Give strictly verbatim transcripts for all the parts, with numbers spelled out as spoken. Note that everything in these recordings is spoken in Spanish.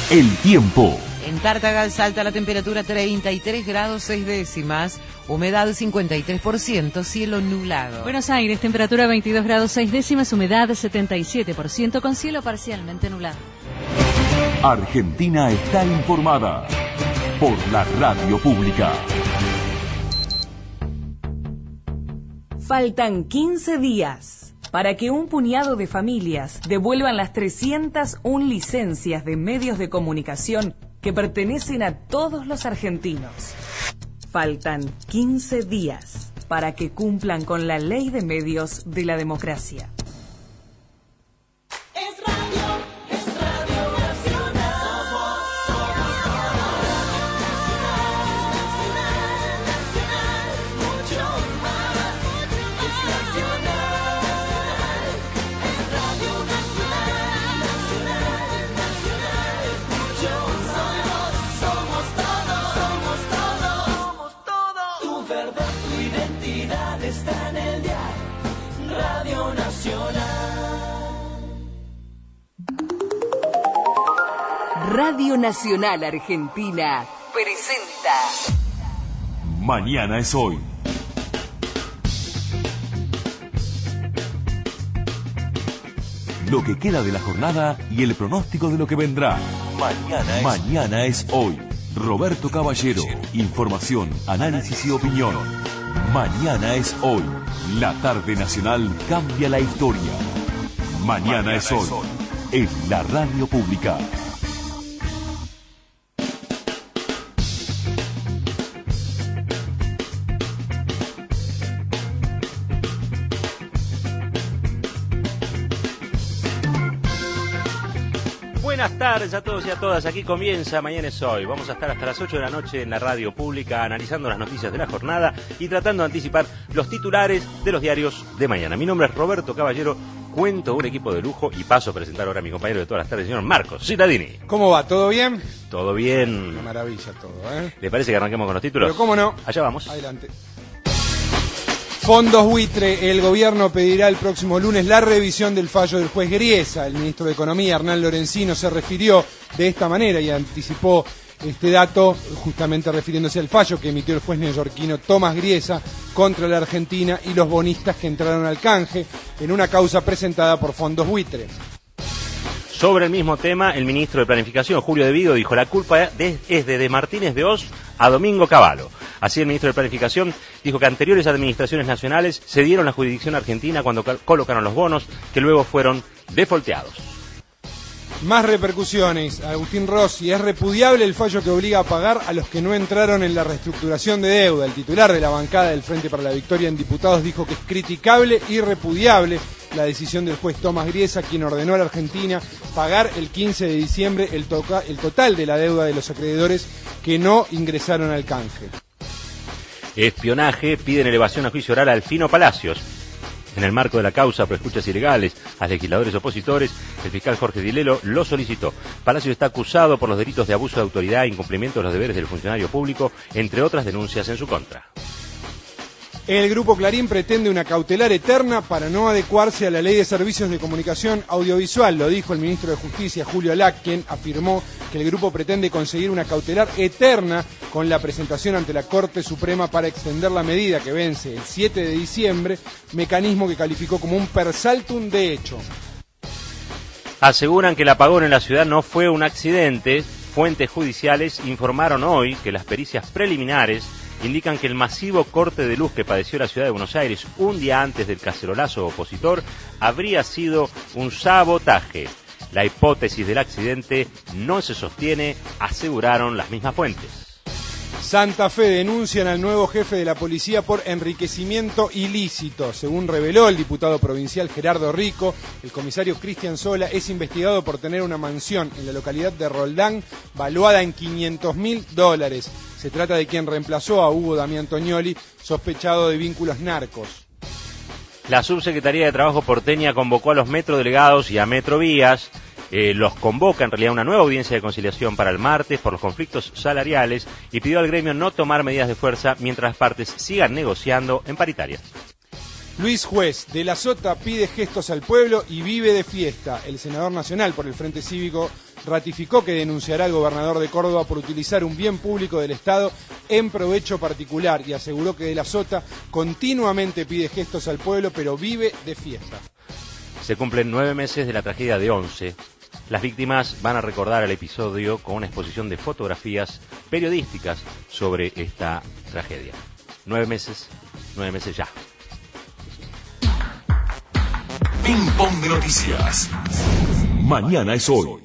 El tiempo. En Tartagal salta la temperatura treinta y tres grados seis décimas, humedad cincuenta y tres por ciento, cielo nublado. Buenos Aires, temperatura veintidós grados seis décimas, humedad setenta y siete por ciento, con cielo parcialmente nublado. Argentina está informada por la radio pública. Faltan quince días para que un puñado de familias devuelvan las trescientas una licencias de medios de comunicación que pertenecen a todos los argentinos. Faltan quince días para que cumplan con la ley de medios de la democracia. Radio Nacional Argentina presenta Mañana es hoy. Lo que queda de la jornada y el pronóstico de lo que vendrá. Mañana es, Mañana es hoy. Roberto Caballero. Información, análisis y opinión. Mañana es hoy. La tarde nacional cambia la historia. Mañana, Mañana es hoy. Es hoy. En la radio pública. Buenas tardes a todos y a todas, aquí comienza Mañana es Hoy. Vamos a estar hasta las ocho de la noche en la radio pública analizando las noticias de la jornada y tratando de anticipar los titulares de los diarios de mañana. Mi nombre es Roberto Caballero, cuento un equipo de lujo y paso a presentar ahora a mi compañero de todas las tardes, señor Marcos Cittadini. ¿Cómo va? ¿Todo bien? Todo bien. Una maravilla todo, ¿eh? ¿Le parece que arranquemos con los títulos? Pero cómo no. Allá vamos. Adelante. Fondos buitre, el gobierno pedirá el próximo lunes la revisión del fallo del juez Griesa. El ministro de Economía, Hernán Lorenzino, se refirió de esta manera y anticipó este dato justamente refiriéndose al fallo que emitió el juez neoyorquino Tomás Griesa contra la Argentina y los bonistas que entraron al canje en una causa presentada por fondos buitre. Sobre el mismo tema, el ministro de Planificación, Julio De Vido, dijo la culpa es de, de Martínez de Oz a Domingo Cavallo. Así el ministro de Planificación dijo que anteriores administraciones nacionales cedieron la jurisdicción argentina cuando colocaron los bonos que luego fueron defolteados. Más repercusiones. Agustín Rossi, es repudiable el fallo que obliga a pagar a los que no entraron en la reestructuración de deuda. El titular de la bancada del Frente para la Victoria en Diputados dijo que es criticable y repudiable la decisión del juez Tomás Griesa, quien ordenó a la Argentina pagar el quince de diciembre el, toca, el total de la deuda de los acreedores que no ingresaron al canje. Espionaje, piden elevación a juicio oral a Alfino Palacios. En el marco de la causa por escuchas ilegales a legisladores opositores, el fiscal Jorge Dilelo lo solicitó. Palacios está acusado por los delitos de abuso de autoridad e incumplimiento de los deberes del funcionario público, entre otras denuncias en su contra. El Grupo Clarín pretende una cautelar eterna para no adecuarse a la Ley de Servicios de Comunicación Audiovisual. Lo dijo el ministro de Justicia, Julio Lac, quien afirmó que el grupo pretende conseguir una cautelar eterna con la presentación ante la Corte Suprema para extender la medida que vence el siete de diciembre, mecanismo que calificó como un per saltum de hecho. Aseguran que el apagón en la ciudad no fue un accidente. Fuentes judiciales informaron hoy que las pericias preliminares indican que el masivo corte de luz que padeció la ciudad de Buenos Aires un día antes del cacerolazo opositor habría sido un sabotaje. La hipótesis del accidente no se sostiene, aseguraron las mismas fuentes. Santa Fe denuncian al nuevo jefe de la policía por enriquecimiento ilícito. Según reveló el diputado provincial Gerardo Rico, el comisario Cristian Sola es investigado por tener una mansión en la localidad de Roldán valuada en quinientos mil dólares. Se trata de quien reemplazó a Hugo Damián Tognoli, sospechado de vínculos narcos. La Subsecretaría de Trabajo porteña convocó a los metrodelegados y a Metrovías. Eh, los convoca en realidad a una nueva audiencia de conciliación para el martes por los conflictos salariales y pidió al gremio no tomar medidas de fuerza mientras las partes sigan negociando en paritarias. Luis Juez, de la Sota, pide gestos al pueblo y vive de fiesta. El senador nacional por el Frente Cívico ratificó que denunciará al gobernador de Córdoba por utilizar un bien público del Estado en provecho particular y aseguró que De la Sota continuamente pide gestos al pueblo, pero vive de fiesta. Se cumplen nueve meses de la tragedia de Once. Las víctimas van a recordar el episodio con una exposición de fotografías periodísticas sobre esta tragedia. Nueve meses, nueve meses ya. Ping Pong de Noticias. Mañana es hoy.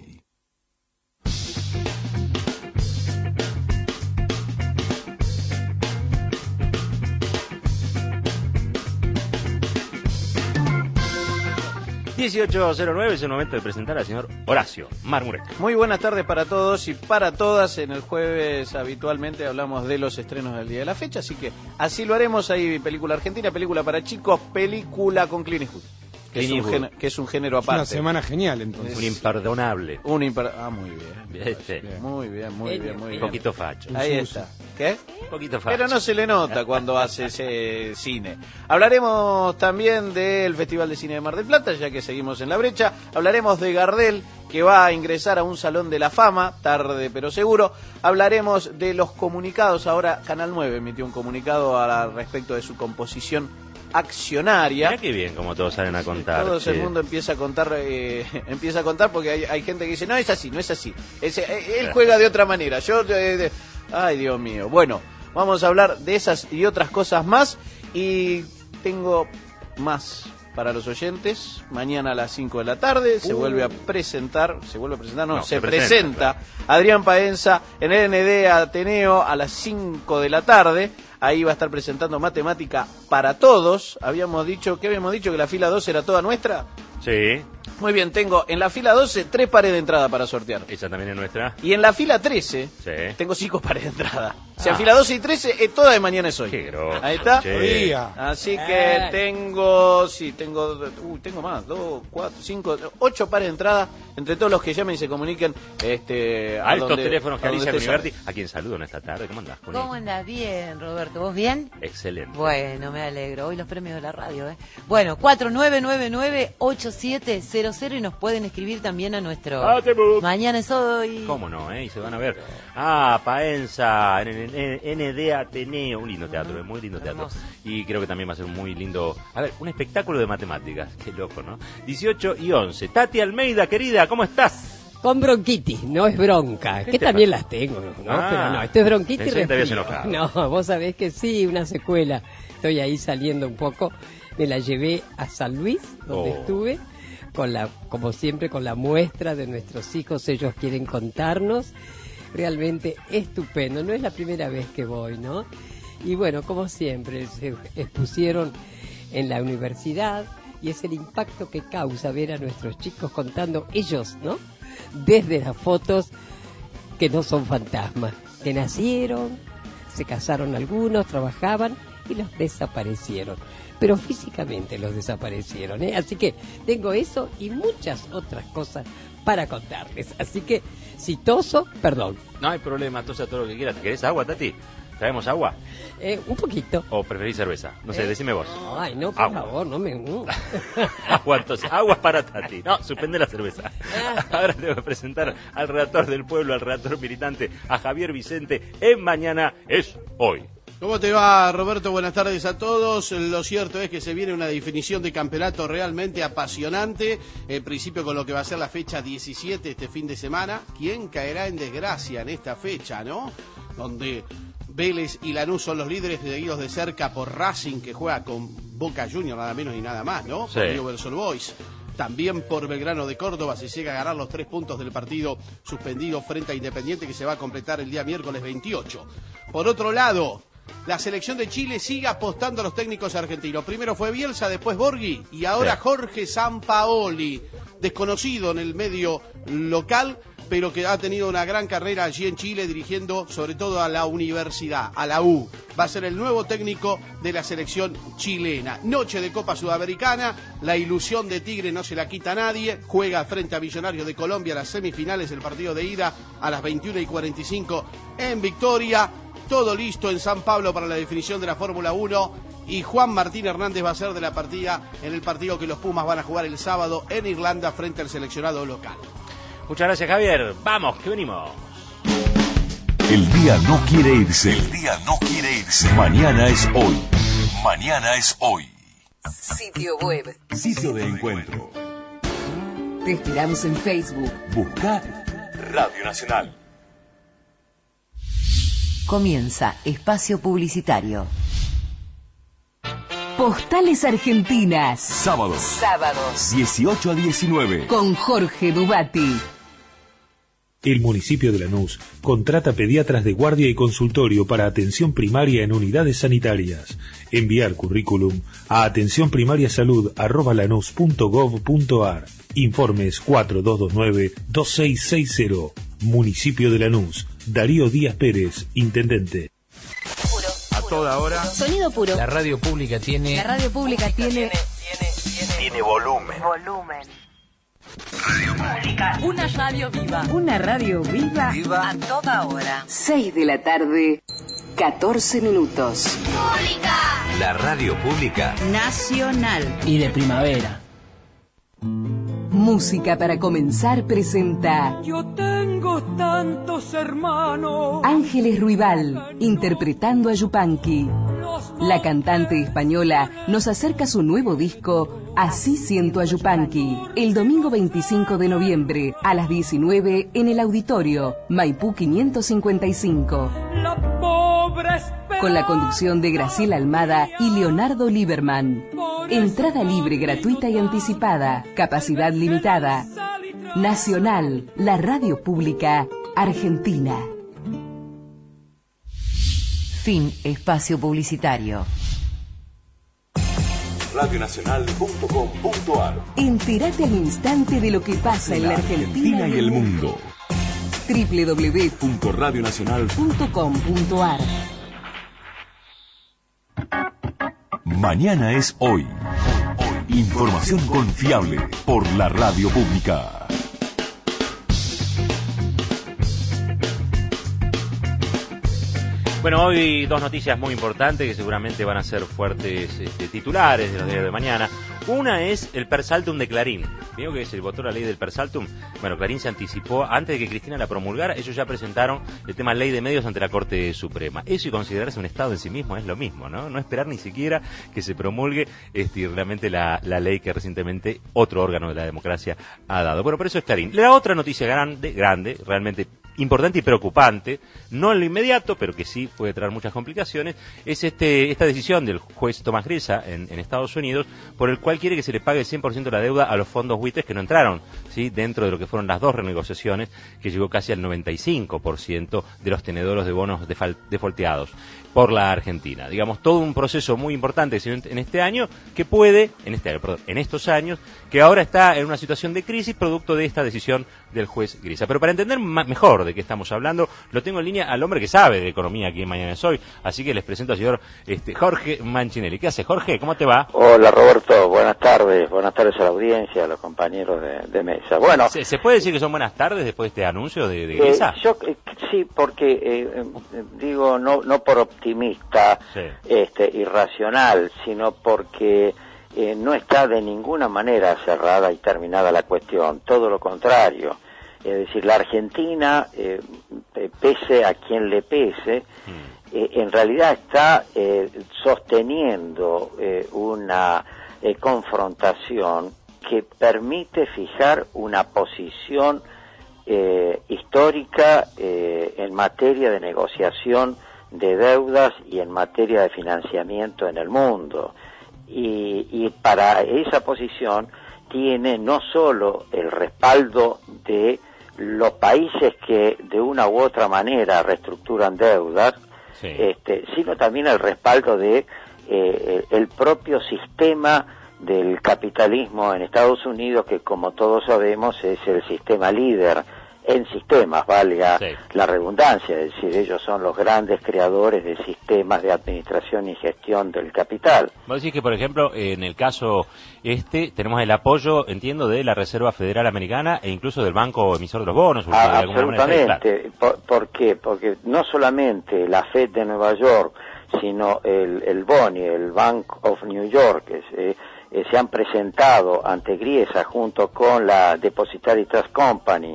dieciocho cero nueve es el momento de presentar al señor Horacio Marmurek. Muy buenas tardes para todos y para todas. En el jueves habitualmente hablamos de los estrenos del día de la fecha, así que así lo haremos. Ahí película argentina, película para chicos, película con Clint Eastwood, que, es un, género, que es un género aparte. Una semana genial, entonces. Un imperdonable. Un imper... Ah, muy bien. Este. Muy bien, muy bien, muy bien. Un poquito facho. Ahí está. ¿Qué? Un poquito facho. Pero no se le nota cuando hace ese cine. Hablaremos también del Festival de Cine de Mar del Plata, ya que seguimos en la brecha. Hablaremos de Gardel, que va a ingresar a un Salón de la Fama, tarde pero seguro. Hablaremos de los comunicados. Ahora Canal nueve emitió un comunicado a respecto de su composición accionaria. Mirá qué bien como todos salen a contar. Todo sí. el mundo empieza a contar, eh, empieza a contar porque hay, hay gente que dice, no es así, no es así. Es, eh, él juega de otra manera. Yo, eh, de... ay Dios mío. Bueno, vamos a hablar de esas y otras cosas más y tengo más para los oyentes. Mañana a las cinco de la tarde se uh. vuelve a presentar, se vuelve a presentar, no, no se, se presenta, presenta claro. Adrián Paenza en el N D Ateneo a las cinco de la tarde. Ahí va a estar presentando Matemática para Todos. Habíamos dicho, ¿qué habíamos dicho? ¿Que la fila doce era toda nuestra? Sí. Muy bien, tengo en la fila doce tres pares de entrada para sortear. ¿Esa también es nuestra? Y en la fila trece sí. tengo cinco pares de entrada. O sea, ah. fila doce y trece es toda de mañana es hoy. Qué grosso, ahí está. Che. Así que eh. tengo, sí, tengo, uh, tengo más, dos, cuatro, cinco, ocho pares de entrada entre todos los que llamen y se comuniquen. Este, Altos donde, teléfonos que Alicia Univerti, sabe. a quien saludo en esta tarde. ¿Cómo andás? ¿Cómo andás? Bien, Roberto. ¿Vos bien? Excelente. Bueno, me alegro. Hoy los premios de la radio, ¿eh? Bueno, cuatro nueve nueve nueve ocho siete cero cero y nos pueden escribir también a nuestro Mañana es hoy. ¿Cómo no, eh? Y se van a ver. Ah, Paenza, en el N D Ateneo, un lindo teatro, uh-huh. muy lindo teatro. Hermoso. Y creo que también va a ser un muy lindo, a ver, un espectáculo de matemáticas. Qué loco, ¿no? dieciocho y once. Tati Almeida, querida, ¿cómo estás? Con bronquitis, no es bronca, que también las tengo, ¿no? Ah, pero no, esto es bronquitis y resfrío. No, vos sabés que sí, una secuela. Estoy ahí saliendo un poco. Me la llevé a San Luis, donde oh. estuve, con la, como siempre, con la muestra de nuestros hijos. Ellos quieren contarnos. Realmente estupendo. No es la primera vez que voy, ¿no? Y bueno, como siempre, se expusieron en la universidad y es el impacto que causa ver a nuestros chicos contando ellos, ¿no? Desde las fotos que no son fantasmas, que nacieron, se casaron algunos, trabajaban y los desaparecieron. Pero físicamente los desaparecieron, ¿eh? Así que tengo eso y muchas otras cosas para contarles. Así que, si toso, perdón. No hay problema, tosa todo lo que quieras. ¿Querés agua, Tati? ¿Traemos agua? Eh, un poquito. ¿O preferís cerveza? No sé, eh, decime vos. Ay, no, por agua. favor, no me... Uh. Agua, entonces. Agua para Tati. No, suspende la cerveza. Ahora te voy a presentar al redactor del pueblo, al redactor militante, a Javier Vicente, en Mañana es Hoy. ¿Cómo te va, Roberto? Buenas tardes a todos. Lo cierto es que se viene una definición de campeonato realmente apasionante, en principio con lo que va a ser la fecha diecisiete este fin de semana. ¿Quién caerá en desgracia en esta fecha, no? Donde Vélez y Lanús son los líderes, seguidos de cerca por Racing, que juega con Boca Juniors, nada menos y nada más, ¿no? Sí. Por Newell's Old Boys. También por Belgrano de Córdoba se llega a ganar los tres puntos del partido suspendido frente a Independiente, que se va a completar el día miércoles veintiocho. Por otro lado, la selección de Chile sigue apostando a los técnicos argentinos. Primero fue Bielsa, después Borghi y ahora sí. Jorge Sampaoli, desconocido en el medio local, pero que ha tenido una gran carrera allí en Chile, dirigiendo sobre todo a la universidad, a la U. Va a ser el nuevo técnico de la selección chilena. Noche de Copa Sudamericana, la ilusión de Tigre no se la quita a nadie. Juega frente a Millonarios de Colombia las semifinales, el partido de ida a las veintiuna y cuarenta y cinco en Victoria. Todo listo en San Pablo para la definición de la Fórmula uno y Juan Martín Hernández va a ser de la partida en el partido que los Pumas van a jugar el sábado en Irlanda frente al seleccionado local. Muchas gracias, Javier. Vamos, que venimos. El día no quiere irse. El día no quiere irse. Mañana es hoy. Mañana es hoy. Sitio web. Sitio de encuentro. Te esperamos en Facebook. Busca Radio Nacional. Comienza Espacio Publicitario. Postales Argentinas. Sábados. Sábados. dieciocho a diecinueve. Con Jorge Dubati. El municipio de Lanús contrata pediatras de guardia y consultorio para atención primaria en unidades sanitarias. Enviar currículum a atenciónprimariasalud arroba lanús punto gov punto ar. Informes cuatro dos dos nueve dos seis seis cero. Municipio de Lanús. Darío Díaz Pérez, Intendente. Puro, a toda hora. Sonido puro. La radio pública tiene... La radio pública tiene... Tiene, tiene, tiene... Tiene volumen. Volumen. Radio Pública. Una radio viva. Una radio viva. Viva. A toda hora. seis de la tarde, catorce minutos. Pública. La radio pública. Nacional. Y de primavera. Música para comenzar presenta Yo tengo tantos hermanos. Ángeles Ruibal, interpretando a Yupanqui. La cantante española nos acerca su nuevo disco Así siento a Yupanqui, el domingo veinticinco de noviembre a las diecinueve en el Auditorio Maipú quinientos cincuenta y cinco. La pobre con la conducción de Graciela Almada y Leonardo Lieberman. Entrada libre, gratuita y anticipada. Capacidad limitada. Nacional, la radio pública argentina. Fin espacio publicitario. radio nacional punto com punto ar. Entérate al instante de lo que pasa en la, la Argentina, Argentina y el mundo. doble u doble u doble u punto radio nacional punto com punto ar. Mañana es hoy. Información confiable por la radio pública. Bueno, hoy dos noticias muy importantes que seguramente van a ser fuertes este, titulares de los días de mañana. Una es el Persaltum de Clarín. ¿Vio que se votó la ley del Persaltum? Bueno, Clarín se anticipó antes de que Cristina la promulgara. Ellos ya presentaron el tema ley de medios ante la Corte Suprema. Eso y considerarse un Estado en sí mismo es lo mismo, ¿no? No esperar ni siquiera que se promulgue este, realmente la, la ley que recientemente otro órgano de la democracia ha dado. Bueno, por eso es Clarín. La otra noticia grande, grande, realmente importante y preocupante, no en lo inmediato, pero que sí puede traer muchas complicaciones, es este esta decisión del juez Tomás Greza en, en Estados Unidos, por el cual quiere que se le pague el cien por ciento de la deuda a los fondos buitres que no entraron, ¿sí?, dentro de lo que fueron las dos renegociaciones, que llegó casi al noventa y cinco por ciento de los tenedores de bonos defal, defolteados por la Argentina. Digamos, todo un proceso muy importante en este año, que puede, en este año, perdón, en estos años, que ahora está en una situación de crisis producto de esta decisión del juez Greza. Pero para entender mejor de qué estamos hablando, lo tengo en línea al hombre que sabe de economía aquí en Mañana es Hoy, así que les presento al señor este, Jorge Manchinelli. ¿Qué hace, Jorge? ¿Cómo te va? Hola, Roberto. Buenas tardes. Buenas tardes a la audiencia, a los compañeros de, de mesa. Bueno, ¿Se, ¿Se puede decir que son buenas tardes después de este anuncio de, de Greza? Eh, yo eh, sí, porque eh, eh, digo, no no por optimista, sí. este, irracional, sino porque eh, no está de ninguna manera cerrada y terminada la cuestión. Todo lo contrario. Es decir, la Argentina, eh, pese a quien le pese, mm. eh, en realidad está eh, sosteniendo eh, una eh, confrontación que permite fijar una posición eh, histórica eh, en materia de negociación de deudas y en materia de financiamiento en el mundo. Y, y para esa posición tiene no solo el respaldo de los países que de una u otra manera reestructuran deudas, sí. este, sino también el respaldo de eh, el propio sistema del capitalismo en Estados Unidos, que como todos sabemos es el sistema líder en sistemas, valga sí. la redundancia, es decir, ellos son los grandes creadores de sistemas de administración y gestión del capital. Vos decís que, por ejemplo, en el caso este, tenemos el apoyo, entiendo, de la Reserva Federal Americana e incluso del Banco Emisor de los Bonos. Ah, absolutamente. ¿Por, ¿Por qué? Porque no solamente la Fed de Nueva York, sino el, el B O N Y, el Bank of New York, es, eh, eh, se han presentado ante Griesa junto con la Depositary Trust Company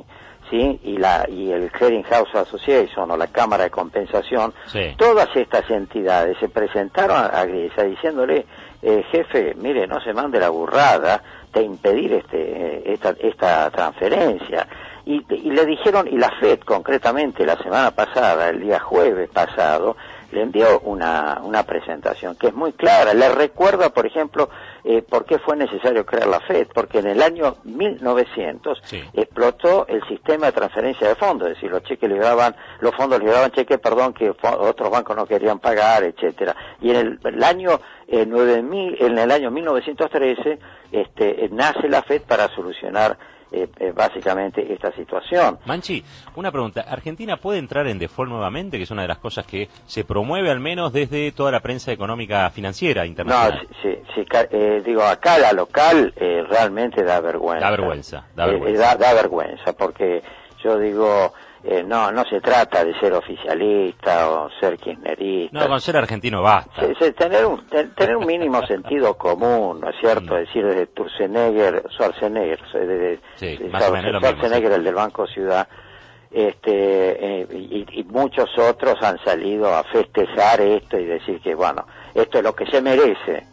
¿sí? y la y el Clearing House Association o la Cámara de Compensación, sí. todas estas entidades se presentaron a, a Griesa diciéndole, eh, jefe, mire, no se mande la burrada de impedir este esta, esta transferencia. Y, y le dijeron, y la FED concretamente la semana pasada, el día jueves pasado, le envió una, una presentación que es muy clara. Le recuerda, por ejemplo, eh, por qué fue necesario crear la FED, porque en el año mil novecientos sí. explotó el sistema de transferencia de fondos, es decir, los cheques liberaban, los fondos liberaban cheques, perdón, que otros bancos no querían pagar, etcétera. Y en el, el año eh, nueve mil, en el año mil novecientos trece, este, nace la FED para solucionar Eh, eh, básicamente esta situación. Manchi, una pregunta, ¿Argentina puede entrar en default nuevamente? Que es una de las cosas que se promueve al menos desde toda la prensa económica financiera internacional. No, sí, sí, eh, digo, acá la local eh, realmente da vergüenza. Da vergüenza, da vergüenza. Eh, da, da vergüenza, porque yo digo, eh, no no se trata de ser oficialista o ser kirchnerista. No, con ser argentino basta. Sí, sí, tener, un, ten, tener un mínimo sentido común, ¿no es cierto? Mm. Es decir, desde Schwarzenegger, Schwarzenegger, de, sí, de, más o menos lo mismo, Schwarzenegger, sí. el del Banco Ciudad, este eh, y, y muchos otros han salido a festejar esto y decir que, bueno, esto es lo que se merece.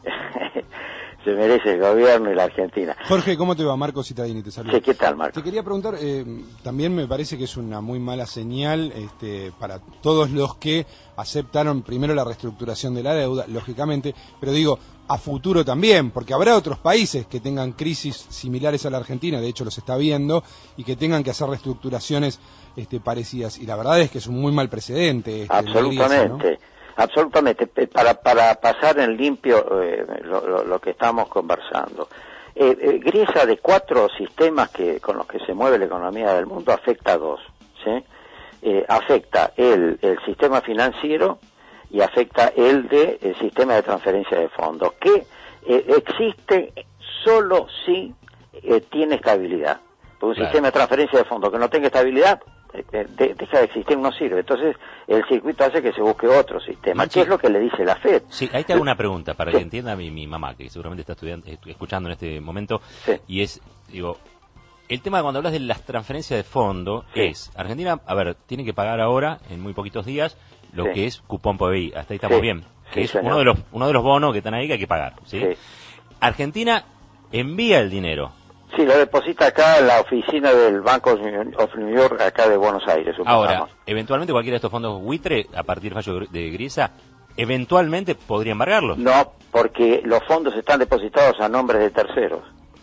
Se merece el gobierno y la Argentina. Jorge, ¿cómo te va? Marco Citadini te saluda. Sí, ¿qué tal, Marco? Te quería preguntar, eh, también me parece que es una muy mala señal este, para todos los que aceptaron primero la reestructuración de la deuda, lógicamente, pero digo, a futuro también, porque habrá otros países que tengan crisis similares a la Argentina, de hecho los está viendo, y que tengan que hacer reestructuraciones este, parecidas. Y la verdad es que es un muy mal precedente. Este, Absolutamente. Griesa, ¿no? Absolutamente, para para pasar en limpio eh, lo, lo, lo que estamos conversando. Eh, eh, Griesa, de cuatro sistemas que con los que se mueve la economía del mundo, afecta a dos, ¿sí? Eh, afecta el, el sistema financiero y afecta el de el sistema de transferencia de fondos, que eh, existe solo si eh, tiene estabilidad. Porque un claro. sistema de transferencia de fondos que no tenga estabilidad, De, deja de existir, no sirve. Entonces el circuito hace que se busque otro sistema. Manchi, ¿qué es lo que le dice la FED? Sí, ahí te hago una pregunta para que entienda mi, mi mamá, que seguramente está estudiando, escuchando en este momento, sí. y es, digo, el tema cuando hablas de las transferencias de fondo sí. es, Argentina, a ver, tiene que pagar ahora, en muy poquitos días, lo sí. que es cupón P B I, hasta ahí estamos sí. bien, que sí, es señor. uno de los uno de los bonos que están ahí que hay que pagar, ¿sí? Sí. Argentina envía el dinero. Sí, lo deposita acá en la oficina del Banco of New York, acá de Buenos Aires, supongamos. Ahora, eventualmente cualquiera de estos fondos buitre, a partir del fallo de Griesa, eventualmente podría embargarlos. No, porque los fondos están depositados a nombre de terceros.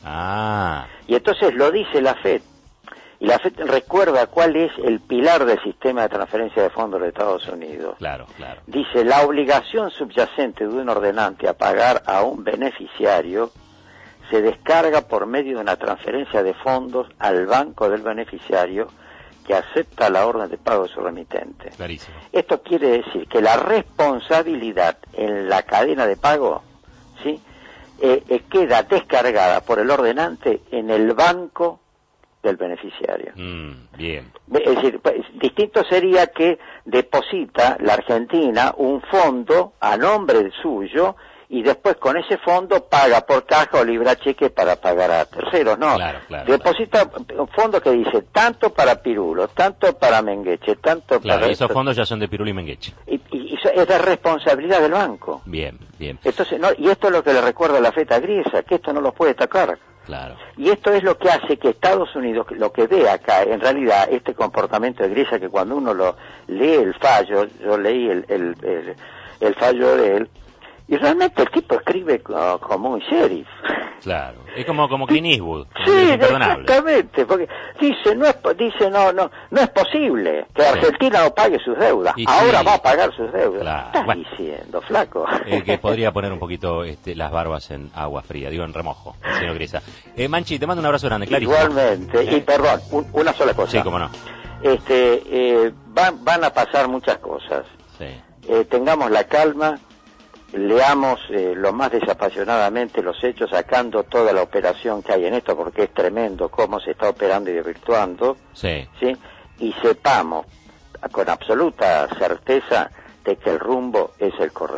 Ah. Y entonces lo dice la FED. Y la FED recuerda cuál es el pilar del sistema de transferencia de fondos de Estados Unidos. Claro, claro. Dice, la obligación subyacente de un ordenante a pagar a un beneficiario se descarga por medio de una transferencia de fondos al banco del beneficiario que acepta la orden de pago de su remitente. Clarísimo. Esto quiere decir que la responsabilidad en la cadena de pago, ¿sí? eh, eh, queda descargada por el ordenante en el banco del beneficiario. Mm, bien. Es decir, pues, distinto sería que deposita la Argentina un fondo a nombre suyo y después con ese fondo paga por caja o libra cheque para pagar a terceros, no. Claro, claro, deposita claro. un fondo que dice tanto para Pirulo, tanto para Mengueche, tanto claro, para... y esos fondos ya son de Pirulo y Mengueche. Y, y, y es de responsabilidad del banco. Bien, bien. Entonces, no, y esto es lo que le recuerda a la FED a Griesa, que esto no los puede atacar. Claro. Y esto es lo que hace que Estados Unidos, lo que ve acá, en realidad, este comportamiento de Griesa, que cuando uno lo lee el fallo, yo leí el, el, el, el fallo de él, y realmente el tipo escribe como, como un sheriff. Claro, es como como Clint Eastwood. Sí, es imperdonable. Exactamente, porque dice no es dice no no no es posible que Argentina no pague sus deudas. Y ahora sí. va a pagar sus deudas. Claro. ¿Qué estás Bueno. diciendo, flaco? El que podría poner un poquito este, las barbas en agua fría, digo en remojo, el señor Griesa. Eh, Manchi, te mando un abrazo grande, clarísimo. Igualmente, ¿Eh? y perdón, un, una sola cosa. Sí, cómo no. Este, eh, van, van a pasar muchas cosas. Sí. Eh, tengamos la calma, leamos eh, lo más desapasionadamente los hechos, sacando toda la operación que hay en esto, porque es tremendo cómo se está operando y desvirtuando, Sí. ¿sí? Y sepamos con absoluta certeza de que el rumbo es el correcto.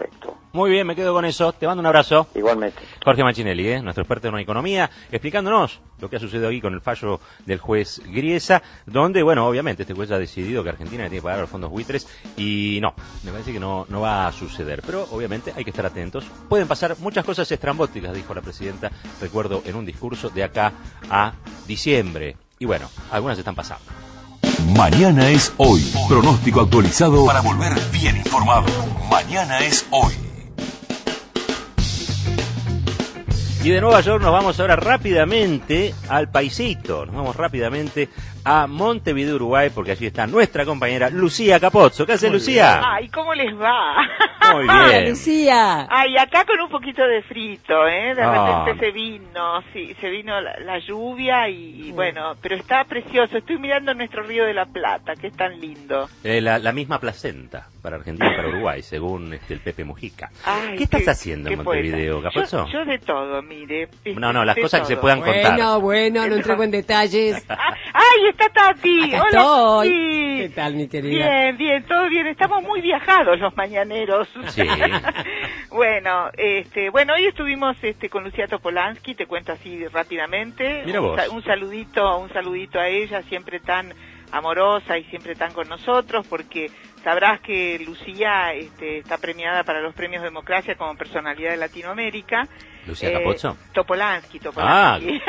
Muy bien, me quedo con eso. Te mando un abrazo. Igualmente. Jorge Machinelli, ¿eh? nuestro experto en economía, explicándonos lo que ha sucedido aquí con el fallo del juez Griesa, donde, bueno, obviamente este juez ha decidido que Argentina tiene que pagar los fondos buitres y no, me parece que no, no va a suceder. Pero obviamente hay que estar atentos. Pueden pasar muchas cosas estrambóticas, dijo la presidenta, recuerdo, en un discurso de acá a diciembre. Y bueno, algunas están pasando. Mañana es hoy. Pronóstico actualizado para volver bien informado. Mañana es hoy. Y de Nueva York nos vamos ahora rápidamente al paisito, nos vamos rápidamente a Montevideo, Uruguay, porque allí está nuestra compañera Lucía Capozzo. ¿Qué hace, Lucía? Ay, ¿cómo les va? Muy bien. Lucía. Ay, acá con un poquito de frito, ¿eh? De Ah. repente se vino, sí, se vino la, la lluvia y, y bueno, pero está precioso. Estoy mirando nuestro Río de la Plata, que es tan lindo. Eh, la, la misma placenta para Argentina y para Uruguay, según este, el Pepe Mujica. Ay, ¿Qué estás qué- haciendo en qué Montevideo, poeta. Capozzo? Yo, yo de todo, mire. este, No, no, las de cosas que se todo. puedan contar. Bueno, bueno, no entrego en detalles. ¡Ay, está Tati! Acá ¡Hola, estoy. Tati! ¿Qué tal, mi querida? Bien, bien, todo bien. Estamos muy viajados los mañaneros. Sí. Bueno, este, bueno, hoy estuvimos este con Lucía Topolansky, te cuento así rápidamente. Mira un, vos. sa- un saludito, un saludito a ella, siempre tan amorosa y siempre tan con nosotros, porque sabrás que Lucía este, está premiada para los premios Democracia como personalidad de Latinoamérica. ¿Lucía Eh, Capozzo? Topolansky, Topolansky.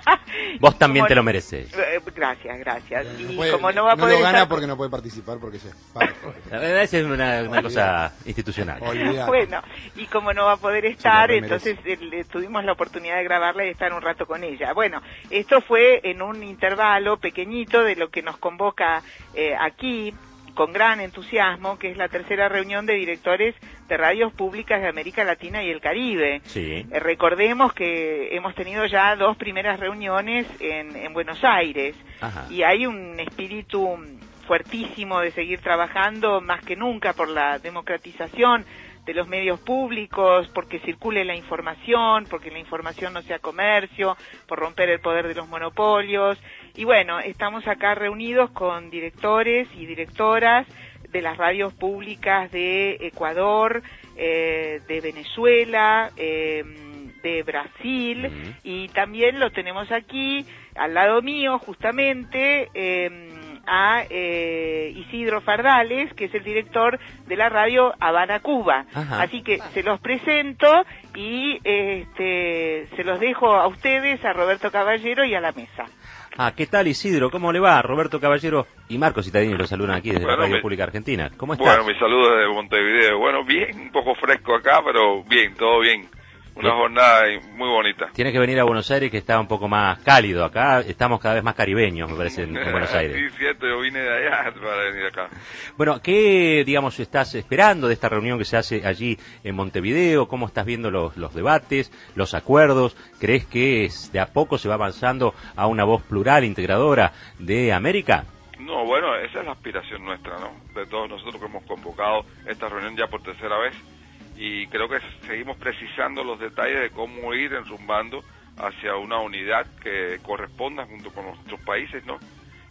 Vos también Como- te lo mereces. Eh, Gracias, gracias. Y No puede- como no va a no poder lo gana estar- porque no puede participar porque ya es parte. La verdad es una, una cosa institucional. Olvidate. Bueno, y como no va a poder estar, Se lo remerece. entonces eh, le- tuvimos la oportunidad de grabarla y estar un rato con ella. Bueno, esto fue en un intervalo pequeñito de lo que nos convoca eh, aquí, con gran entusiasmo, que es la tercera reunión de directores de radios públicas de América Latina y el Caribe. Sí. Eh, recordemos que hemos tenido ya dos primeras reuniones en, en Buenos Aires Ajá. y hay un espíritu fuertísimo de seguir trabajando más que nunca por la democratización de los medios públicos, porque circule la información, porque la información no sea comercio, por romper el poder de los monopolios. Y bueno, estamos acá reunidos con directores y directoras de las radios públicas de Ecuador, eh, de Venezuela, eh, de Brasil, Ujú. y también lo tenemos aquí al lado mío justamente eh, a eh, Isidro Fardales, que es el director de la radio Habana Cuba. Ajá. Así que se los presento y este, se los dejo a ustedes, a Roberto Caballero y a la mesa. Ah, ¿qué tal, Isidro? ¿Cómo le va? Roberto Caballero y Marcos Citadini los saludan aquí desde Bueno, la Radio mi- Pública Argentina. ¿Cómo estás? Bueno, mis saludos desde Montevideo. Bueno, bien, un poco fresco acá, pero bien, todo bien. Una Bien. jornada muy bonita. Tienes que venir a Buenos Aires, que está un poco más cálido. Acá estamos cada vez más caribeños, me parece, en, en Buenos Aires. Sí, cierto, yo vine de allá para venir acá. Bueno, ¿qué, digamos, estás esperando de esta reunión que se hace allí en Montevideo? ¿Cómo estás viendo los, los debates, los acuerdos? ¿Crees que es- de a poco se va avanzando a una voz plural, integradora de América? No, bueno, esa es la aspiración nuestra, ¿no? De todos nosotros que hemos convocado esta reunión ya por tercera vez. Y creo que seguimos precisando los detalles de cómo ir enrumbando hacia una unidad que corresponda junto con nuestros países, ¿no?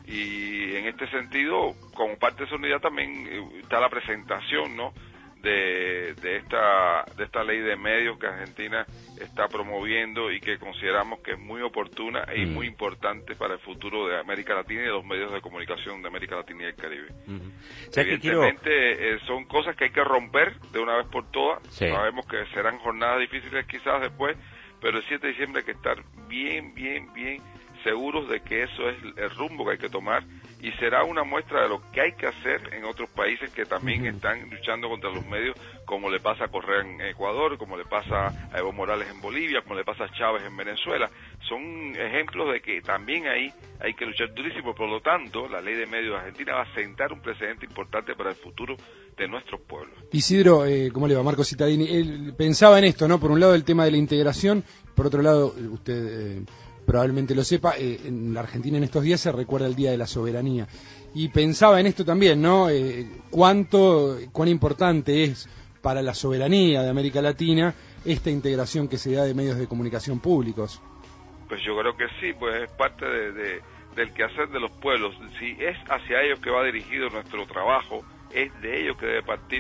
Y en este sentido, como parte de esa unidad también eh, está la presentación, ¿no? De, de esta de esta ley de medios que Argentina está promoviendo y que consideramos que es muy oportuna y Mm. muy importante para el futuro de América Latina y de los medios de comunicación de América Latina y el Caribe. Ujú. ¿Sabes qué quiero? Evidentemente eh, son cosas que hay que romper de una vez por todas. Sí. Sabemos que serán jornadas difíciles quizás después, pero el siete de diciembre hay que estar bien, bien, bien seguros de que eso es el rumbo que hay que tomar y será una muestra de lo que hay que hacer en otros países que también Ujú. están luchando contra los medios, como le pasa a Correa en Ecuador, como le pasa a Evo Morales en Bolivia, como le pasa a Chávez en Venezuela. Son ejemplos de que también ahí hay que luchar durísimo. Por lo tanto, la ley de medios de Argentina va a sentar un precedente importante para el futuro de nuestros pueblos. Isidro, eh, ¿cómo le va? Marco Citadini. Él pensaba en esto, ¿no? Por un lado el tema de la integración, por otro lado, eh, usted eh, probablemente lo sepa, eh, en la Argentina en estos días se recuerda el Día de la Soberanía. Y pensaba en esto también, ¿no? Eh, cuánto, cuán importante es para la soberanía de América Latina esta integración que se da de medios de comunicación públicos. Pues yo creo que sí, pues es parte de, de, del quehacer de los pueblos. Si es hacia ellos que va dirigido nuestro trabajo, es de ellos que debe partir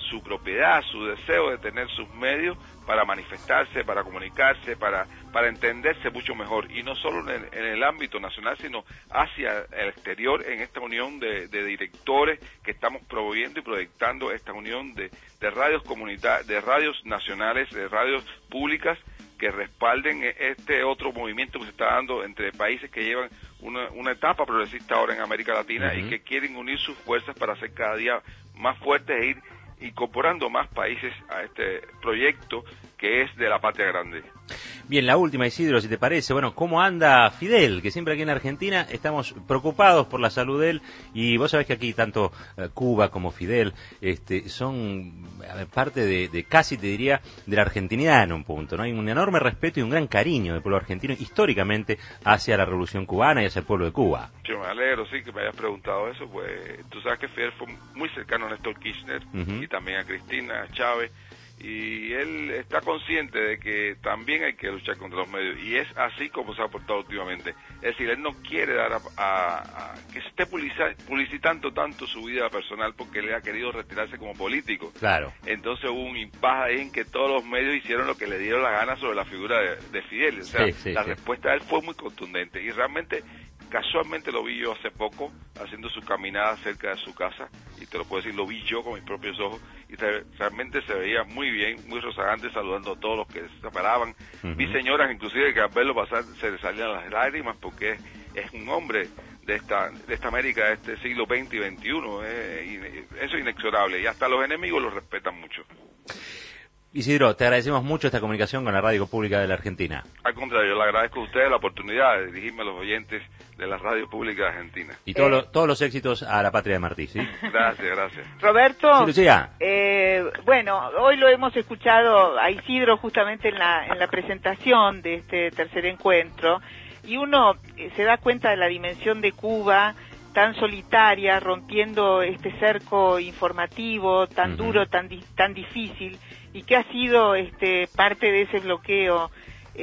su propiedad, su deseo de tener sus medios para manifestarse, para comunicarse, para, para entenderse mucho mejor, y no solo en el, en el ámbito nacional, sino hacia el exterior, en esta unión de, de directores que estamos promoviendo y proyectando esta unión de, de radios comunitarias, de radios nacionales, de radios públicas, que respalden este otro movimiento que se está dando entre países que llevan una, una etapa progresista ahora en América Latina, uh-huh, y que quieren unir sus fuerzas para ser cada día más fuertes e ir incorporando más países a este proyecto que es de la patria grande. Bien, la última, Isidro, si te parece. Bueno, ¿cómo anda Fidel? Que siempre aquí en Argentina estamos preocupados por la salud de él, y vos sabés que aquí tanto eh, Cuba como Fidel este, son a ver, parte de, de casi, te diría, de la argentinidad en un punto, ¿no? Hay un enorme respeto y un gran cariño del pueblo argentino históricamente hacia la Revolución Cubana y hacia el pueblo de Cuba. Yo me alegro, sí, que me hayas preguntado eso, pues tú sabes que Fidel fue muy cercano a Néstor Kirchner, uh-huh, y también a Cristina, a Chávez, y él está consciente de que también hay que luchar contra los medios, y es así como se ha portado últimamente. Es decir, él no quiere dar a, a, a que se esté publicitando tanto su vida personal, porque él ha querido retirarse como político. Claro. Entonces hubo un impasse ahí en que todos los medios hicieron lo que le dieron la gana sobre la figura de, de Fidel. O sea, sí, sí, la sí. respuesta de él fue muy contundente, y realmente, casualmente lo vi yo hace poco haciendo su caminada cerca de su casa, y te lo puedo decir, lo vi yo con mis propios ojos, y se, realmente se veía muy bien, muy rozagante, saludando a todos los que se paraban. Uh-huh. Vi señoras inclusive que al verlo pasar se le salían las lágrimas, porque es, es un hombre de esta de esta América de este siglo veinte y veintiuno, eh, y eso es inexorable, y hasta los enemigos lo respetan mucho. Isidro, te agradecemos mucho esta comunicación con la Radio Pública de la Argentina. Al contrario, yo le agradezco a ustedes la oportunidad de dirigirme a los oyentes de la Radio Pública de Argentina. Y todos, eh. lo, todos los éxitos a la patria de Martí, ¿sí? Gracias, gracias. Roberto, sí, Lucía. Eh, bueno, hoy lo hemos escuchado a Isidro justamente en la, en la presentación de este tercer encuentro, y uno eh, se da cuenta de la dimensión de Cuba, tan solitaria, rompiendo este cerco informativo tan uh-huh, duro, tan di- tan difícil, y que ha sido este parte de ese bloqueo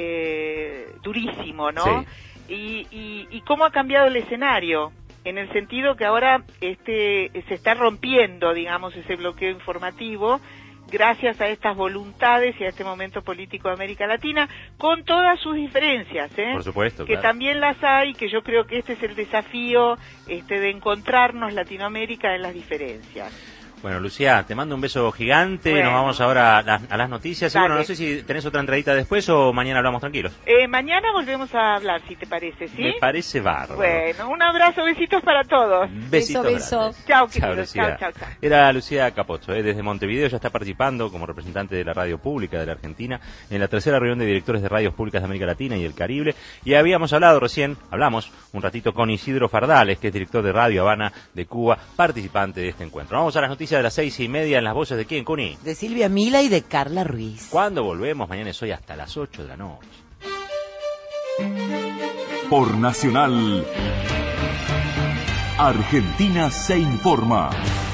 eh, durísimo, ¿no? Sí. Y, y, y cómo ha cambiado el escenario, en el sentido que ahora este se está rompiendo, digamos, ese bloqueo informativo, gracias a estas voluntades y a este momento político de América Latina, con todas sus diferencias, ¿eh? Por supuesto, que claro. También las hay, que yo creo que este es el desafío este de encontrarnos Latinoamérica en las diferencias. Bueno, Lucía, te mando un beso gigante, bueno. Nos vamos ahora a las, a las noticias. Y bueno, no sé si tenés otra entradita después o mañana hablamos tranquilos. Eh, mañana volvemos a hablar, si te parece, ¿sí? Me parece bárbaro. Bueno, un abrazo, besitos para todos. Besitos beso, beso. Chao, queridos. Chao, chao, chao. Era Lucía Capozzo, eh, desde Montevideo, ya está participando como representante de la Radio Pública de la Argentina en la tercera reunión de directores de radios públicas de América Latina y el Caribe. Y habíamos hablado recién, hablamos un ratito con Isidro Fardales, que es director de Radio Habana de Cuba, participante de este encuentro. Vamos a las noticias de las seis y media en las voces de quién, Cuni. De Silvia Mila y de Carla Ruiz. Cuando volvemos, mañana es hoy hasta las ocho de la noche. Por Nacional, Argentina se informa.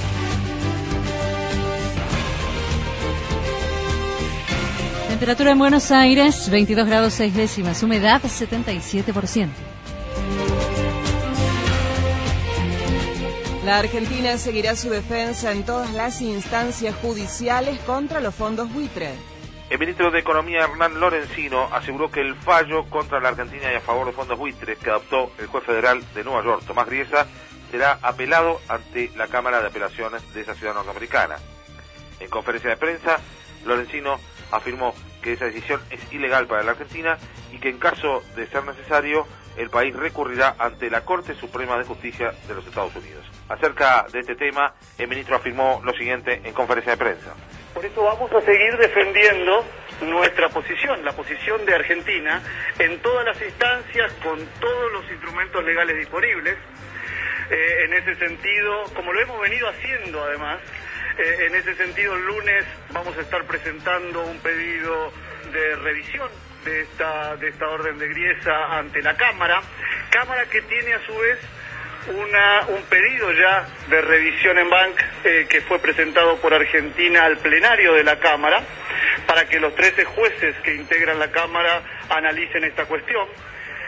Temperatura en Buenos Aires, veintidós grados seis décimas, humedad setenta y siete por ciento. La Argentina seguirá su defensa en todas las instancias judiciales contra los fondos buitre. El ministro de Economía, Hernán Lorenzino, aseguró que el fallo contra la Argentina y a favor de fondos buitres que adoptó el juez federal de Nueva York, Tomás Griesa, será apelado ante la Cámara de Apelaciones de esa ciudad norteamericana. En conferencia de prensa, Lorenzino afirmó que esa decisión es ilegal para la Argentina y que en caso de ser necesario, el país recurrirá ante la Corte Suprema de Justicia de los Estados Unidos. Acerca de este tema, el ministro afirmó lo siguiente en conferencia de prensa. Por eso vamos a seguir defendiendo nuestra posición, la posición de Argentina, en todas las instancias, con todos los instrumentos legales disponibles. Eh, en ese sentido, como lo hemos venido haciendo además, eh, en ese sentido el lunes vamos a estar presentando un pedido de revisión de esta, de esta orden de Griesa ante la Cámara, Cámara que tiene a su vez Una, un pedido ya de revisión en banc eh, que fue presentado por Argentina al plenario de la Cámara para que los trece jueces que integran la Cámara analicen esta cuestión.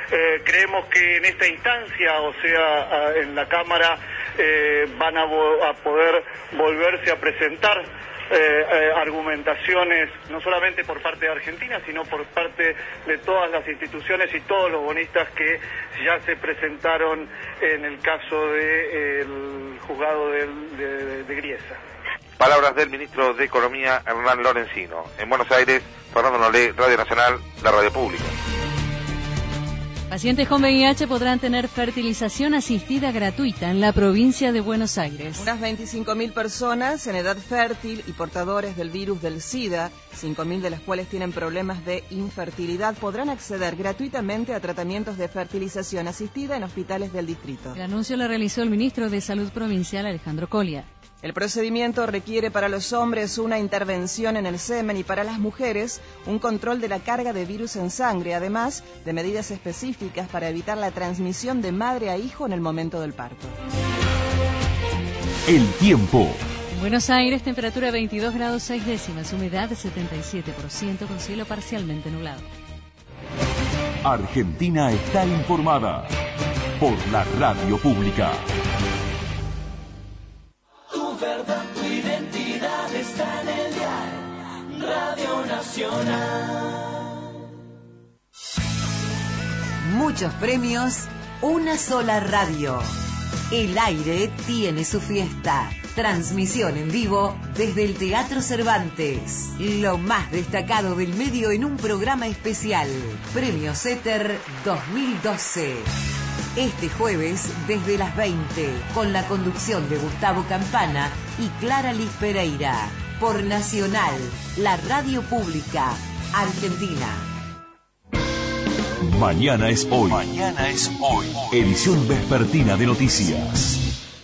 Eh, creemos que en esta instancia, o sea, a, en la Cámara, eh, van a, vo a poder volverse a presentar eh, eh, argumentaciones, no solamente por parte de Argentina, sino por parte de todas las instituciones y todos los bonistas que ya se presentaron en el caso del juzgado de, de, de Griesa. Palabras del ministro de Economía, Hernán Lorenzino. En Buenos Aires, Fernando Nolé, Radio Nacional, la radio pública. Pacientes con V I H podrán tener fertilización asistida gratuita en la provincia de Buenos Aires. Unas veinticinco mil personas en edad fértil y portadores del virus del SIDA, cinco mil de las cuales tienen problemas de infertilidad, podrán acceder gratuitamente a tratamientos de fertilización asistida en hospitales del distrito. El anuncio lo realizó el ministro de Salud Provincial, Alejandro Colia. El procedimiento requiere para los hombres una intervención en el semen y para las mujeres un control de la carga de virus en sangre, además de medidas específicas para evitar la transmisión de madre a hijo en el momento del parto. El tiempo. En Buenos Aires, temperatura veintidós grados seis décimas, humedad setenta y siete por ciento con cielo parcialmente nublado. Argentina está informada por la radio pública. Tu verdad, tu identidad está en el dial Radio Nacional. Muchos premios, una sola radio. El aire tiene su fiesta. Transmisión en vivo desde el Teatro Cervantes. Lo más destacado del medio en un programa especial. Premios Éter dos mil doce. Este jueves desde las veinte, con la conducción de Gustavo Campana y Clara Liz Pereira, por Nacional, la radio pública, Argentina. Mañana es hoy. Mañana es hoy. Edición vespertina de noticias.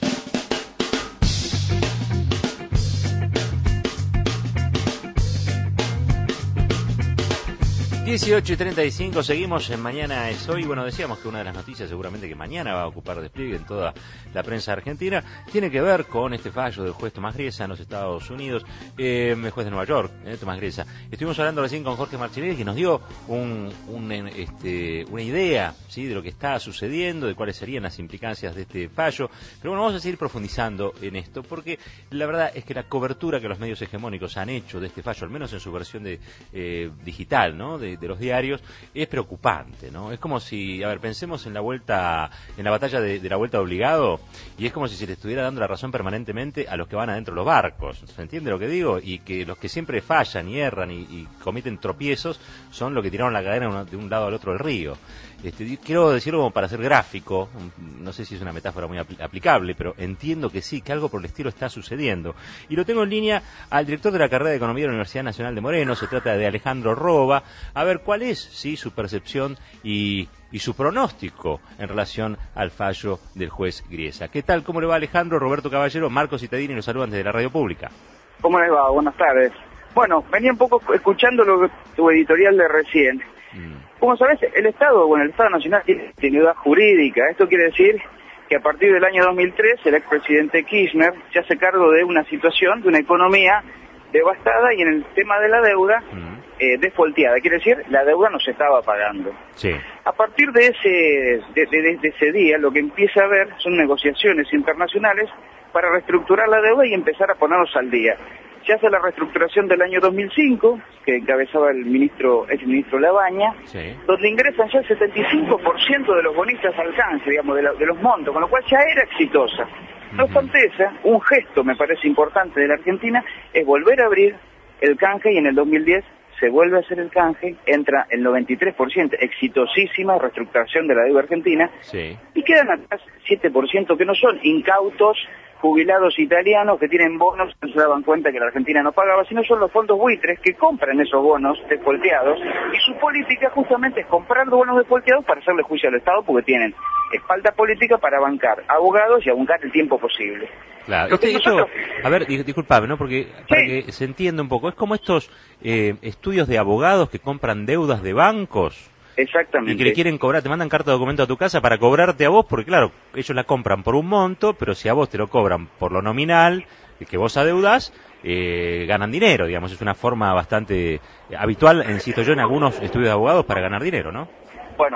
dieciocho y treinta y cinco, seguimos en Mañana es Hoy. Bueno, decíamos que una de las noticias seguramente que mañana va a ocupar despliegue en toda la prensa argentina tiene que ver con este fallo del juez Tomás Griesa en los Estados Unidos, eh, el juez de Nueva York, eh, Tomás Griesa. Estuvimos hablando recién con Jorge Marchinelli, que nos dio un, un, este, una idea, ¿sí?, de lo que está sucediendo, de cuáles serían las implicancias de este fallo. Pero bueno, vamos a seguir profundizando en esto, porque la verdad es que la cobertura que los medios hegemónicos han hecho de este fallo, al menos en su versión de eh, digital, ¿no?, de de los diarios, es preocupante, ¿no? Es como si, a ver, pensemos en la vuelta, en la batalla de, de la vuelta de obligado, y es como si se le estuviera dando la razón permanentemente a los que van adentro de los barcos, ¿se entiende lo que digo? Y que los que siempre fallan y erran y, y cometen tropiezos son los que tiraron la cadena de un lado al otro del río. Este, quiero decirlo como para ser gráfico, no sé si es una metáfora muy apl- aplicable, pero entiendo que sí, que algo por el estilo está sucediendo. Y lo tengo en línea al director de la carrera de Economía de la Universidad Nacional de Moreno, se trata de Alejandro Roba, a ver cuál es, sí, su percepción y, y su pronóstico en relación al fallo del juez Griesa. ¿Qué tal? ¿Cómo le va, Alejandro? Roberto Caballero, Marcos Citadini los saludan desde la radio pública. ¿Cómo les va? Buenas tardes. Bueno, venía un poco escuchando lo que, tu editorial de recién. Mm. Como sabés, el Estado, bueno, el Estado Nacional tiene continuidad jurídica. Esto quiere decir que a partir del año dos mil tres el expresidente Kirchner se hace cargo de una situación, de una economía devastada y en el tema de la deuda mm. eh, desfolteada. Quiere decir, la deuda no se estaba pagando. Sí. A partir de ese, de, de, de ese día, lo que empieza a haber son negociaciones internacionales para reestructurar la deuda y empezar a ponernos al día. Se hace la reestructuración del año dos mil cinco, que encabezaba el ministro, ex ministro Labaña, sí, donde ingresan ya el setenta y cinco por ciento de los bonistas al canje, digamos, de, la, de los montos, con lo cual ya era exitosa. No obstante esa, un gesto me parece importante de la Argentina es volver a abrir el canje y en el dos mil diez se vuelve a hacer el canje, entra el noventa y tres por ciento, exitosísima reestructuración de la deuda argentina, sí, y quedan atrás siete por ciento que no son incautos, jubilados italianos que tienen bonos que no se daban cuenta que la Argentina no pagaba, sino son los fondos buitres que compran esos bonos desfolteados y su política justamente es comprar bonos desfolteados para hacerle juicio al Estado porque tienen espalda política para bancar abogados y abancar el tiempo posible. Claro, este, nosotros... esto, a ver, disculpame, ¿no? Porque para sí. que se entienda un poco, es como estos eh, estudios de abogados que compran deudas de bancos. Exactamente. Y que le quieren cobrar, te mandan carta de documento a tu casa para cobrarte a vos, porque claro, ellos la compran por un monto, pero si a vos te lo cobran por lo nominal que vos adeudás, eh, ganan dinero, digamos, es una forma bastante habitual, insisto yo, en algunos estudios de abogados para ganar dinero, ¿no? Bueno,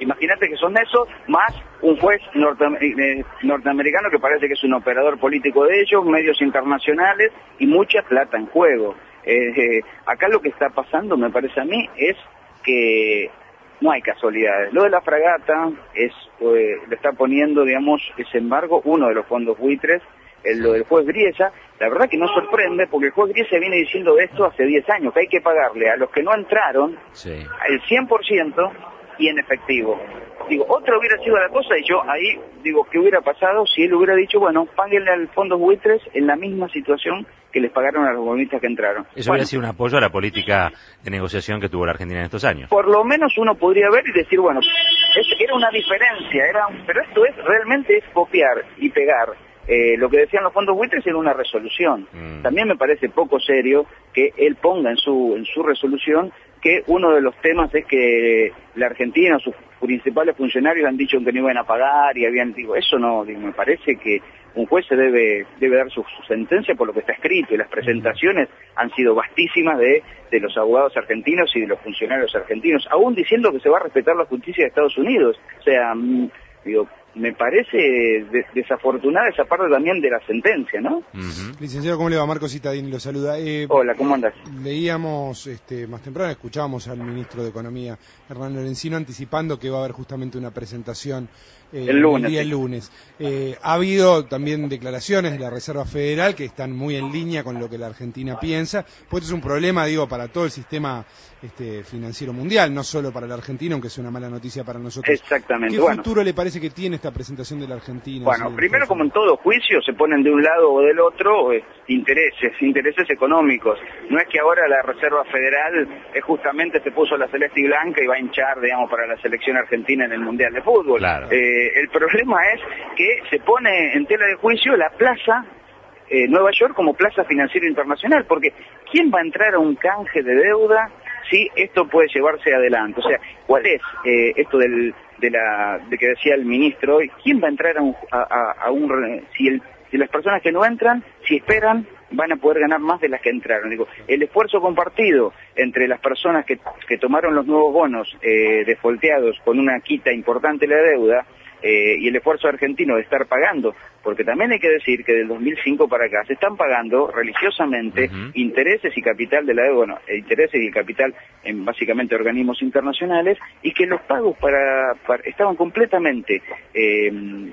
Imagínate que son esos, más un juez norte, eh, norteamericano que parece que es un operador político de ellos, medios internacionales y mucha plata en juego. Eh, eh, acá lo que está pasando, me parece a mí, es que no hay casualidades. Lo de la fragata es, eh, le está poniendo, digamos, ese embargo uno de los fondos buitres, el, lo del juez Griesa. La verdad que no sorprende, porque el juez Griesa viene diciendo esto hace diez años, que hay que pagarle a los que no entraron sí. el cien por ciento y en efectivo. Digo, otra hubiera sido la cosa, y yo ahí digo, ¿qué hubiera pasado si él hubiera dicho, bueno, páguenle al fondos buitres en la misma situación que les pagaron a los bonistas que entraron? Eso bueno, hubiera sido un apoyo a la política de negociación que tuvo la Argentina en estos años. Por lo menos uno podría ver y decir, bueno, es, era una diferencia, era un, pero esto es realmente es copiar y pegar. Eh, lo que decían los fondos buitres era una resolución. Mm. También me parece poco serio que él ponga en su en su resolución que uno de los temas es que la Argentina, sus principales funcionarios han dicho que no iban a pagar y habían, digo, eso no, digo, me parece que un juez se debe debe dar su, su sentencia por lo que está escrito, y las presentaciones han sido vastísimas de, de los abogados argentinos y de los funcionarios argentinos, aún diciendo que se va a respetar la justicia de Estados Unidos. O sea, mm, digo, me parece de, desafortunada esa parte también de la sentencia, ¿no? Uh-huh. Licenciado, ¿cómo le va? Marco Citadini lo saluda. Eh, Hola, ¿cómo andas? Leíamos este, más temprano, escuchábamos al ministro de Economía, Hernán Lorenzino, anticipando que va a haber justamente una presentación eh, el lunes. El día sí. lunes. Eh, ha habido también declaraciones de la Reserva Federal que están muy en línea con lo que la Argentina piensa, pues es un problema, digo, para todo el sistema este, financiero mundial, no solo para la Argentina, aunque es una mala noticia para nosotros. Exactamente. ¿Qué bueno. futuro le parece que tiene esta presentación de la Argentina? Bueno, sí, primero, como en todo juicio, se ponen de un lado o del otro eh, intereses, intereses económicos. No es que ahora la Reserva Federal eh, justamente se puso la celeste y blanca y va a hinchar, digamos, para la selección argentina en el Mundial de Fútbol. Claro. Eh, el problema es que se pone en tela de juicio la plaza eh, Nueva York como plaza financiera internacional, porque ¿quién va a entrar a un canje de deuda si esto puede llevarse adelante? O sea, ¿cuál es eh, esto del de la de que decía el ministro hoy? ¿Quién va a entrar a un, a, a, a un si, el, si las personas que no entran, si esperan, van a poder ganar más de las que entraron? Digo, el esfuerzo compartido entre las personas que, que tomaron los nuevos bonos eh, defolteados con una quita importante de la deuda, Eh, y el esfuerzo argentino de estar pagando, porque también hay que decir que del dos mil cinco para acá se están pagando religiosamente uh-huh. intereses y capital de la deuda, bueno, intereses y capital en básicamente organismos internacionales, y que los pagos para, para estaban completamente eh,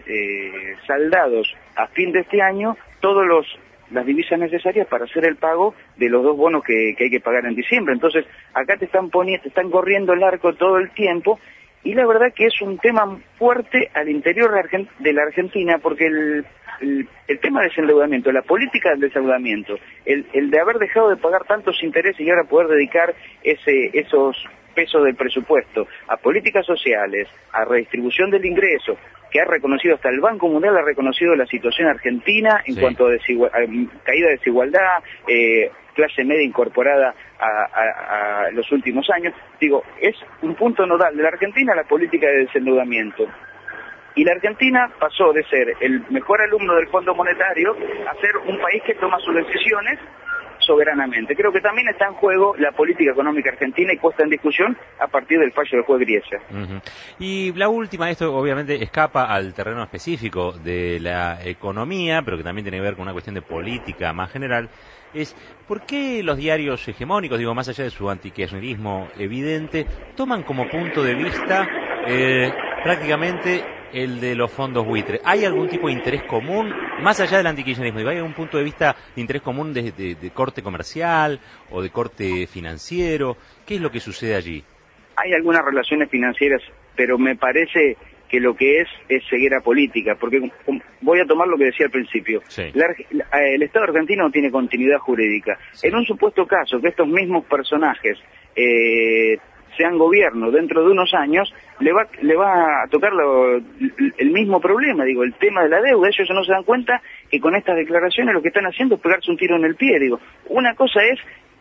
eh, saldados a fin de este año, todos los las divisas necesarias para hacer el pago de los dos bonos que, que hay que pagar en diciembre. Entonces, acá te están poniendo, te están corriendo el arco todo el tiempo. Y la verdad que es un tema fuerte al interior de la Argentina, porque el, el, el tema del desendeudamiento, la política del desendeudamiento, el, el de haber dejado de pagar tantos intereses y ahora poder dedicar ese, esos pesos del presupuesto a políticas sociales, a redistribución del ingreso, que ha reconocido, hasta el Banco Mundial ha reconocido la situación argentina en sí. cuanto a, desigual, a caída de desigualdad, eh, clase media incorporada a, a, a los últimos años. Digo, es un punto nodal de la Argentina la política de desendeudamiento. Y la Argentina pasó de ser el mejor alumno del Fondo Monetario a ser un país que toma sus decisiones soberanamente. Creo que también está en juego la política económica argentina y puesta en discusión a partir del fallo del juez Griesa. Uh-huh. Y la última, esto obviamente escapa al terreno específico de la economía, pero que también tiene que ver con una cuestión de política más general, es ¿por qué los diarios hegemónicos, digo, más allá de su antikirchnerismo evidente, toman como punto de vista eh, prácticamente el de los fondos buitre? ¿Hay algún tipo de interés común, más allá del antikirchnerismo? ¿Hay algún punto de vista de interés común de, de, de corte comercial o de corte financiero? ¿Qué es lo que sucede allí? Hay algunas relaciones financieras, pero me parece que lo que es es ceguera política, porque voy a tomar lo que decía al principio. Sí. La, el Estado argentino no tiene continuidad jurídica. Sí. En un supuesto caso que estos mismos personajes eh, sean gobierno dentro de unos años, le va le va a tocar lo, el mismo problema, digo, el tema de la deuda. Ellos no se dan cuenta que con estas declaraciones lo que están haciendo es pegarse un tiro en el pie. Digo, una cosa es eh,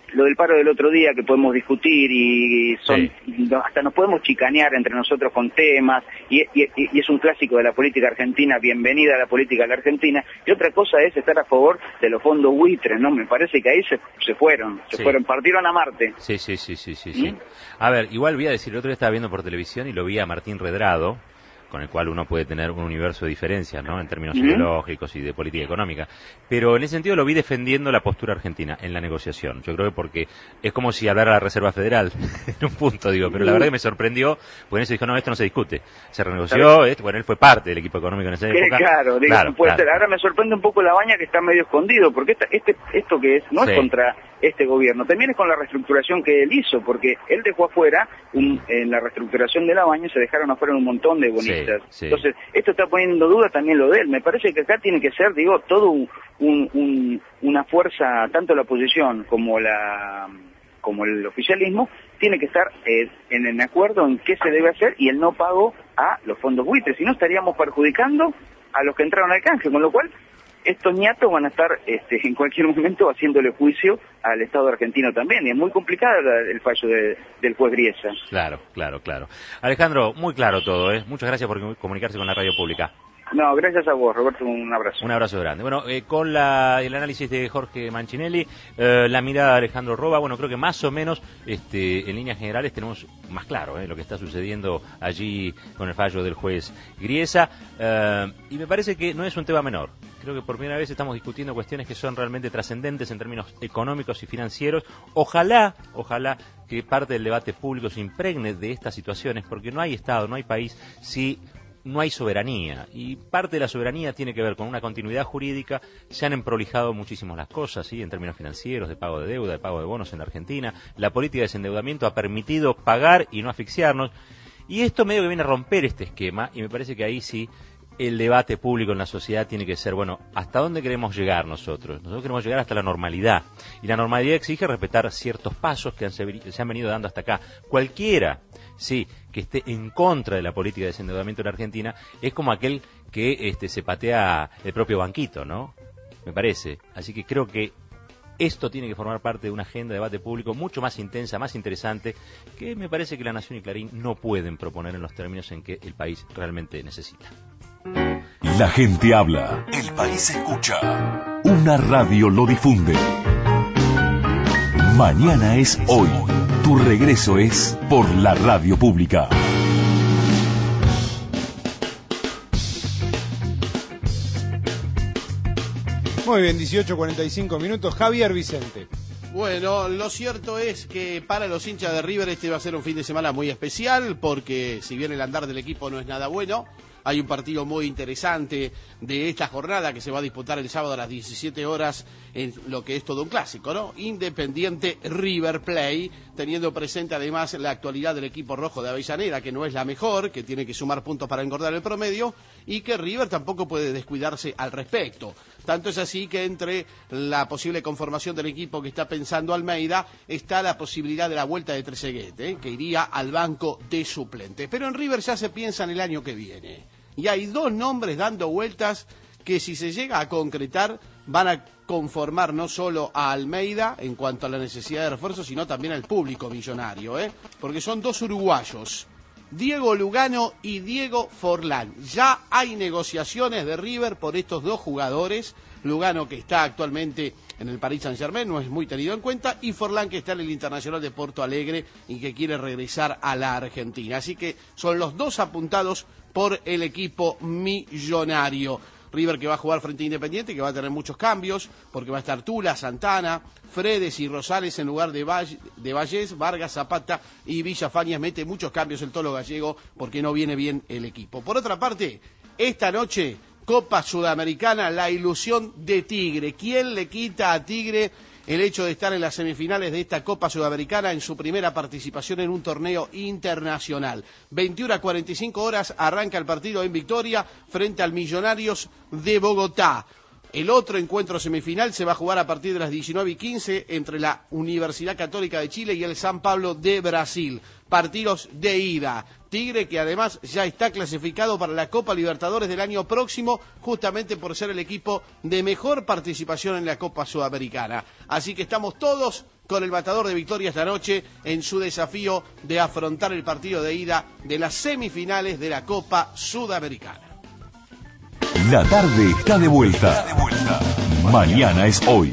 lo del paro del otro día que podemos discutir y son Sí. hasta nos podemos chicanear entre nosotros con temas y, y, y es un clásico de la política argentina, bienvenida a la política de la Argentina, y otra cosa es estar a favor de los fondos buitres, ¿no? Me parece que ahí se, se fueron, se Sí. fueron, partieron a Marte. Sí, sí, sí, sí, sí, sí. A ver, igual voy a decir, el otro día estaba viendo por televisión y lo vi a Martín Redrado, con el cual uno puede tener un universo de diferencias, ¿no?, en términos Ujú. ideológicos y de política económica. Pero en ese sentido lo vi defendiendo la postura argentina en la negociación. Yo creo que porque es como si hablara la Reserva Federal, en un punto, digo, pero la verdad que me sorprendió, porque en eso dijo, no, esto no se discute. Se renegoció, esto, bueno, él fue parte del equipo económico en esa Que época. claro, digo, Claro, puede claro. ser. Ahora me sorprende un poco la baña que está medio escondido, porque esta, este, esto que es, no Sí. es contra este gobierno, también es con la reestructuración que él hizo, porque él dejó afuera, un, en la reestructuración de la baña se dejaron afuera un montón de bonistas. Sí, sí. Entonces, esto está poniendo en duda también lo de él. Me parece que acá tiene que ser, digo, todo un, un, un- una fuerza, tanto la oposición como la como el oficialismo, tiene que estar eh, en el acuerdo en qué se debe hacer y el no pago a los fondos buitres. Si no, estaríamos perjudicando a los que entraron al canje, con lo cual estos ñatos van a estar este, en cualquier momento haciéndole juicio al Estado argentino también, y es muy complicado la- el fallo de- del juez Griesa. Claro, claro, claro. Alejandro, muy claro todo, ¿eh? Muchas gracias por comunicarse con la radio pública. No, gracias a vos, Roberto, un abrazo. Un abrazo grande. Bueno, eh, con la, el análisis de Jorge Manchinelli, eh, la mirada de Alejandro Roba, bueno, creo que más o menos, este, en líneas generales tenemos más claro eh, lo que está sucediendo allí con el fallo del juez Griesa, eh, y me parece que no es un tema menor. Creo que por primera vez estamos discutiendo cuestiones que son realmente trascendentes en términos económicos y financieros. Ojalá, ojalá que parte del debate público se impregne de estas situaciones, porque no hay Estado, no hay país si no hay soberanía, y parte de la soberanía tiene que ver con una continuidad jurídica. Se han emprolijado muchísimo las cosas, ¿sí?, en términos financieros, de pago de deuda, de pago de bonos en la Argentina. La política de desendeudamiento ha permitido pagar y no asfixiarnos, y esto medio que viene a romper este esquema, y me parece que ahí sí el debate público en la sociedad tiene que ser, bueno, ¿hasta dónde queremos llegar nosotros? Nosotros queremos llegar hasta la normalidad, y la normalidad exige respetar ciertos pasos que han, se, se han venido dando hasta acá. Cualquiera, sí, que esté en contra de la política de desendeudamiento en Argentina es como aquel que este, se patea el propio banquito, ¿no? Me parece. Así que creo que esto tiene que formar parte de una agenda de debate público mucho más intensa, más interesante, que me parece que La Nación y Clarín no pueden proponer en los términos en que el país realmente necesita. La gente habla, el país escucha, una radio lo difunde. Mañana es hoy. Tu regreso es por la radio pública. Muy bien, dieciocho cuarenta y cinco minutos. Javier Vicente. Bueno, lo cierto es que para los hinchas de River este va a ser un fin de semana muy especial, porque si bien el andar del equipo no es nada bueno, hay un partido muy interesante de esta jornada que se va a disputar el sábado a las diecisiete horas en lo que es todo un clásico, ¿no? Independiente River Play, teniendo presente además la actualidad del equipo rojo de Avellaneda, que no es la mejor, que tiene que sumar puntos para engordar el promedio, y que River tampoco puede descuidarse al respecto. Tanto es así que entre la posible conformación del equipo que está pensando Almeida está la posibilidad de la vuelta de Trezeguet, ¿eh?, que iría al banco de suplentes. Pero en River ya se piensa en el año que viene. Y hay dos nombres dando vueltas que, si se llega a concretar, van a conformar no solo a Almeida en cuanto a la necesidad de refuerzo, sino también al público millonario, ¿eh? Porque son dos uruguayos, Diego Lugano y Diego Forlán. Ya hay negociaciones de River por estos dos jugadores. Lugano, que está actualmente en el Paris Saint-Germain, no es muy tenido en cuenta, y Forlán, que está en el Internacional de Porto Alegre y que quiere regresar a la Argentina. Así que son los dos apuntados por el equipo millonario. River, que va a jugar frente a Independiente, que va a tener muchos cambios, porque va a estar Tula, Santana, Fredes y Rosales en lugar de, Valle, de Vallés, Vargas, Zapata y Villafañas. Mete muchos cambios el Tolo Gallego porque no viene bien el equipo. Por otra parte, esta noche, Copa Sudamericana, la ilusión de Tigre. ¿Quién le quita a Tigre el hecho de estar en las semifinales de esta Copa Sudamericana en su primera participación en un torneo internacional? veintiuna a cuarenta y cinco horas arranca el partido en Victoria frente al Millonarios de Bogotá. El otro encuentro semifinal se va a jugar a partir de las diecinueve y quince entre la Universidad Católica de Chile y el San Pablo de Brasil. Partidos de ida. Tigre, que además ya está clasificado para la Copa Libertadores del año próximo, justamente por ser el equipo de mejor participación en la Copa Sudamericana. Así que estamos todos con el Matador de Victoria esta noche en su desafío de afrontar el partido de ida de las semifinales de la Copa Sudamericana. La tarde está de vuelta. Está de vuelta. Mañana es hoy.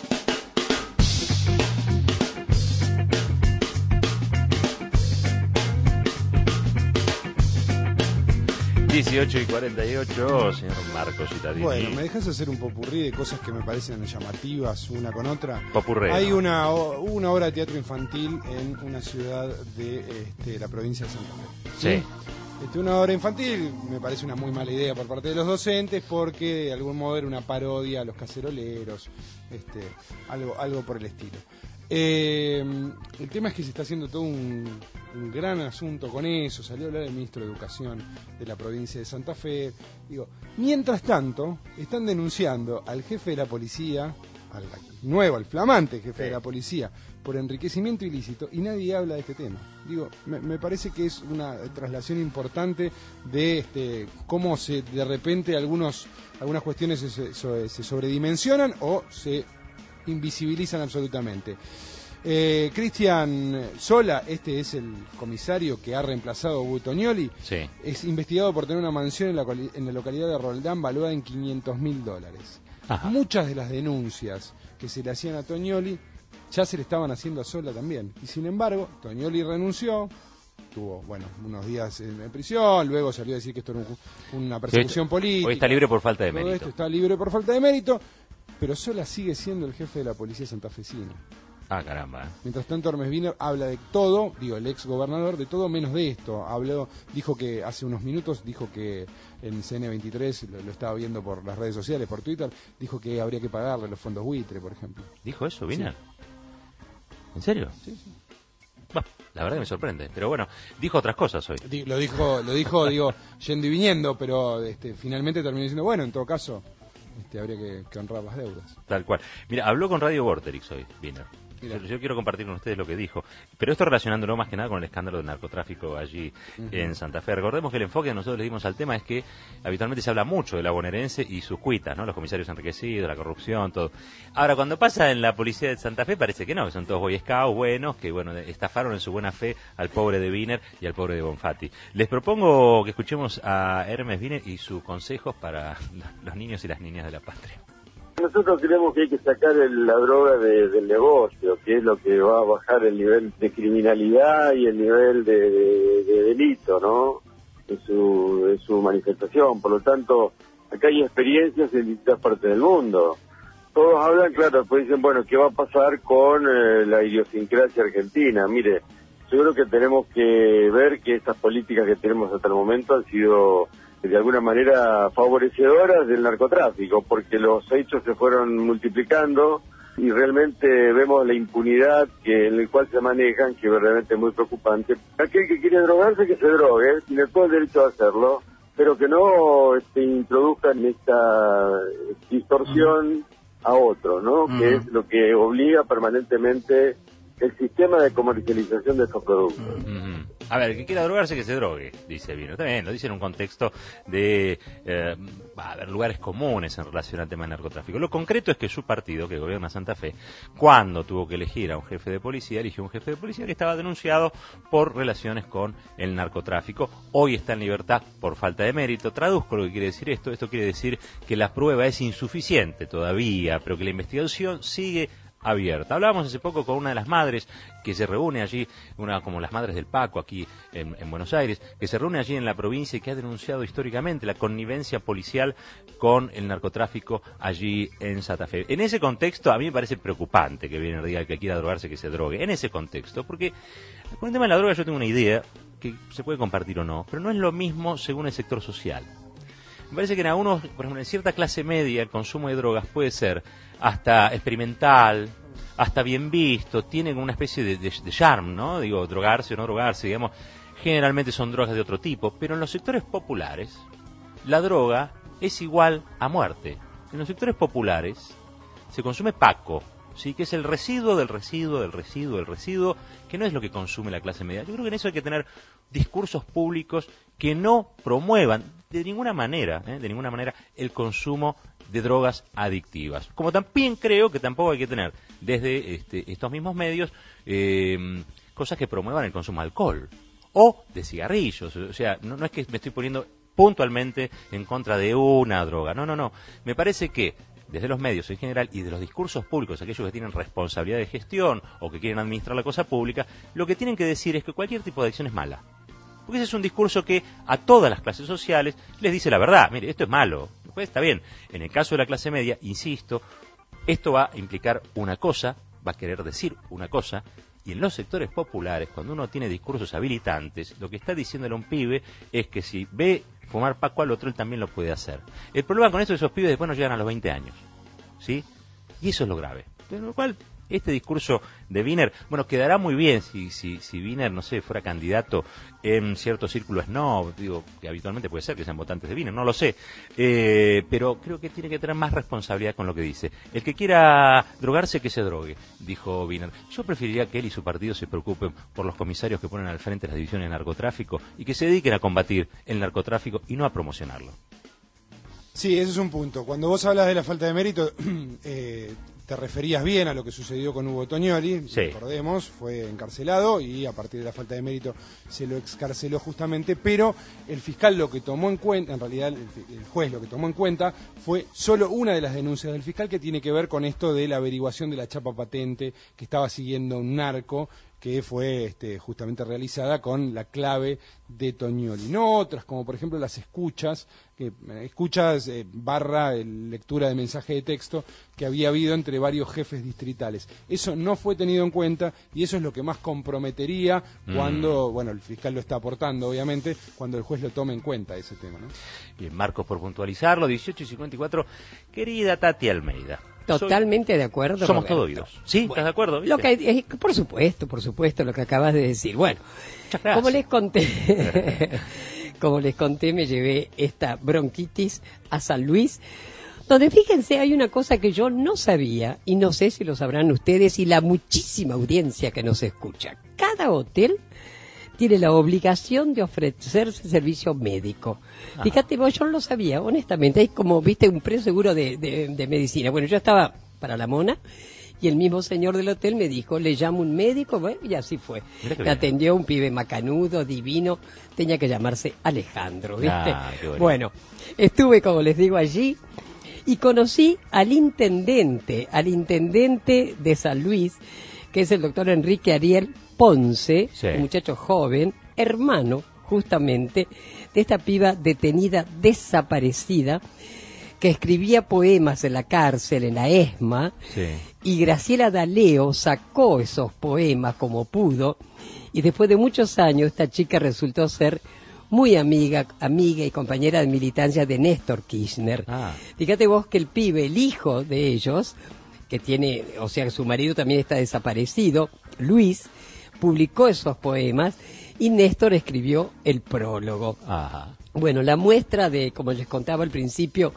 dieciocho y cuarenta y ocho, señor Marcos Cittadini. Bueno, ¿me dejas hacer un popurrí de cosas que me parecen llamativas una con otra? Popurrí. Hay una, una obra de teatro infantil en una ciudad de este, la provincia de Santa Fe. Sí. Este, una obra infantil me parece una muy mala idea por parte de los docentes porque de algún modo era una parodia a los caceroleros, este, algo, algo por el estilo. Eh, el tema es que se está haciendo todo un, un gran asunto con eso. Salió a hablar el ministro de Educación de la provincia de Santa Fe. Digo, mientras tanto, están denunciando al jefe de la policía, al nuevo, al flamante jefe de la policía, por enriquecimiento ilícito, y nadie habla de este tema. Digo, me, me parece que es una traslación importante de este cómo se de repente algunos algunas cuestiones se, se, se sobredimensionan o se invisibilizan absolutamente. Eh, Cristian Sola, este es el comisario que ha reemplazado a Butognoli, sí. Es investigado por tener una mansión en la, en la localidad de Roldán valuada en quinientos mil dólares. Ajá. Muchas de las denuncias que se le hacían a Tognoli ya se le estaban haciendo a Sola también. Y sin embargo, Tognoli renunció, tuvo, bueno, unos días en, en prisión, luego salió a decir que esto era un, una persecución hoy, política. Hoy está libre por falta de todo mérito. Esto está libre por falta de mérito, pero Sola sigue siendo el jefe de la policía santafesina. Ah, caramba. Mientras tanto, Hermes Wiener habla de todo, digo, el ex gobernador, de todo menos de esto. Habló, dijo que hace unos minutos, dijo que en C N veintitrés, lo, lo estaba viendo por las redes sociales, por Twitter, dijo que habría que pagarle los fondos buitre, por ejemplo. ¿Dijo eso, Wiener? Sí. ¿En serio? Sí, sí. Bueno, la verdad que me sorprende, pero bueno, dijo otras cosas hoy. Lo dijo, lo dijo, digo, yendo y viniendo, pero este, finalmente terminó diciendo, bueno, en todo caso, este, habría que, que honrar las deudas. Tal cual. Mira, habló con Radio Vorterix hoy, Wiener. Yo, yo quiero compartir con ustedes lo que dijo, pero esto relacionándolo más que nada con el escándalo del narcotráfico allí uh-huh. en Santa Fe. Recordemos que el enfoque que nosotros le dimos al tema es que habitualmente se habla mucho de la bonaerense y sus cuitas, ¿no? Los comisarios enriquecidos, la corrupción, todo. Ahora, cuando pasa en la policía de Santa Fe parece que no, que son todos boy scouts buenos, que bueno, estafaron en su buena fe al pobre de Wiener y al pobre de Bonfatti. Les propongo que escuchemos a Hermes Wiener y sus consejos para los niños y las niñas de la patria. Nosotros creemos que hay que sacar el, la droga de, del negocio, que es lo que va a bajar el nivel de criminalidad y el nivel de, de, de delito, ¿no? En su, en su manifestación. Por lo tanto, acá hay experiencias en distintas partes del mundo. Todos hablan, claro, después dicen, bueno, ¿qué va a pasar con eh, la idiosincrasia argentina? Mire, yo creo que tenemos que ver que estas políticas que tenemos hasta el momento han sido de alguna manera favorecedoras del narcotráfico, porque los hechos se fueron multiplicando y realmente vemos la impunidad que en el cual se manejan, que realmente es muy preocupante. Aquel que quiere drogarse, que se drogue, tiene todo el derecho a hacerlo, pero que no este, introduzcan esta distorsión a otro, ¿no? Uh-huh. Que es lo que obliga permanentemente el sistema de comercialización de estos productos. Uh-huh. A ver, el que quiera drogarse, que se drogue, dice Vino. También lo dice en un contexto de eh, a ver, lugares comunes en relación al tema del narcotráfico. Lo concreto es que su partido, que gobierna Santa Fe, cuando tuvo que elegir a un jefe de policía, eligió un jefe de policía que estaba denunciado por relaciones con el narcotráfico. Hoy está en libertad por falta de mérito. Traduzco lo que quiere decir esto. Esto quiere decir que la prueba es insuficiente todavía, pero que la investigación sigue abierta. Hablábamos hace poco con una de las madres que se reúne allí, una como las madres del Paco aquí en, en Buenos Aires, que se reúne allí en la provincia y que ha denunciado históricamente la connivencia policial con el narcotráfico allí en Santa Fe. En ese contexto, a mí me parece preocupante que viene el día que quiera drogarse, que se drogue. En ese contexto, porque con el tema de la droga yo tengo una idea que se puede compartir o no, pero no es lo mismo según el sector social. Me parece que en algunos, por ejemplo, en cierta clase media, el consumo de drogas puede ser hasta experimental, hasta bien visto, tienen una especie de, de, de charm, ¿no? Digo, drogarse o no drogarse, digamos, generalmente son drogas de otro tipo, pero en los sectores populares, la droga es igual a muerte. En los sectores populares se consume paco, ¿sí? Que es el residuo del residuo del residuo del residuo, que no es lo que consume la clase media. Yo creo que en eso hay que tener discursos públicos que no promuevan de ninguna manera, ¿eh? de ninguna manera, el consumo de drogas adictivas. Como también creo que tampoco hay que tener desde este, estos mismos medios eh, cosas que promuevan el consumo de alcohol o de cigarrillos. O sea, no, no es que me estoy poniendo puntualmente en contra de una droga. No, no, no. Me parece que desde los medios en general y de los discursos públicos, aquellos que tienen responsabilidad de gestión o que quieren administrar la cosa pública, lo que tienen que decir es que cualquier tipo de adicción es mala. Porque ese es un discurso que a todas las clases sociales les dice la verdad. Mire, esto es malo. Pues está bien. En el caso de la clase media, insisto, esto va a implicar una cosa, va a querer decir una cosa, y en los sectores populares, cuando uno tiene discursos habilitantes, lo que está diciéndole a un pibe es que si ve fumar Paco al otro, él también lo puede hacer. El problema con esto es que esos pibes después no llegan a los veinte años, ¿sí? Y eso es lo grave. De lo cual, este discurso de Wiener, bueno, quedará muy bien si si si Wiener, no sé, fuera candidato en ciertos círculos, no, digo, que habitualmente puede ser que sean votantes de Wiener, no lo sé, eh, pero creo que tiene que tener más responsabilidad con lo que dice. El que quiera drogarse, que se drogue, dijo Wiener. Yo preferiría que él y su partido se preocupen por los comisarios que ponen al frente las divisiones de narcotráfico y que se dediquen a combatir el narcotráfico y no a promocionarlo. Sí, ese es un punto. Cuando vos hablas de la falta de mérito, eh, te referías bien a lo que sucedió con Hugo Tognoli, sí. Recordemos, fue encarcelado y a partir de la falta de mérito se lo excarceló justamente, pero el fiscal lo que tomó en cuenta, en realidad el, el juez lo que tomó en cuenta fue solo una de las denuncias del fiscal que tiene que ver con esto de la averiguación de la chapa patente que estaba siguiendo un narco, que fue este, justamente realizada con la clave de Tognoli. No otras, como por ejemplo las escuchas, que escuchas eh, barra eh, lectura de mensaje de texto que había habido entre varios jefes distritales. Eso no fue tenido en cuenta y eso es lo que más comprometería cuando, mm. bueno, el fiscal lo está aportando, obviamente, cuando el juez lo tome en cuenta ese tema, ¿no? Bien, Marcos, por puntualizarlo, dieciocho y cincuenta y cuatro, querida Tati Almeida. Totalmente de acuerdo. Somos Roberto. todo oídos. ¿Sí? ¿Estás de acuerdo? Lo que, eh, por supuesto, por supuesto, lo que acabas de decir. Bueno, como les conté, como les conté, me llevé esta bronquitis a San Luis, donde fíjense, hay una cosa que yo no sabía, y no sé si lo sabrán ustedes y la muchísima audiencia que nos escucha. Cada hotel tiene la obligación de ofrecerse servicio médico. Ajá. Fíjate vos, yo no lo sabía, honestamente, hay como, viste, un preseguro de, de, de medicina. Bueno, yo estaba para La Mona y el mismo señor del hotel me dijo, le llamo un médico, bueno, y así fue. Me atendió un pibe macanudo, divino, tenía que llamarse Alejandro, ¿viste? Ah, bueno. bueno, estuve, como les digo, allí y conocí al intendente, al intendente de San Luis, que es el doctor Enrique Ariel Ponce, sí. Un muchacho joven, hermano justamente de esta piba detenida, desaparecida, que escribía poemas en la cárcel, en la ESMA, sí. Y Graciela D'Aleo sacó esos poemas como pudo, y después de muchos años esta chica resultó ser muy amiga, amiga y compañera de militancia de Néstor Kirchner. Ah. Fíjate vos que el pibe, el hijo de ellos, que tiene, o sea, su marido también está desaparecido, Luis, publicó esos poemas y Néstor escribió el prólogo. Ajá. Bueno, la muestra de, como les contaba al principio,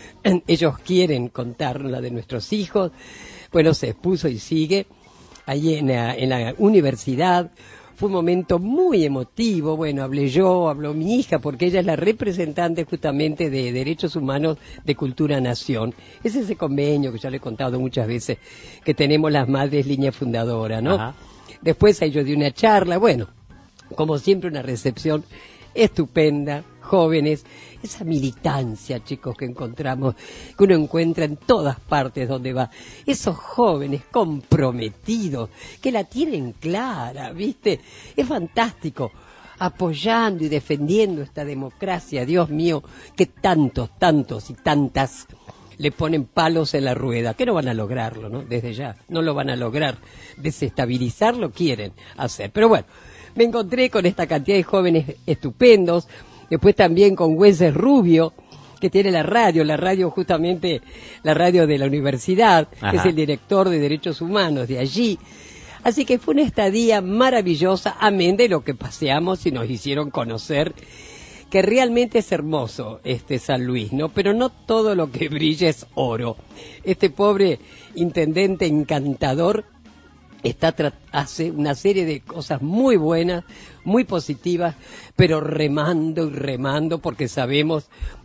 ellos quieren contar la de nuestros hijos, bueno, se expuso y sigue allí en la, en la universidad. Fue un momento muy emotivo, bueno, hablé yo, habló mi hija, porque ella es la representante justamente de Derechos Humanos de Cultura Nación. Es ese convenio que ya le he contado muchas veces, que tenemos las madres línea fundadora, ¿no? Ajá. Después ahí yo di una charla, bueno, como siempre una recepción estupenda, jóvenes, esa militancia, chicos, que encontramos, que uno encuentra en todas partes donde va, esos jóvenes comprometidos, que la tienen clara, ¿viste? Es fantástico, apoyando y defendiendo esta democracia, Dios mío, que tantos, tantos y tantas le ponen palos en la rueda, que no van a lograrlo, ¿no? Desde ya, no lo van a lograr, desestabilizarlo quieren hacer, pero bueno, me encontré con esta cantidad de jóvenes estupendos, después también con Güeces Rubio, que tiene la radio, la radio justamente, la radio de la universidad, Ajá. Que es el director de Derechos Humanos de allí. Así que fue una estadía maravillosa, amén de lo que paseamos y nos hicieron conocer, que realmente es hermoso este San Luis, ¿no? Pero no todo lo que brilla es oro. Este pobre intendente encantador está tra- hace una serie de cosas muy buenas, muy positivas, pero remando y remando porque sabemos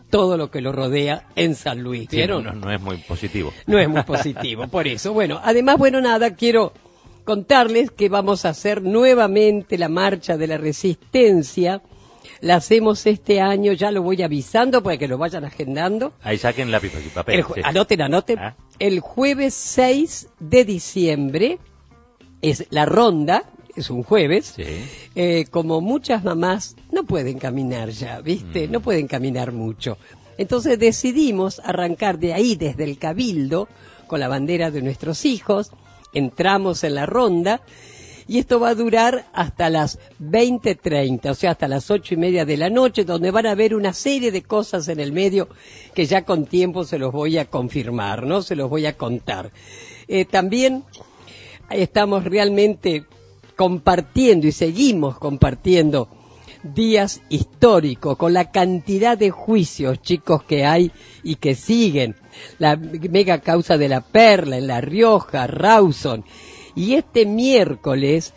todo lo que lo rodea en San Luis. Sí, ¿Vieron? no, no es muy positivo. No es muy positivo, por eso. Bueno, además, bueno, nada, quiero contarles que vamos a hacer nuevamente la Marcha de la Resistencia. La hacemos este año, ya lo voy avisando para que lo vayan agendando. Ahí saquen lápiz y papel. El, sí. Anoten, anoten. ¿Ah? El jueves seis de diciembre es la ronda, es un jueves. Sí. Eh, como muchas mamás no pueden caminar ya, ¿viste? Mm. No pueden caminar mucho. Entonces decidimos arrancar de ahí, desde el Cabildo, con la bandera de nuestros hijos. Entramos en la ronda. Y esto va a durar hasta las veinte treinta, o sea, hasta las ocho y media de la noche, donde van a ver una serie de cosas en el medio que ya con tiempo se los voy a confirmar, ¿no? Se los voy a contar. Eh, también estamos realmente compartiendo y seguimos compartiendo días históricos con la cantidad de juicios, chicos, que hay y que siguen. La mega causa de la Perla en La Rioja, Rawson. Y este miércoles,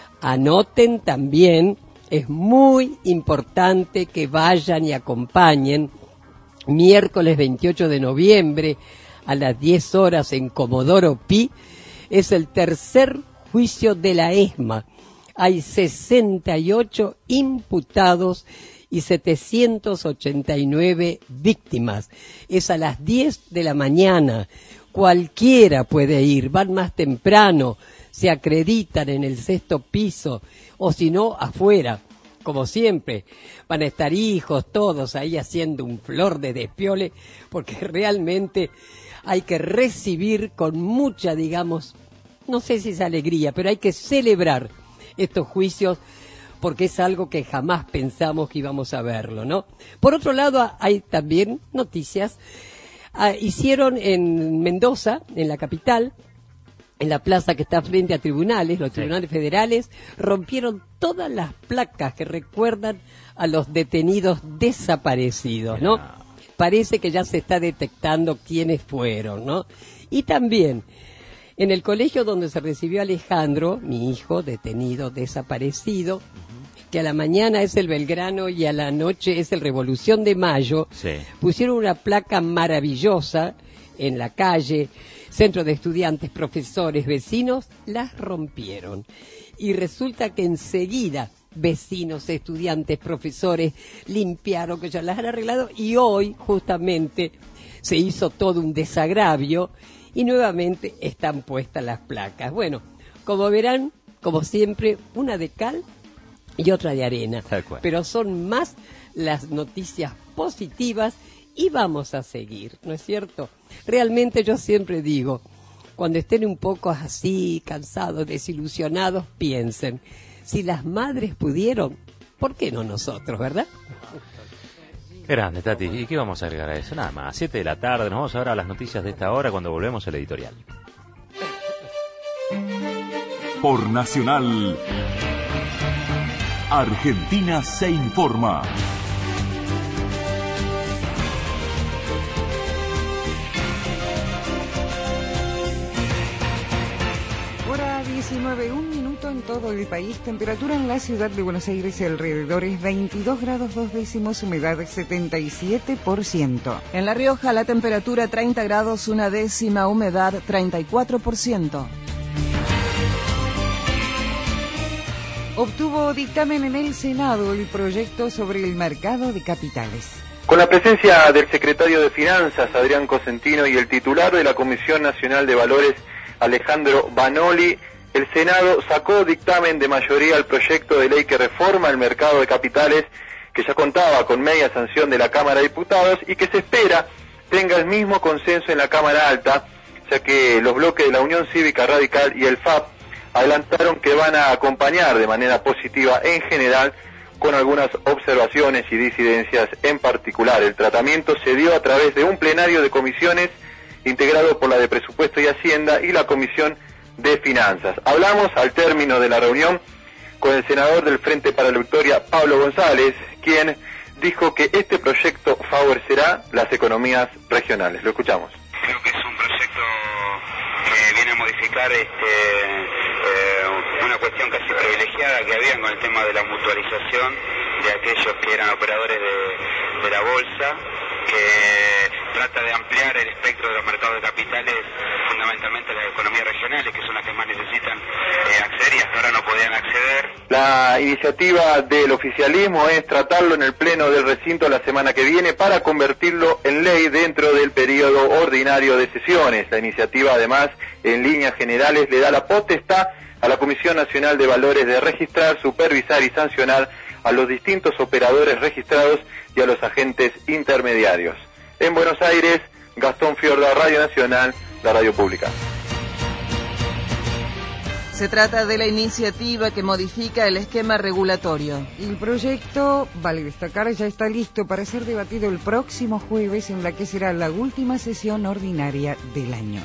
anoten también, es muy importante que vayan y acompañen, miércoles veintiocho de noviembre a las diez horas en Comodoro Pi, es el tercer juicio de la ESMA. Hay sesenta y ocho imputados y setecientas ochenta y nueve víctimas. Es a las diez de la mañana. Cualquiera puede ir, van más temprano, se acreditan en el sexto piso, o si no, afuera, como siempre. Van a estar hijos, todos ahí haciendo un flor de despiole, porque realmente hay que recibir con mucha, digamos, no sé si es alegría, pero hay que celebrar estos juicios, porque es algo que jamás pensamos que íbamos a verlo, ¿no? Por otro lado, hay también noticias. Ah, hicieron en Mendoza, en la capital, en la plaza que está frente a tribunales, los tribunales sí. federales, rompieron todas las placas que recuerdan a los detenidos desaparecidos, ¿no? Yeah. Parece que ya se está detectando quiénes fueron, ¿no? Y también, en el colegio donde se recibió Alejandro, mi hijo, detenido desaparecido, uh-huh. que a la mañana es el Belgrano y a la noche es el Revolución de Mayo, sí. pusieron una placa maravillosa en la calle, centro de estudiantes, profesores, vecinos, las rompieron. Y resulta que enseguida vecinos, estudiantes, profesores limpiaron, que ya las han arreglado, y hoy justamente se hizo todo un desagravio y nuevamente están puestas las placas. Bueno, como verán, como siempre, una de cal y otra de arena, pero son más las noticias positivas y vamos a seguir, ¿no es cierto? Realmente yo siempre digo, cuando estén un poco así, cansados, desilusionados, piensen, si las madres pudieron, ¿por qué no nosotros, verdad? Grande, Tati. ¿Y qué vamos a agregar a eso? Nada más, siete de la tarde, nos vamos ahora a las noticias de esta hora cuando volvemos al editorial. Por Nacional, Argentina se informa. Hora diecinueve, un minuto en todo el país. Temperatura en la ciudad de Buenos Aires y alrededores veintidós grados dos décimos, humedad setenta y siete por ciento. En La Rioja la temperatura treinta grados una décima, humedad treinta y cuatro por ciento. Obtuvo dictamen en el Senado el proyecto sobre el mercado de capitales. Con la presencia del secretario de Finanzas, Adrián Cosentino, y el titular de la Comisión Nacional de Valores, Alejandro Banoli, el Senado sacó dictamen de mayoría al proyecto de ley que reforma el mercado de capitales, que ya contaba con media sanción de la Cámara de Diputados y que se espera tenga el mismo consenso en la Cámara Alta, ya que los bloques de la Unión Cívica Radical y el F A P adelantaron que van a acompañar de manera positiva en general, con algunas observaciones y disidencias en particular. El tratamiento se dio a través de un plenario de comisiones integrado por la de Presupuesto y Hacienda y la Comisión de Finanzas. Hablamos al término de la reunión con el senador del Frente para la Victoria, Pablo González, quien dijo que este proyecto favorecerá las economías regionales. Lo escuchamos. Creo que es un proyecto que viene a modificar este, eh, una cuestión casi privilegiada que había con el tema de la mutualización de aquellos que eran operadores de, de la bolsa, que trata de ampliar el espectro de los mercados de capitales, fundamentalmente las economías regionales, que son las que más necesitan eh, acceder y hasta ahora no podían acceder. La iniciativa del oficialismo es tratarlo en el pleno del recinto la semana que viene para convertirlo en ley dentro del periodo ordinario de sesiones. La iniciativa, además, en líneas generales, le da la potestad a la Comisión Nacional de Valores de registrar, supervisar y sancionar a los distintos operadores registrados y a los agentes intermediarios. En Buenos Aires, Gastón Fiorda, Radio Nacional, la radio pública. Se trata de la iniciativa que modifica el esquema regulatorio. El proyecto, vale destacar, ya está listo para ser debatido el próximo jueves en la que será la última sesión ordinaria del año.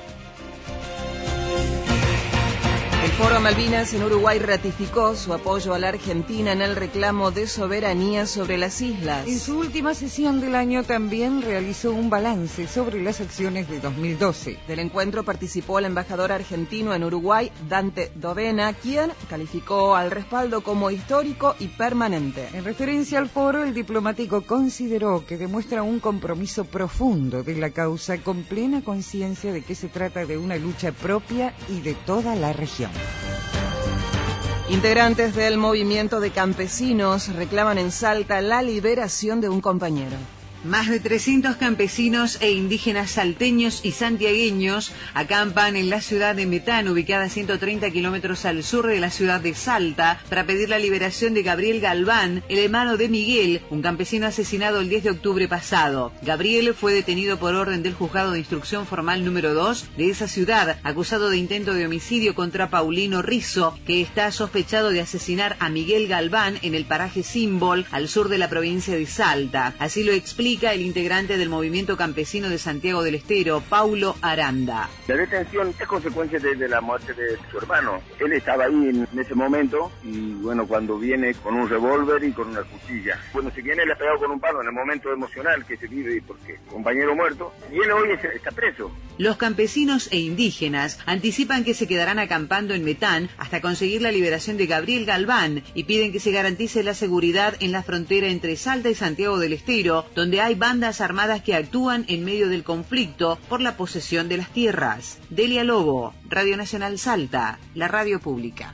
El Foro Malvinas en Uruguay ratificó su apoyo a la Argentina en el reclamo de soberanía sobre las islas. En su última sesión del año también realizó un balance sobre las acciones de dos mil doce. Del encuentro participó el embajador argentino en Uruguay, Dante Dovena, quien calificó al respaldo como histórico y permanente. En referencia al foro, el diplomático consideró que demuestra un compromiso profundo de la causa, con plena conciencia de que se trata de una lucha propia y de toda la región. Integrantes del movimiento de campesinos reclaman en Salta la liberación de un compañero. Más de trescientos campesinos e indígenas salteños y santiagueños acampan en la ciudad de Metán, ubicada a ciento treinta kilómetros al sur de la ciudad de Salta, para pedir la liberación de Gabriel Galván, el hermano de Miguel, un campesino asesinado el diez de octubre pasado. Gabriel fue detenido por orden del Juzgado de Instrucción Formal número dos de esa ciudad, acusado de intento de homicidio contra Paulino Rizzo, que está sospechado de asesinar a Miguel Galván en el paraje Símbol, al sur de la provincia de Salta. Así lo explica el integrante del movimiento campesino de Santiago del Estero, Paulo Aranda. La detención es consecuencia de, de la muerte de su hermano. Él estaba ahí en, en ese momento y bueno, cuando viene con un revólver y con una cuchilla. Bueno, si viene le ha pegado con un palo en el momento emocional que se vive porque compañero muerto, y él hoy es, está preso. Los campesinos e indígenas anticipan que se quedarán acampando en Metán hasta conseguir la liberación de Gabriel Galván y piden que se garantice la seguridad en la frontera entre Salta y Santiago del Estero, donde hay bandas armadas que actúan en medio del conflicto por la posesión de las tierras. Delia Lobo, Radio Nacional Salta, la radio pública.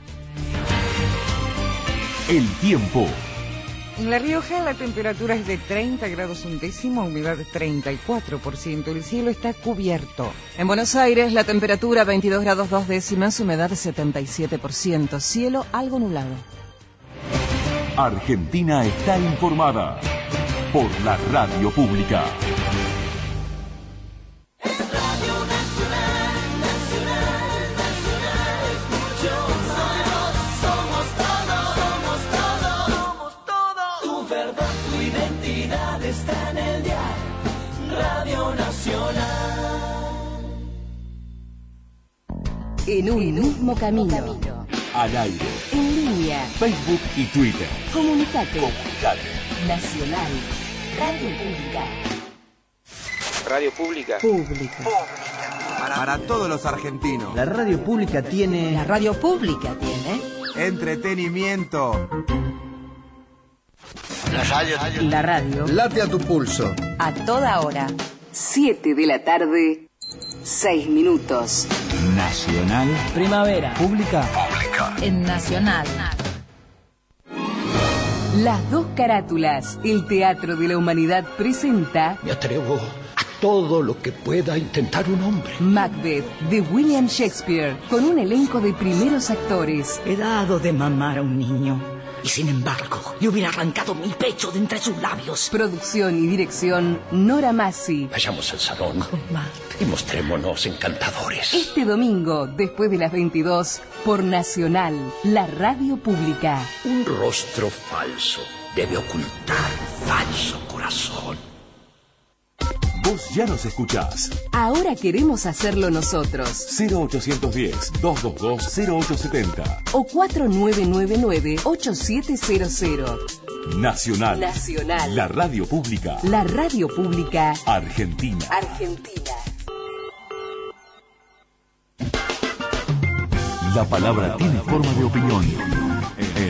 El tiempo. En La Rioja la temperatura es de treinta grados un décimo, humedad treinta y cuatro por ciento, el cielo está cubierto. En Buenos Aires la temperatura veintidós grados dos décimas, humedad setenta y siete por ciento, cielo algo nublado. Argentina está informada por la radio pública. Está en el dial, Radio Nacional. En un mismo camino. Al aire. En línea. Facebook y Twitter. Comunicate. Comunicate. Nacional. Radio Pública. Radio Pública. Pública. Para, para todos los argentinos. La radio pública tiene... La radio pública tiene... Entretenimiento. La radio. La radio. Late a tu pulso. A toda hora. Siete de la tarde. Seis minutos. Nacional. Primavera. Pública. Pública. En Nacional. Las dos carátulas. El Teatro de la Humanidad presenta... Me atrevo a todo lo que pueda intentar un hombre. Macbeth, de William Shakespeare, con un elenco de primeros actores. He dado de mamar a un niño. Y sin embargo, le hubiera arrancado mi pecho de entre sus labios. Producción y dirección, Nora Massi. Vayamos al salón y mostrémonos encantadores. Este domingo, después de las veintidós, por Nacional, la radio pública. Un rostro falso debe ocultar falso corazón. Vos ya nos escuchás. Ahora queremos hacerlo nosotros. cero ochocientos diez, doscientos veintidós, cero ocho setenta. O cuatro nueve nueve nueve, ocho siete cero cero. Nacional. Nacional. La radio pública. La radio pública. Argentina. Argentina. La palabra tiene forma de opinión.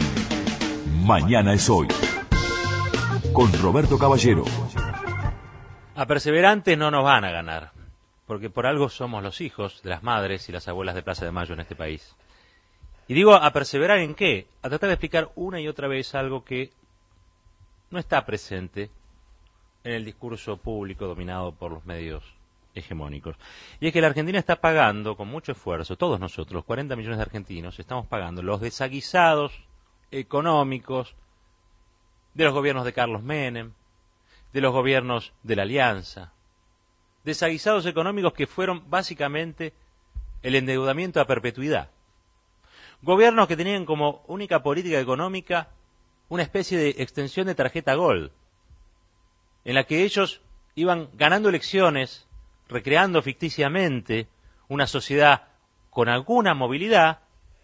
En Mañana es hoy. Con Roberto Caballero. A perseverantes no nos van a ganar, porque por algo somos los hijos de las madres y las abuelas de Plaza de Mayo en este país. Y digo, ¿a perseverar en qué? A tratar de explicar una y otra vez algo que no está presente en el discurso público dominado por los medios hegemónicos. Y es que la Argentina está pagando con mucho esfuerzo, todos nosotros, los cuarenta millones de argentinos, estamos pagando los desaguisados económicos de los gobiernos de Carlos Menem, de los gobiernos de la Alianza, desaguisados económicos que fueron básicamente el endeudamiento a perpetuidad. Gobiernos que tenían como única política económica una especie de extensión de tarjeta Gold, en la que ellos iban ganando elecciones, recreando ficticiamente una sociedad con alguna movilidad,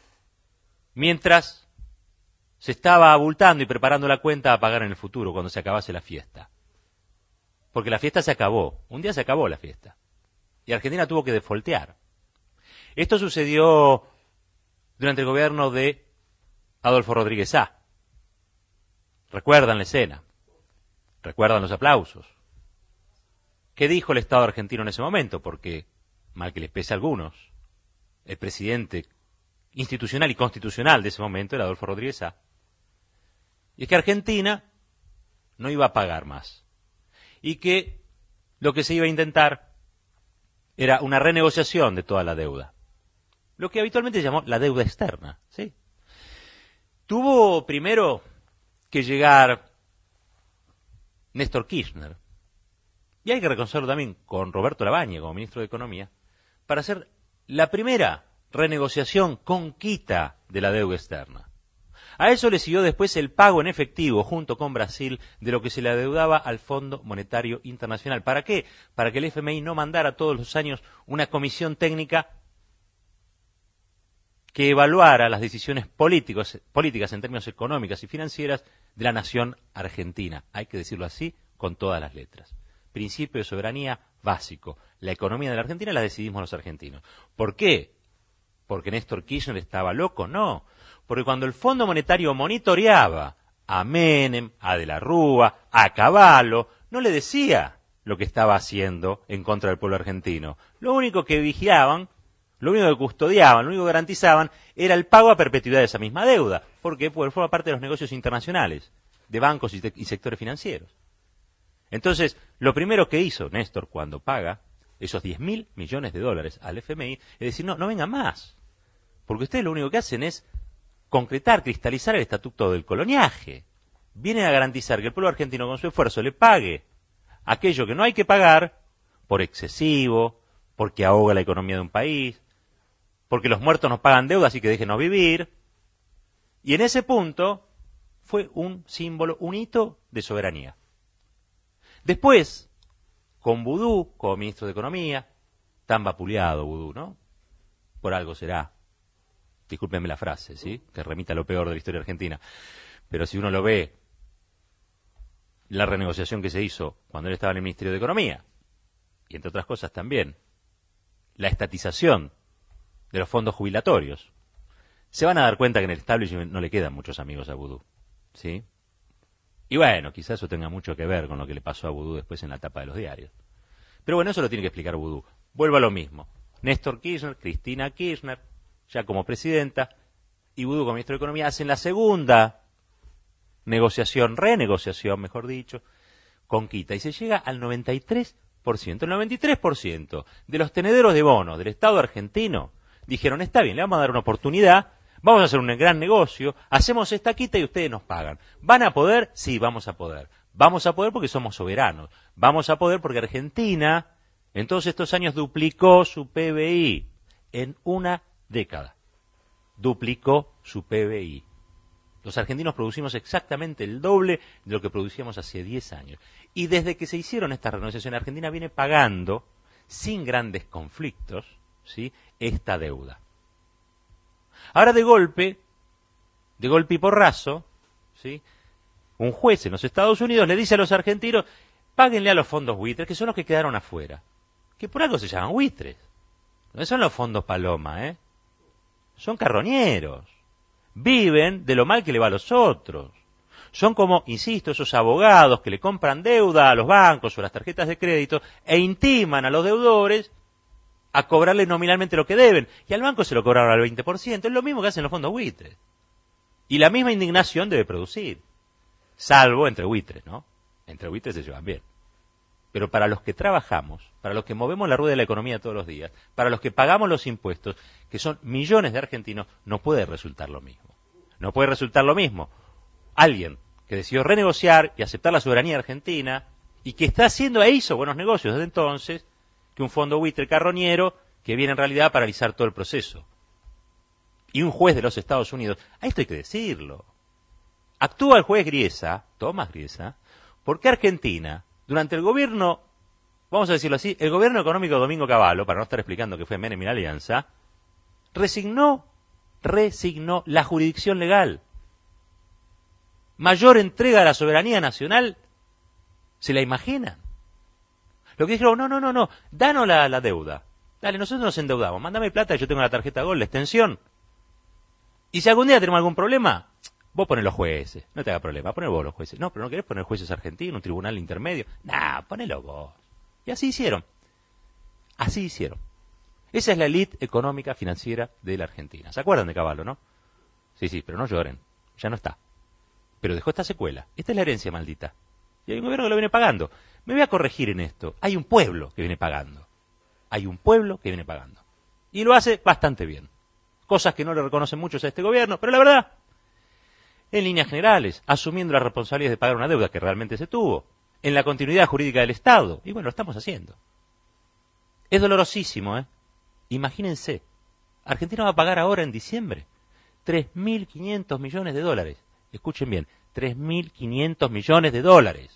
mientras se estaba abultando y preparando la cuenta a pagar en el futuro, cuando se acabase la fiesta. Porque la fiesta se acabó, un día se acabó la fiesta, y Argentina tuvo que defoltear. Esto sucedió durante el gobierno de Adolfo Rodríguez Sá. Recuerdan la escena, recuerdan los aplausos. ¿Qué dijo el Estado argentino en ese momento? Porque, mal que les pese a algunos, el presidente institucional y constitucional de ese momento era Adolfo Rodríguez Sá. Y es que Argentina no iba a pagar más. Y que lo que se iba a intentar era una renegociación de toda la deuda. Lo que habitualmente se llamó la deuda externa, ¿sí? Tuvo primero que llegar Néstor Kirchner, y hay que reconocerlo también con Roberto Labaña como ministro de Economía, para hacer la primera renegociación con quita de la deuda externa. A eso le siguió después el pago en efectivo, junto con Brasil, de lo que se le adeudaba al Fondo Monetario Internacional. ¿Para qué? Para que el F M I no mandara todos los años una comisión técnica que evaluara las decisiones políticos, políticas en términos económicas y financieras de la nación argentina. Hay que decirlo así, con todas las letras. Principio de soberanía básico. La economía de la Argentina la decidimos los argentinos. ¿Por qué? ¿Porque Néstor Kirchner estaba loco? No. Porque cuando el Fondo Monetario monitoreaba a Menem, a De la Rúa, a Cavallo, no le decía lo que estaba haciendo en contra del pueblo argentino. Lo único que vigilaban, lo único que custodiaban, lo único que garantizaban era el pago a perpetuidad de esa misma deuda. ¿Por qué? Porque forma parte de los negocios internacionales, de bancos y, te- y sectores financieros. Entonces, lo primero que hizo Néstor cuando paga esos diez mil millones de dólares al F M I es decir, no, no venga más. Porque ustedes lo único que hacen es concretar, cristalizar el estatuto del coloniaje. Vienen a garantizar que el pueblo argentino con su esfuerzo le pague aquello que no hay que pagar por excesivo, porque ahoga la economía de un país, porque los muertos nos pagan deudas y que déjenos vivir. Y en ese punto fue un símbolo, un hito de soberanía. Después, con Vudú, como ministro de Economía, tan vapuleado Vudú, ¿no? Por algo será. Discúlpenme la frase, ¿sí? Que remita a lo peor de la historia argentina. Pero si uno lo ve, la renegociación que se hizo cuando él estaba en el Ministerio de Economía, y entre otras cosas también, la estatización de los fondos jubilatorios, se van a dar cuenta que en el establishment no le quedan muchos amigos a Vudú, ¿sí? Y bueno, quizás eso tenga mucho que ver con lo que le pasó a Vudú después en la tapa de los diarios. Pero bueno, eso lo tiene que explicar Vudú. Vuelvo a lo mismo. Néstor Kirchner, Cristina Kirchner, ya como presidenta, y Vudú como ministro de Economía, hacen la segunda negociación, renegociación, mejor dicho, con quita, y se llega al noventa y tres por ciento. El noventa y tres por ciento de los tenederos de bonos del Estado argentino dijeron, está bien, le vamos a dar una oportunidad, vamos a hacer un gran negocio, hacemos esta quita y ustedes nos pagan. ¿Van a poder? Sí, vamos a poder. Vamos a poder porque somos soberanos. Vamos a poder porque Argentina en todos estos años duplicó su P B I en una década. Duplicó su P B I. Los argentinos producimos exactamente el doble de lo que producíamos hace diez años. Y desde que se hicieron estas renegociaciones, Argentina viene pagando, sin grandes conflictos, ¿sí?, esta deuda. Ahora de golpe, de golpe y porrazo, ¿sí?, un juez en los Estados Unidos le dice a los argentinos, páguenle a los fondos buitres, que son los que quedaron afuera. Que por algo se llaman buitres. No son los fondos paloma, ¿eh? Son carroñeros. Viven de lo mal que le va a los otros. Son como, insisto, esos abogados que le compran deuda a los bancos o a las tarjetas de crédito e intiman a los deudores a cobrarle nominalmente lo que deben. Y al banco se lo cobraron al veinte por ciento. Es lo mismo que hacen los fondos buitres. Y la misma indignación debe producir. Salvo entre buitres, ¿no? Entre buitres se llevan bien. Pero para los que trabajamos, para los que movemos la rueda de la economía todos los días, para los que pagamos los impuestos, que son millones de argentinos, no puede resultar lo mismo. No puede resultar lo mismo. Alguien que decidió renegociar y aceptar la soberanía argentina y que está haciendo e hizo buenos negocios desde entonces, que un fondo buitre carroñero que viene en realidad a paralizar todo el proceso. Y un juez de los Estados Unidos, a esto hay que decirlo, actúa el juez Griesa, Tomás Griesa, porque Argentina, durante el gobierno, vamos a decirlo así, el gobierno económico de Domingo Cavallo, para no estar explicando que fue Menem y la Alianza, resignó, resignó la jurisdicción legal. Mayor entrega a la soberanía nacional, ¿se la imaginan? Lo que dijeron, no, no, no, no, danos la, la deuda. Dale, nosotros nos endeudamos, mándame plata, yo tengo la tarjeta Gol, la extensión. Y si algún día tenemos algún problema, vos ponés los jueces, no te haga problema, ponés vos los jueces. No, pero no querés poner jueces argentinos, un tribunal intermedio. Nah, ponelo vos. Y así hicieron. Así hicieron. Esa es la élite económica financiera de la Argentina. ¿Se acuerdan de Cavallo, no? Sí, sí, pero no lloren, ya no está. Pero dejó esta secuela. Esta es la herencia maldita. Y hay un gobierno que lo viene pagando. Me voy a corregir en esto. Hay un pueblo que viene pagando. Hay un pueblo que viene pagando. Y lo hace bastante bien. Cosas que no le reconocen muchos a este gobierno, pero la verdad, en líneas generales, asumiendo las responsabilidades de pagar una deuda que realmente se tuvo, en la continuidad jurídica del Estado. Y bueno, lo estamos haciendo. Es dolorosísimo, ¿eh? Imagínense, Argentina va a pagar ahora en diciembre tres mil quinientos millones de dólares. Escuchen bien, tres mil quinientos millones de dólares.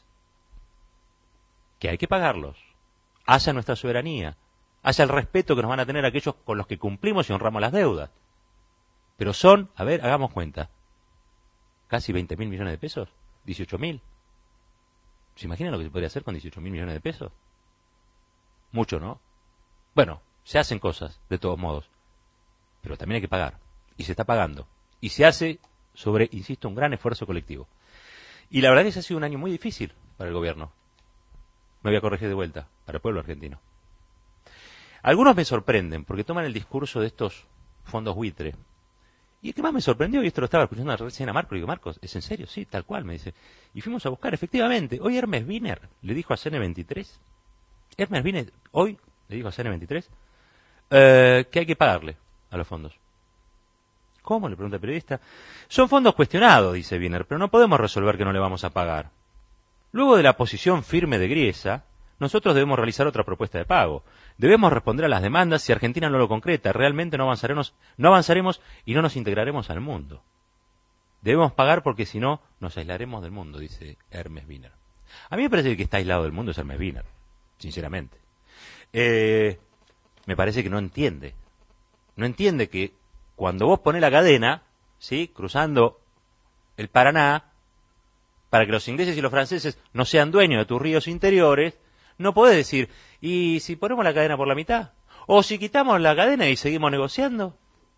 Que hay que pagarlos hacia nuestra soberanía, hacia el respeto que nos van a tener aquellos con los que cumplimos y honramos las deudas. Pero son, a ver, hagamos cuenta, casi veinte mil millones de pesos, dieciocho mil. ¿Se imaginan lo que se podría hacer con dieciocho mil millones de pesos? Mucho, ¿no? Bueno, se hacen cosas, de todos modos, pero también hay que pagar, y se está pagando, y se hace sobre, insisto, un gran esfuerzo colectivo. Y la verdad es que ese ha sido un año muy difícil para el gobierno. Me voy a corregir de vuelta, para el pueblo argentino. Algunos me sorprenden, porque toman el discurso de estos fondos buitre. Y el que más me sorprendió, y esto lo estaba escuchando recién a Marcos, y digo, Marcos, ¿es en serio? Sí, tal cual, me dice. Y fuimos a buscar, efectivamente, hoy Hermes Wiener le dijo a C N veintitrés, Hermes Wiener hoy le dijo a C N veintitrés, eh, que hay que pagarle a los fondos. ¿Cómo? Le pregunta el periodista. Son fondos cuestionados, dice Wiener, pero no podemos resolver que no le vamos a pagar. Luego de la posición firme de Griesa, nosotros debemos realizar otra propuesta de pago. Debemos responder a las demandas. Si Argentina no lo concreta, realmente no avanzaremos, no avanzaremos y no nos integraremos al mundo. Debemos pagar porque si no, nos aislaremos del mundo, dice Hermes Wiener. A mí me parece que el que está aislado del mundo es Hermes Wiener, sinceramente. Eh, me parece que no entiende. No entiende que cuando vos ponés la cadena, ¿sí?, cruzando el Paraná, para que los ingleses y los franceses no sean dueños de tus ríos interiores, no podés decir, ¿y si ponemos la cadena por la mitad? ¿O si quitamos la cadena y seguimos negociando?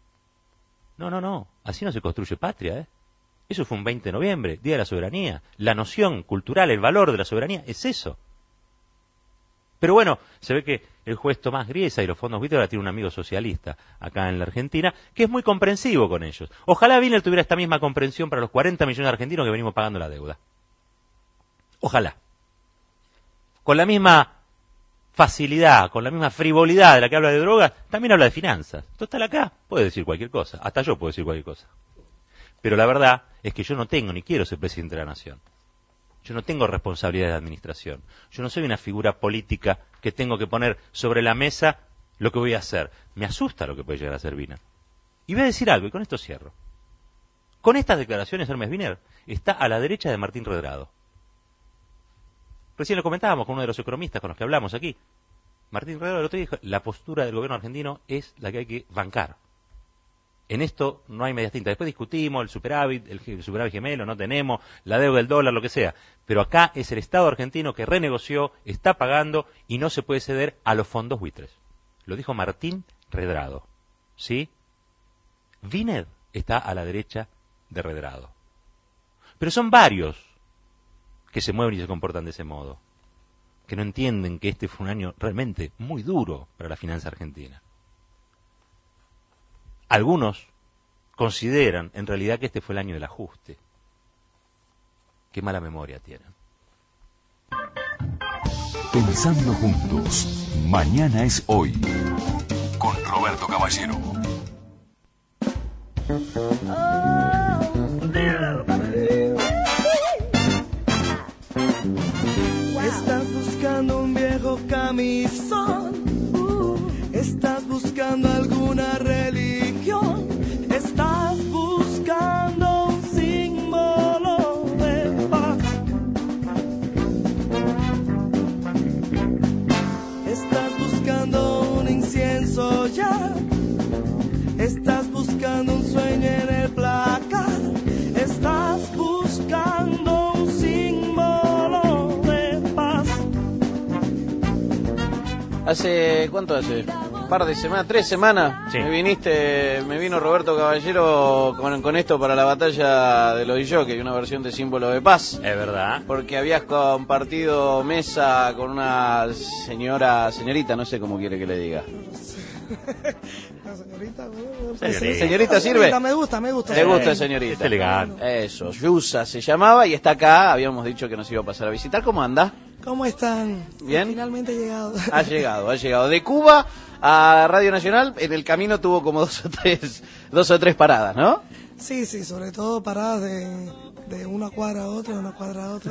No, no, no. Así no se construye patria, ¿eh? Eso fue un veinte de noviembre, Día de la Soberanía. La noción cultural, el valor de la soberanía, es eso. Pero bueno, se ve que el juez Tomás Griesa y los fondos buitres ahora tiene un amigo socialista acá en la Argentina que es muy comprensivo con ellos. Ojalá Wiener tuviera esta misma comprensión para los cuarenta millones de argentinos que venimos pagando la deuda. Ojalá. Con la misma facilidad, con la misma frivolidad de la que habla de drogas, también habla de finanzas. Total, acá puede decir cualquier cosa, hasta yo puedo decir cualquier cosa. Pero la verdad es que yo no tengo ni quiero ser presidente de la nación. Yo no tengo responsabilidad de administración. Yo no soy una figura política que tengo que poner sobre la mesa lo que voy a hacer. Me asusta lo que puede llegar a hacer Wiener. Y voy a decir algo, y con esto cierro. Con estas declaraciones, Hermes Wiener está a la derecha de Martín Redrado. Recién lo comentábamos con uno de los economistas con los que hablamos aquí. Martín Redrado el otro día dijo, la postura del gobierno argentino es la que hay que bancar. En esto no hay medias tintas. Después discutimos el superávit, el, el superávit gemelo, no tenemos, la deuda del dólar, lo que sea. Pero acá es el Estado argentino que renegoció, está pagando y no se puede ceder a los fondos buitres. Lo dijo Martín Redrado. ¿Sí? Wiener está a la derecha de Redrado. Pero son varios que se mueven y se comportan de ese modo, que no entienden que este fue un año realmente muy duro para la finanza argentina. Algunos consideran en realidad que este fue el año del ajuste. Qué mala memoria tienen. Pensando juntos, mañana es hoy. Con Roberto Caballero. Estás buscando un viejo camisón, estás buscando alguna religión, estás buscando un símbolo de paz. Estás buscando un incienso ya, estás buscando un sueño en el placar, estás buscando un símbolo de paz. Hace, ¿cuánto hace? Un par de semanas, tres semanas, sí. me viniste, me vino Roberto Caballero con, con esto para la batalla de los disjockeys, una versión de Símbolo de Paz. Es verdad. Porque habías compartido mesa con una señora, señorita, no sé cómo quiere que le diga. La señorita, señorita, señorita sirve. Me gusta, me gusta. ¿Te gusta, señorita? Es elegante. Eso, Yusa se llamaba y está acá. Habíamos dicho que nos iba a pasar a visitar. ¿Cómo anda? ¿Cómo están? Bien. Finalmente he llegado. Ha llegado, ha llegado. De Cuba a Radio Nacional, en el camino tuvo como dos o tres, dos o tres paradas, ¿no? Sí, sí, sobre todo paradas de, de una cuadra a otra, de una cuadra a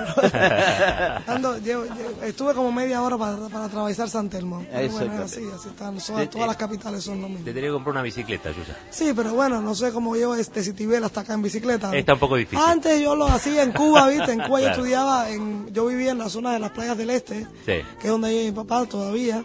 otra. Ando, llevo, llevo, estuve como media hora para, para atravesar San Telmo. Pero bueno, es así, así están. Todas, todas las capitales son lo mismo. Te tenía que comprar una bicicleta, Yusa. Sí, pero bueno, no sé cómo llevo este Citibel hasta acá en bicicleta. Está un poco difícil. Antes yo lo hacía en Cuba, ¿viste? En Cuba Claro. yo estudiaba, en, yo vivía en la zona de las playas del Este, Sí. que es donde vive mi papá todavía.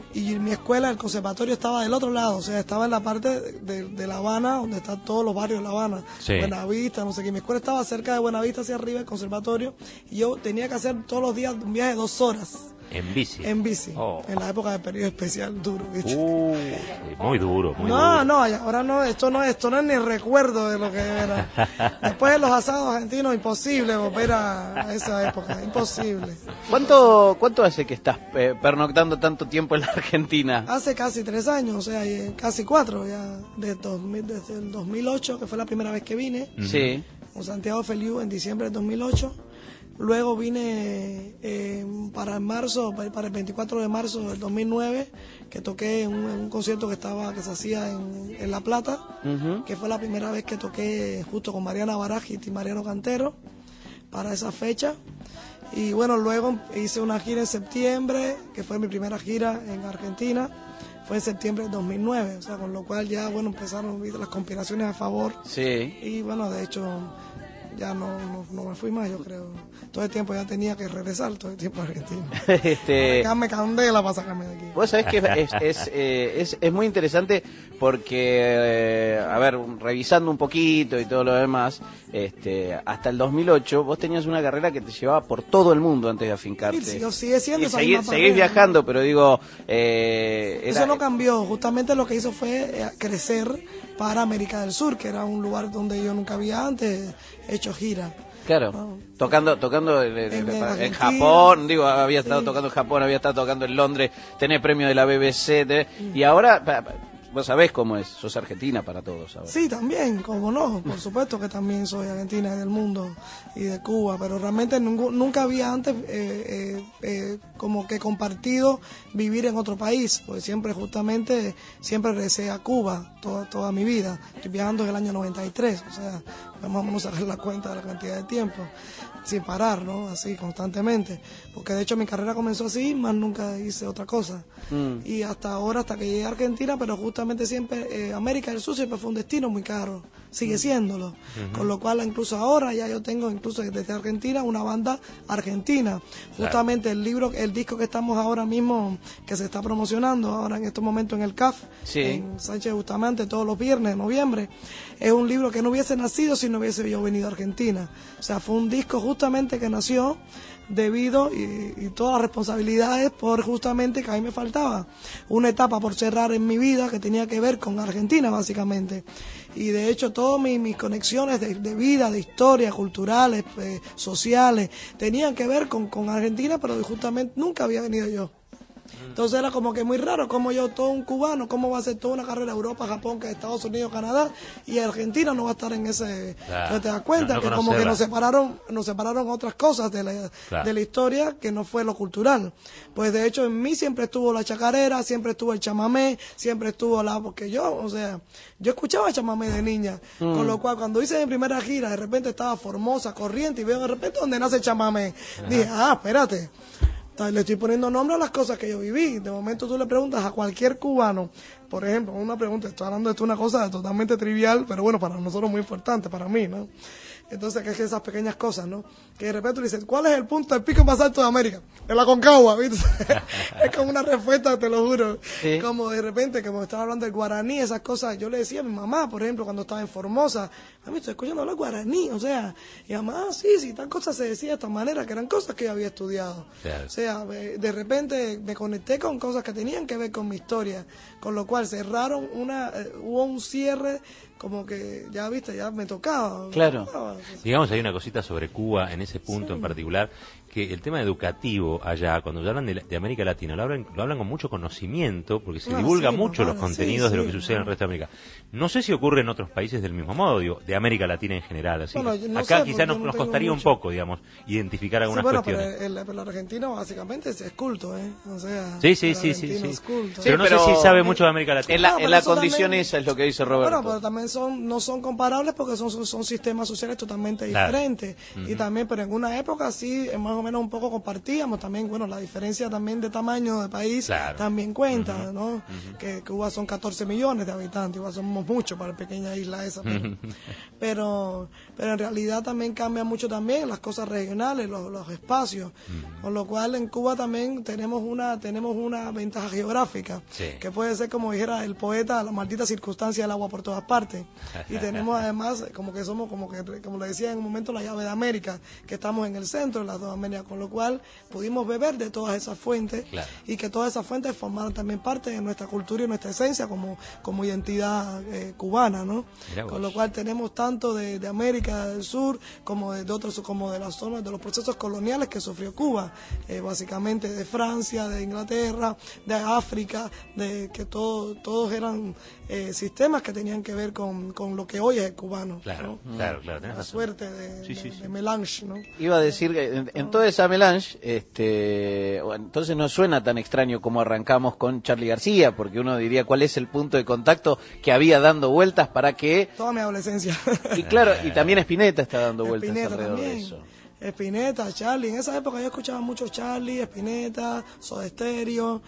Y mi escuela, el conservatorio, estaba del otro lado, o sea, estaba en la parte de, de, de La Habana, donde están todos los barrios de La Habana, Sí. Buenavista, no sé qué. Mi escuela estaba cerca de Buenavista, hacia arriba, el conservatorio, y yo tenía que hacer todos los días un viaje de dos horas. En bici. En bici, Oh. en la época de periodo especial duro, ¿viste? Uh, muy duro, muy no, duro. no, ahora no, esto no, esto no es ni recuerdo de lo que era. Después de los asados argentinos, imposible volver a, a esa época, imposible. ¿Cuánto, cuánto hace que estás eh, pernoctando tanto tiempo en la Argentina? Hace casi tres años, o sea, y, casi cuatro, ya de dos mil, desde el dos mil ocho, que fue la primera vez que vine. Sí. Con Santiago Feliu en diciembre del dos mil ocho. Luego vine eh, para el marzo, para el veinticuatro de marzo del dos mil nueve, que toqué en un, en un concierto que estaba que se hacía en, en La Plata, Uh-huh. que fue la primera vez que toqué justo con Mariana Barajit y Mariano Cantero para esa fecha. Y bueno, luego hice una gira en septiembre, que fue mi primera gira en Argentina. Fue en septiembre del dos mil nueve, o sea, con lo cual ya, bueno, empezaron ¿viste? Las conspiraciones a favor. Sí. Y bueno, de hecho, ya no, no, no me fui más, yo creo. Todo el tiempo ya tenía que regresar, todo el tiempo a Argentina. este... Sacarme candela para sacarme de aquí. Vos sabés que es, es, eh, es, es muy interesante porque, eh, a ver, revisando un poquito y todo lo demás, este, hasta el dos mil ocho vos tenías una carrera que te llevaba por todo el mundo antes de afincarte. Sí, sí, sigue siendo y esa seguí, misma seguís carrera. viajando, pero digo... Eh, era... Eso no cambió, justamente lo que hizo fue eh, crecer para América del Sur, que era un lugar donde yo nunca había antes hecho gira. Claro, No. tocando tocando en, en- En en Argentina. Japón, digo, había estado Sí. tocando en Japón, había estado tocando en Londres, tenés premio de la B B C, te- y ahora, pa- pa- vos sabés cómo es, sos argentina para todos ahora. Sí, también, como no, por supuesto que también soy argentina y del mundo y de Cuba, pero realmente nunca, nunca había antes eh, eh, eh, como que compartido vivir en otro país, porque siempre justamente, siempre regresé a Cuba toda, toda mi vida, estoy viajando desde el año noventa y tres, o sea, vamos a sacar la cuenta de la cantidad de tiempo, sin parar, ¿no? Así, constantemente, porque de hecho mi carrera comenzó así, más nunca hice otra cosa. Mm. Y hasta ahora, hasta que llegué a Argentina, pero justamente siempre eh, América del Sur siempre fue un destino muy caro, sigue siéndolo. Ujú. Con lo cual, incluso ahora ya yo tengo, incluso desde Argentina, una banda argentina. Justamente el libro, el disco que estamos ahora mismo, que se está promocionando ahora en estos momentos en el C A F, Sí. en Sánchez Bustamante, todos los viernes de noviembre, es un libro que no hubiese nacido si no hubiese yo venido a Argentina. O sea, fue un disco justamente que nació debido y, y todas las responsabilidades por justamente que a mí me faltaba una etapa por cerrar en mi vida que tenía que ver con Argentina básicamente, y de hecho todas mis, mis conexiones de, de vida, de historia, culturales, eh, sociales, tenían que ver con, con Argentina, pero justamente nunca había venido yo. Entonces era como que muy raro, como yo, todo un cubano, cómo va a hacer toda una carrera Europa, Japón, que Estados Unidos, Canadá, y Argentina no va a estar en ese... Claro. ¿No te das cuenta? No, no que como conocerla. que nos separaron, nos separaron otras cosas de la, Claro. de la historia que no fue lo cultural. Pues de hecho en mí siempre estuvo la chacarera, siempre estuvo el chamamé, siempre estuvo la... Porque yo, o sea, yo escuchaba chamamé de niña, Mm. con lo cual cuando hice mi primera gira, de repente estaba Formosa, Corriente, y veo de repente donde nace chamamé. Dije, ah, espérate. Le estoy poniendo nombre a las cosas que yo viví. De momento tú le preguntas a cualquier cubano, por ejemplo, una pregunta, estoy hablando de esto, una cosa totalmente trivial, pero bueno, para nosotros muy importante, para mí, ¿no? Entonces, que es que esas pequeñas cosas, ¿no? Que de repente tú dices, ¿cuál es el punto del pico más alto de América? En la Concagua, ¿viste? Es como una respuesta, te lo juro. Sí. Como de repente, como estaba hablando del guaraní, esas cosas, yo le decía a mi mamá, por ejemplo, cuando estaba en Formosa, a mí estoy escuchando hablar guaraní, o sea, y mamá, ah, sí, sí, tal cosa se decía de esta manera, que eran cosas que yo había estudiado. Claro. O sea, eh, de repente me conecté con cosas que tenían que ver con mi historia, con lo cual cerraron una, eh, hubo un cierre, como que ya viste, ya me tocaba. Claro. Me tocaba. Digamos, hay una cosita sobre Cuba en ese punto en particular, que el tema educativo allá, cuando hablan de, de América Latina, lo hablan, lo hablan con mucho conocimiento, porque se Ah, divulga sí, mucho papá, los contenidos sí, de lo sí, que sucede en el claro. resto de América. No sé si ocurre en otros países del mismo modo, digo, de América Latina en general. Así Bueno, que yo no acá sé, quizá porque nos, no nos tengo costaría un mucho. poco, digamos, identificar Sí, algunas bueno, cuestiones. pero el, el argentino básicamente es, es culto, ¿eh? O sea, Sí, sí, el sí, sí, argentino sí. es culto. Pero no sé si sabe mucho de América Latina. En la, No, en pero la eso condición también- esa es lo que dice Roberto. Bueno, pero también son, no son comparables porque son, son, son sistemas sociales totalmente Claro. diferentes. Y Ujú. también, pero en una época sí, eh, más o menos un poco compartíamos también, bueno, la diferencia también de tamaño de país Claro. también cuenta, ¿no? Que Cuba son catorce millones de habitantes, igual somos muchos para la pequeña isla esa, pero, pero, pero en realidad también cambia mucho también las cosas regionales, los, los espacios, con lo cual en Cuba también tenemos una, tenemos una ventaja geográfica, Sí. que puede ser como dijera el poeta, la maldita circunstancia del agua por todas partes. Y tenemos además, como que somos, como que como le decía en un momento, la llave de América, que estamos en el centro de las dos Américas, con lo cual pudimos beber de todas esas fuentes Claro. y que todas esas fuentes formaron también parte de nuestra cultura y nuestra esencia como, como identidad eh, cubana, ¿no? Mirá vos. Con lo cual tenemos tanto de, de América del Sur como de, de otros, como de las zonas, de los procesos coloniales que sufrió Cuba, eh, básicamente de Francia, de Inglaterra, de África, de que todo, todos eran eh, sistemas que tenían que ver con, con lo que hoy es el cubano. Claro, ¿no? claro, claro, tenés La razón. suerte de, Sí, sí, de- sí. de melange, ¿no? Iba a decir que en, en toda esa melange, este, bueno, entonces no suena tan extraño como arrancamos con Charly García, porque uno diría cuál es el punto de contacto que había dando vueltas para que... Toda mi adolescencia. Y claro, y también Spinetta está dando vueltas Spinetta alrededor de también. eso. Spinetta, Charlie, en esa época yo escuchaba mucho Charlie, Spinetta, Soda Stereo,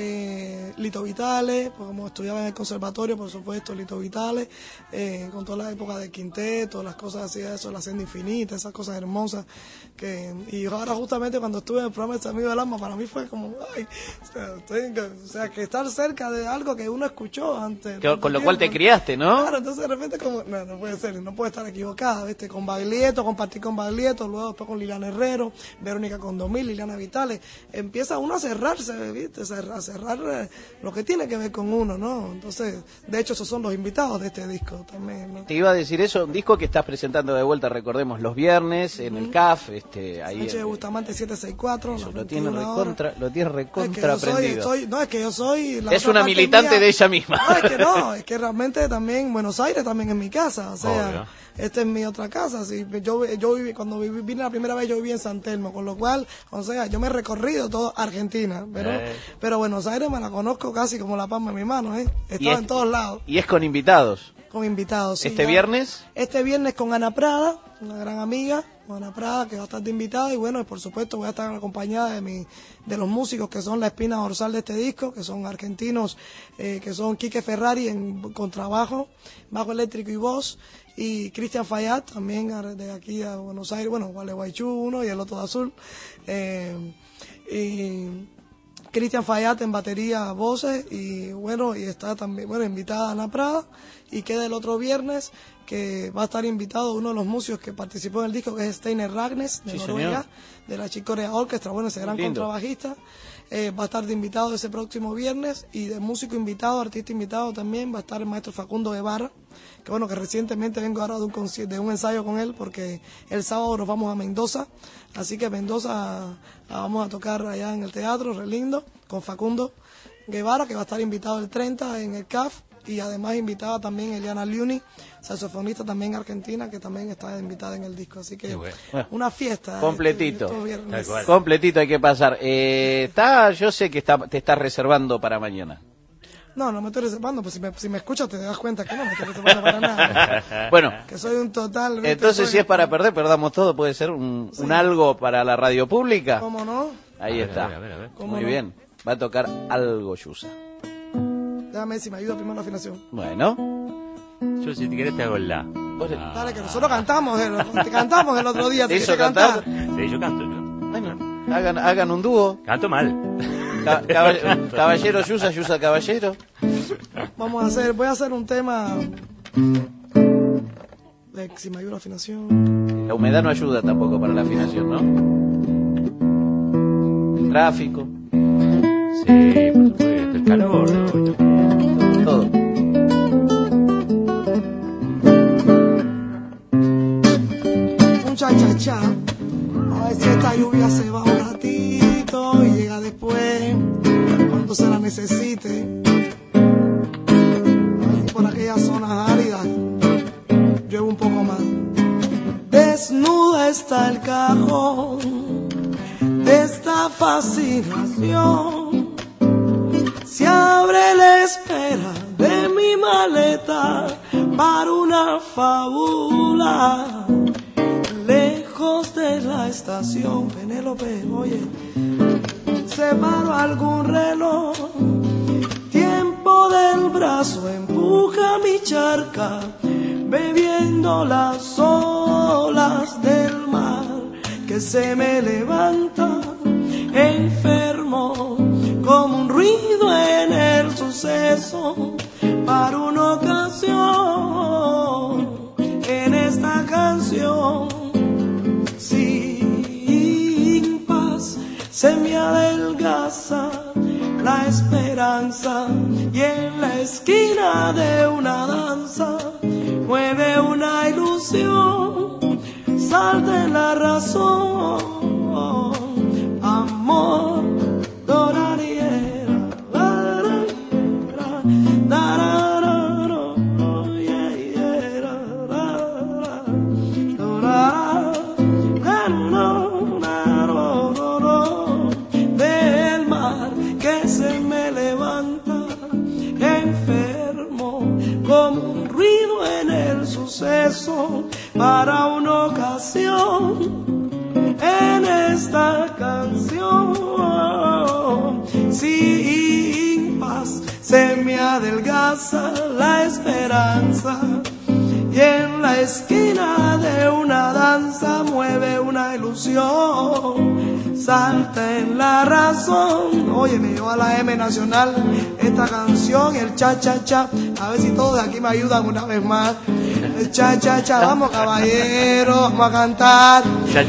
eh, Lito Vitale, pues como estudiaba en el conservatorio, por supuesto, Lito Vitale, eh, con toda la época del quinteto, las cosas así, eso, la senda infinita, esas cosas hermosas. que Y ahora justamente cuando estuve en el programa Este Amigo del Alma, para mí fue como, ay, o sea, estoy- o sea, que estar cerca de algo que uno escuchó antes. Que- tanto con lo cual te tiempo. criaste, ¿no? Claro, entonces de repente como, no, no puede ser, no puede estar equivocada, ¿viste? Con Baglietto, compartí con Baglietto, luego después con Liliana Herrero, Verónica Condomil, Liliana Vitales, empieza uno a cerrarse, ¿viste? Cerrar- A cerrar eh, lo que tiene que ver con uno, ¿no? Entonces, de hecho, esos son los invitados de este disco también, ¿no? Te iba a decir eso, un disco que estás presentando de vuelta, recordemos, los viernes en el C A F, este, ahí Noche de en- Bustamante siete sesenta y cuatro, eso, las lo tiene veintiuna horas. recontra, lo tiene Es que recontra yo soy, aprendido. soy- no, es que yo soy... la Es otra una parte militante mía- de ella misma. No, es que no, es que realmente también Buenos Aires también es mi casa, o sea, Obvio. esta es mi otra casa. Sí, yo yo viví, cuando viví, vine la primera vez yo viví en San Telmo, con lo cual, o sea, yo me he recorrido toda Argentina, pero Eh. pero Buenos Aires me la conozco casi como la palma de mi mano, ¿eh? He Y estado es- en todos lados Y es con invitados. con invitados. sí, ¿Este ya. viernes? Este viernes con Ana Prada, una gran amiga, Ana Prada, que va a estar de invitada, y bueno, y por supuesto voy a estar acompañada de mi, de los músicos que son la espina dorsal de este disco, que son argentinos, eh, que son Quique Ferrari en contrabajo, bajo eléctrico y voz, y Cristian Fayad, también de aquí a Buenos Aires, bueno, Gualeguaychú uno y el otro de azul, eh, y Cristian Fayad en batería, voces, y bueno, y está también, bueno, invitada Ana Prada, y queda el otro viernes que va a estar invitado uno de los músicos que participó en el disco, que es Steiner Ragnes, de Sí, Noruega, señor. de la Chick Corea Orchestra, bueno, ese gran Lindo. contrabajista. eh, va a estar de invitado ese próximo viernes, y de músico invitado, artista invitado también va a estar el maestro Facundo Guevara, que bueno, que recientemente vengo ahora de un, de un ensayo con él, porque el sábado nos vamos a Mendoza, así que Mendoza vamos a tocar allá en el teatro, re lindo, con Facundo Guevara, que va a estar invitado el treinta en el C A F, y además invitada también Eliana Liuni, saxofonista también argentina, que también está invitada en el disco, así que bueno, una fiesta. Completito, este, completito hay que pasar. Eh, está, yo sé que está, te estás reservando para mañana. No, no me estoy reservando, pues si me, si me escuchas te das cuenta que no me estoy reservando para nada. Bueno, que soy un total... ¿viste? Entonces soy... si es para perder, perdamos todo, puede ser un, sí. un algo para la radio pública. ¿Cómo no? Ahí a está. Ver, a ver, a ver. Muy no? bien, va a tocar algo, Yusa. Déjame ver si me ayuda primero la afinación. Bueno. Yo si te querés te hago el la. Ah. Dale, que nosotros cantamos, el, te cantamos el otro día. ¿Te hizo cantar? Sí, yo canto. Yo. Bueno, hagan, hagan un dúo. Canto mal. Ca caball caballero Yusa, Yusa Caballero. Vamos a hacer, voy a hacer un tema... De, si me ayuda la afinación. La humedad no ayuda tampoco para la afinación, ¿no? Tráfico. Sí, por supuesto, el calor, ¿no? Todo. Un cha-cha-cha, a ver si esta lluvia se va un ratito y llega después, cuando se la necesite. A ver si por aquellas zonas áridas llueve un poco más. Desnuda está el cajón de esta fascinación. Se abre la espera de mi maleta para una fábula. Lejos de la estación, Penélope, oye, separo algún reloj. Tiempo del brazo empuja mi charca, bebiendo las olas del mar que se me levanta enfermo como un ruido en el suceso para una ocasión en esta canción. Sin paz se me adelgaza la esperanza y en la esquina de una danza mueve una ilusión, salta en la razón, amor, dorariera, darariera, darararo, yeah, yeah, darara, dorara, dararo, dararo, del mar que se me levanta enfermo como un ruido en el suceso para una ocasión en esta canción. Sin paz se me adelgaza la esperanza y en la esquina de una danza mueve una ilusión, salta en la razón. Oye, me llevó a la M Nacional esta canción, el cha-cha-cha. A ver si todos de aquí me ayudan una vez más. El cha-cha-cha, vamos caballero, vamos a cantar.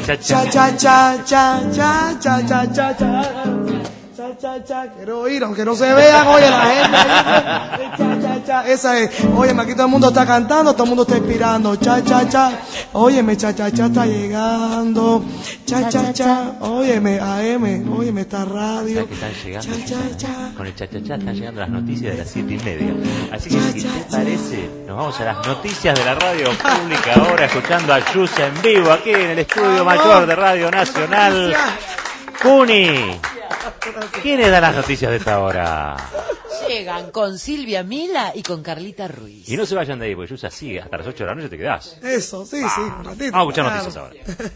Cha-cha-cha-cha-cha-cha-cha-cha-cha. Cha-cha-cha, quiero oír, aunque no se vean, oye, la gente. Cha-cha-cha, esa es. Oye, aquí todo el mundo está cantando, todo el mundo está inspirando. Cha-cha-cha, óyeme, cha-cha-cha está llegando. Cha-cha-cha, óyeme, A M, óyeme, esta radio. Que están llegando, cha-cha-cha. Con el cha-cha-cha están llegando las noticias de las siete y media. Así que si te parece, nos vamos a las noticias de la radio pública ahora, escuchando a Yusa en vivo aquí en el estudio mayor de Radio Nacional. Cuni, ¿quiénes dan las noticias de esta hora? Llegan con Silvia Mila y con Carlita Ruiz. Y no se vayan de ahí, porque Yusa sigue hasta las ocho de la noche, te quedás. Eso, sí, sí, un ratito. Vamos a escuchar noticias ahora.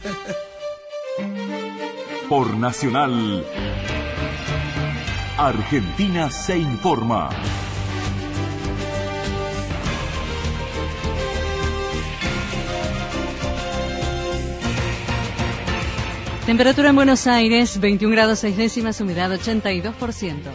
Por Nacional, Argentina se informa. Temperatura en Buenos Aires, veintiún grados seis décimas, humedad ochenta y dos por ciento.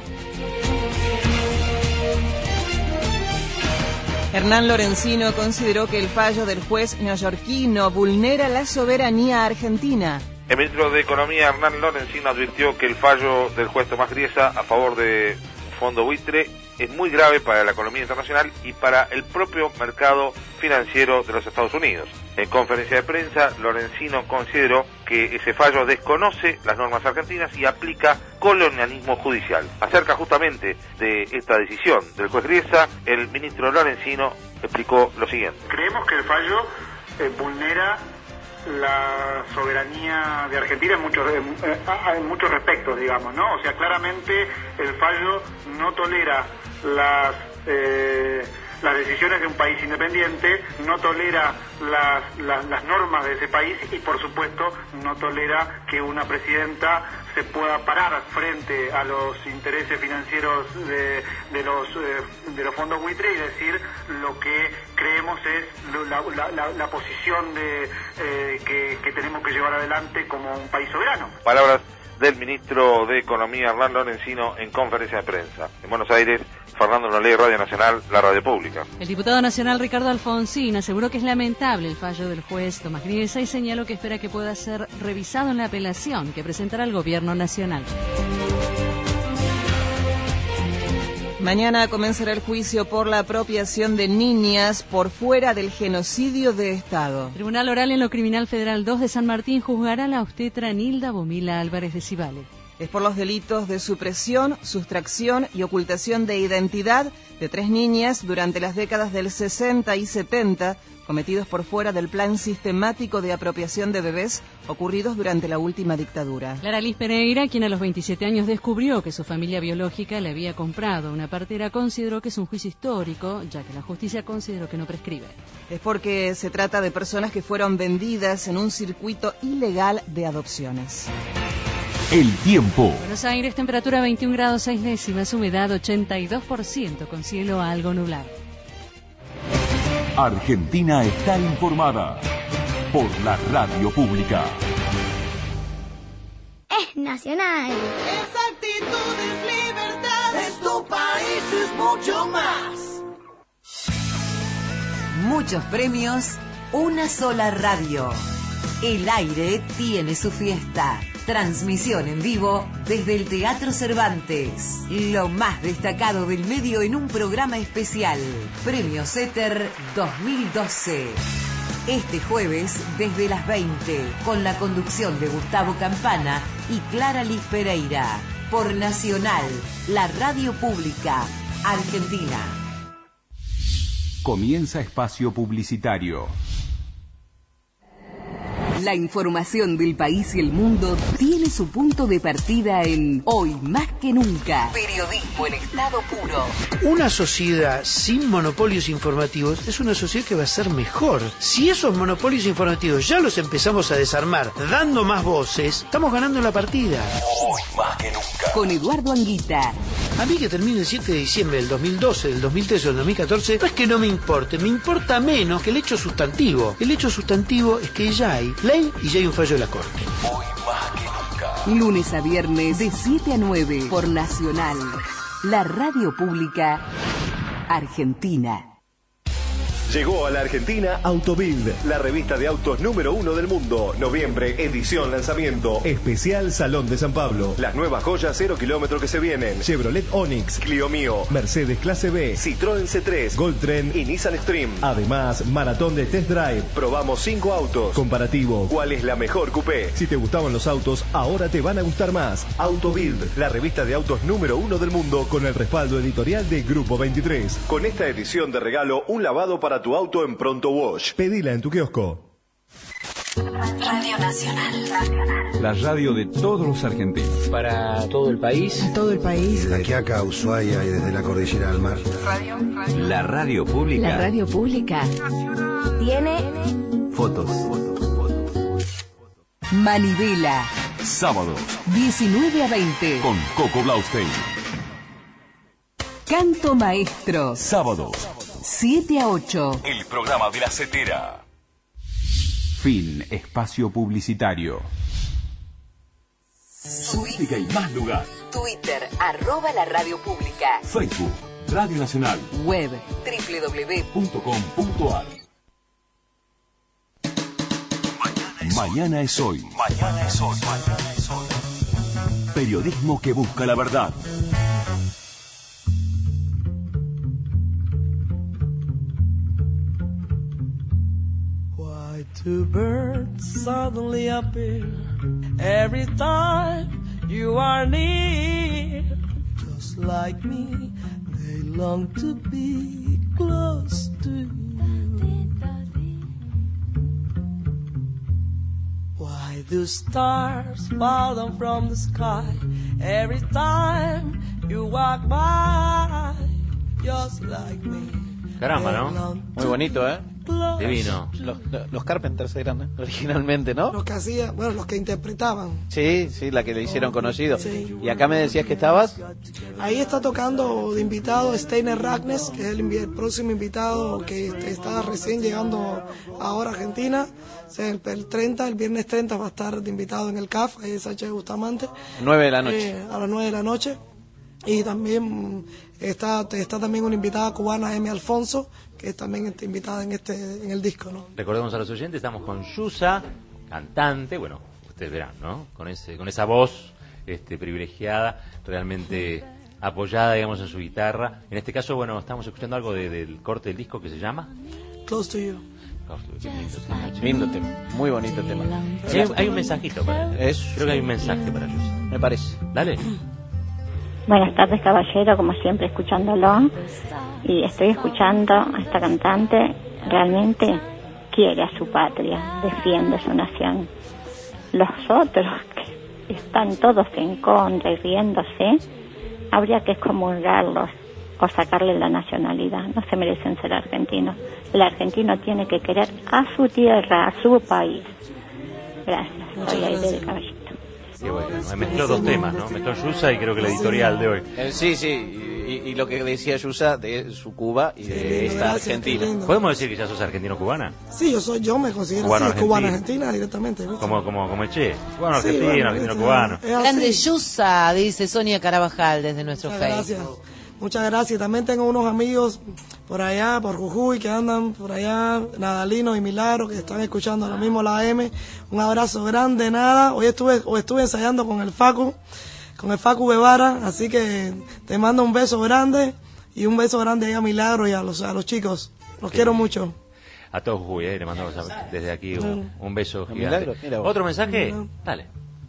Hernán Lorenzino consideró que el fallo del juez neoyorquino vulnera la soberanía argentina. El ministro de Economía, Hernán Lorenzino, advirtió que el fallo del juez Tomás Griesa a favor de Fondo Buitre es muy grave para la economía internacional y para el propio mercado financiero de los Estados Unidos. En conferencia de prensa, Lorenzino consideró que ese fallo desconoce las normas argentinas y aplica colonialismo judicial. Acerca justamente de esta decisión del juez Griesa, el ministro Lorenzino explicó lo siguiente. Creemos que el fallo eh, vulnera la soberanía de Argentina en muchos, en, en muchos respectos, digamos, ¿no? O sea, claramente el fallo no tolera las eh, las decisiones de un país independiente, no tolera las, las, las normas de ese país y, por supuesto, no tolera que una presidenta se pueda parar frente a los intereses financieros de, de los eh, de los fondos buitre y decir lo que creemos es la, la, la, la posición de eh, que, que tenemos que llevar adelante como un país soberano. Palabras del ministro de Economía, Hernán Lorenzino, en conferencia de prensa. En Buenos Aires, Fernando Nolé, Radio Nacional, la radio pública. El diputado nacional Ricardo Alfonsín aseguró que es lamentable el fallo del juez Tomás Griesa y señaló que espera que pueda ser revisado en la apelación que presentará el gobierno nacional. Mañana comenzará el juicio por la apropiación de niñas por fuera del genocidio de Estado. El Tribunal Oral en lo Criminal Federal dos de San Martín juzgará a la obstetra Nilda Bomila Álvarez de Cibale. Es por los delitos de supresión, sustracción y ocultación de identidad de tres niñas durante las décadas del sesenta y setenta, cometidos por fuera del plan sistemático de apropiación de bebés ocurridos durante la última dictadura. Clara Liz Pereira, quien a los veintisiete años descubrió que su familia biológica le había comprado una partera, consideró que es un juicio histórico, ya que la justicia consideró que no prescribe. Es porque se trata de personas que fueron vendidas en un circuito ilegal de adopciones. El tiempo. Buenos Aires, temperatura veintiún grados seis décimas, humedad ochenta y dos por ciento, con cielo algo nublado. Argentina está informada por la radio pública. Es nacional. Esa actitud es libertad. Es tu país, es mucho más. Muchos premios, una sola radio. El aire tiene su fiesta. Transmisión en vivo desde el Teatro Cervantes. Lo más destacado del medio en un programa especial. Premios Éter dos mil doce. Este jueves desde las veinte, con la conducción de Gustavo Campana y Clara Liz Pereira. Por Nacional, la radio pública, Argentina. Comienza espacio publicitario. La información del país y el mundo tiene su punto de partida en Hoy Más que Nunca. Periodismo en estado puro. Una sociedad sin monopolios informativos es una sociedad que va a ser mejor. Si esos monopolios informativos ya los empezamos a desarmar dando más voces, estamos ganando la partida. Hoy Más que Nunca. Con Eduardo Anguita. A mí que termine el siete de diciembre del dos mil doce, del dos mil trece o del dos mil catorce, no es que no me importe, me importa menos que el hecho sustantivo. El hecho sustantivo es que ya hay ley y ya hay un fallo de la Corte. Hoy más que nunca. Lunes a viernes de siete a nueve por Nacional, la radio pública argentina. Llegó a la Argentina Autobild, la revista de autos número uno del mundo. Noviembre, edición lanzamiento. Especial Salón de San Pablo. Las nuevas joyas cero kilómetros que se vienen. Chevrolet Onix, Clio Mio, Mercedes Clase B, Citroën C tres, Goldtrend y Nissan Stream. Además, maratón de test drive. Probamos cinco autos. Comparativo. ¿Cuál es la mejor coupé? Si te gustaban los autos, ahora te van a gustar más. Autobild, la revista de autos número uno del mundo, con el respaldo editorial de Grupo veintitrés. Con esta edición de regalo, un lavado para tu auto en Pronto Wash. Pedila en tu kiosco. Radio Nacional. La radio de todos los argentinos. Para todo el país. Todo el país. Desde Quiaca, Ushuaia y desde la cordillera al mar. Radio, radio. La radio pública. La radio pública. Tiene Fotos. Manivela. Sábados. diecinueve a veinte. Con Coco Blaustein. Canto Maestro. Sábados. siete a ocho. El programa de la Cetera. Fin. Espacio publicitario. Política y más lugar. Twitter, arroba la radio pública. Facebook, Radio Nacional. Web, doble u doble u doble u punto com punto a r. Mañana es hoy. Mañana es hoy. Mañana es hoy. Periodismo que busca la verdad. Why two birds suddenly appear every time you are near? Just like me, they long to be close to you. Why do stars fall down from the sky every time you walk by? Just like me. Caramba, ¿no? Muy bonito, ¿eh? Divino. Los, los Carpenters eran, ¿eh? Originalmente, ¿no? Los que hacían, bueno, los que interpretaban. Sí, sí, la que le hicieron conocido. Sí. Y acá me decías que estabas. Ahí está tocando de invitado Steiner Ragnes, que es el, invi- el próximo invitado que está recién llegando ahora a Argentina. O sea, el, el treinta, el viernes treinta va a estar de invitado en el C A F, ahí es H. Bustamante. nueve de la noche. Eh, a las nueve de la noche. Y también está, está también una invitada cubana, Emi Alfonso, que es también está invitada en este en el disco, ¿no? Recordemos a los oyentes, estamos con Yusa, cantante, bueno, ustedes verán, ¿no? Con ese con esa voz este privilegiada, realmente apoyada, digamos, en su guitarra. En este caso, bueno, estamos escuchando algo de, del corte del disco que se llama Close to You. Lindo tema, muy bonito tema. Hay, hay un mensajito para él. Es, Creo que hay un mensaje para Yusa. Me parece. Dale. Buenas tardes, caballero, como siempre escuchándolo, y estoy escuchando a esta cantante, realmente quiere a su patria, defiende su nación. Los otros que están todos en contra y riéndose, habría que excomulgarlos o sacarle la nacionalidad, no se merecen ser argentinos. El argentino tiene que querer a su tierra, a su país. Gracias, soy Aide de Caballito. Qué bueno, mezcló dos temas, ¿no? Mezcló Yusa y creo que la editorial de hoy. Eh, sí, sí, y, y lo que decía Yusa de su Cuba y de lindo, esta gracias, Argentina. qué lindo. ¿Podemos decir que ya sos argentino-cubana? Sí, yo soy, yo me considero Cubano así, argentino. cubana-argentina directamente. ¿viste? Como, como, como el Che. Cubano Sí, argentino, bueno, argentino-cubano. es así. Grande Yusa, dice Sonia Carabajal desde nuestro Muchas Facebook. gracias. Muchas gracias. También tengo unos amigos por allá, por Jujuy, que andan por allá, Nadalino y Milagro, que están escuchando lo mismo la A M. Un abrazo grande, nada. Hoy estuve, hoy estuve ensayando con el Facu, con el Facu Bevara, así que te mando un beso grande y un beso grande ahí a Milagro y a los, a los chicos. Los Sí. quiero mucho. A todos Jujuy, ¿eh? Le mandamos a- desde aquí un, un beso Un gigante. milagro, mira vos. ¿Otro mensaje? Dale.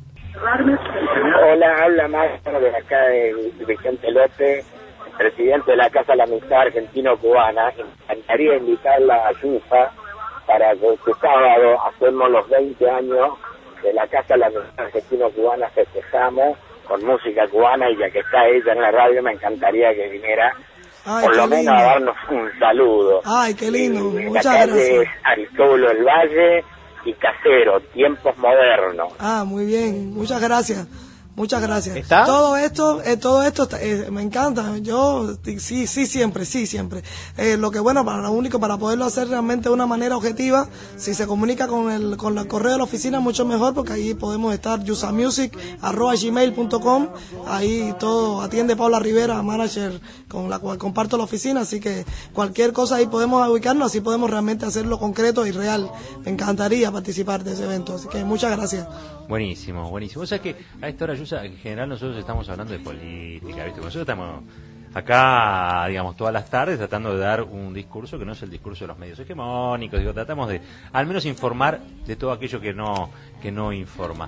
Hola, habla Máximo de acá de Vicente López, presidente de la Casa de la Amistad Argentino-Cubana. Me encantaría invitarla a Yusa para que este sábado hacemos los veinte años de la Casa de la Amistad Argentino-Cubana, festejamos con música cubana, y ya que está ella en la radio, me encantaría que viniera Ay, por qué lo menos lindo. a darnos un saludo. Ay, qué lindo. Y Muchas la calle gracias. es Aristóbulo del Valle y Casero, tiempos modernos. Ah, muy bien. Muchas gracias. Muchas gracias. ¿Está? Todo esto, eh, todo esto está- eh, me encanta. Yo sí, sí siempre, sí siempre. Eh, lo que bueno, para lo único para poderlo hacer realmente de una manera objetiva, si se comunica con el con el correo de la oficina mucho mejor, porque ahí podemos estar yusamusic arroba gmail punto com. Ahí todo atiende Paula Rivera, manager con la cual comparto la oficina, así que cualquier cosa ahí podemos ubicarnos, así podemos realmente hacerlo concreto y real. Me encantaría participar de ese evento, así que muchas gracias. Buenísimo, buenísimo. O sea que a esta hora, Yusa, en general nosotros estamos hablando de política, ¿viste? Nosotros estamos acá, digamos, todas las tardes tratando de dar un discurso que no es el discurso de los medios hegemónicos, digo, tratamos de al menos informar de todo aquello que no que no informa.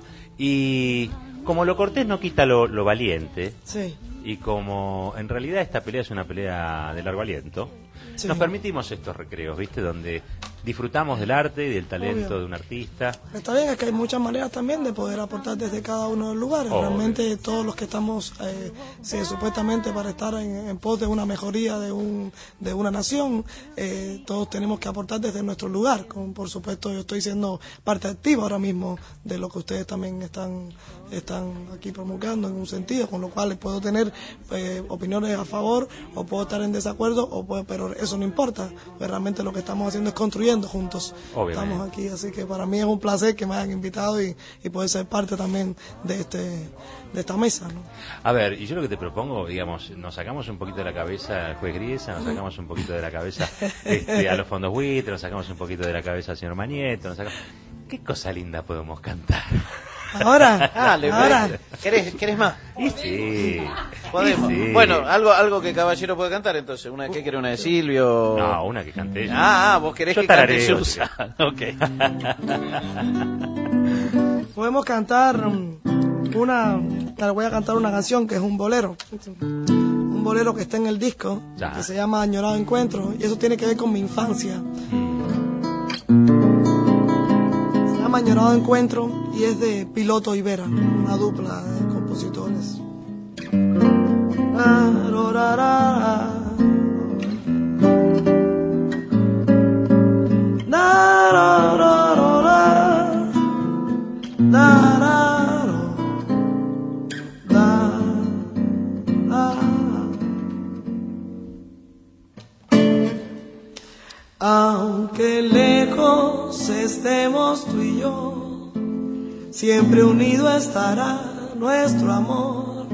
Y como lo cortés no quita lo, lo valiente, Sí. y como en realidad esta pelea es una pelea de largo aliento, Sí. nos permitimos estos recreos, ¿viste? Donde disfrutamos del arte y del talento Obvio. de un artista. Está bien, es que hay muchas maneras también de poder aportar desde cada uno de los lugares. Obvio. Realmente todos los que estamos, eh, sí, supuestamente para estar en, en pos de una mejoría de un de una nación, eh, todos tenemos que aportar desde nuestro lugar. Con, por supuesto, yo estoy siendo parte activa ahora mismo de lo que ustedes también están están aquí promulgando en un sentido, con lo cual puedo tener eh, opiniones a favor o puedo estar en desacuerdo, o puedo, pero eso no importa, pues realmente lo que estamos haciendo es construyendo juntos. Obviamente. Estamos aquí, así que para mí es un placer que me hayan invitado y, y poder ser parte también de este de esta mesa, ¿no? A ver, y yo lo que te propongo, digamos, nos sacamos un poquito de la cabeza al juez Griesa, nos sacamos un poquito de la cabeza este, a los fondos buitres, nos sacamos un poquito de la cabeza al señor Mañeto, nos sacamos... ¿Qué cosa linda podemos cantar? Ahora, Dale, ahora. ¿Querés, ¿Querés más? Y sí. Podemos. Y sí. Bueno, algo algo que Caballero puede cantar entonces. Una, ¿qué quiere? ¿Una de Silvio? No, una que cante ella. Ah, ah, vos querés Yo que cante tarareo, Susa. Ok. Podemos cantar um, una, te voy a cantar una canción que es un bolero, un bolero que está en el disco, Ya. que se llama Añorado Encuentro, y eso tiene que ver con mi infancia. Se llama Añorado Encuentro y es de Piloto y Vera, una dupla de compositores. Aunque lejos estemos tú y yo, siempre unido estará nuestro amor,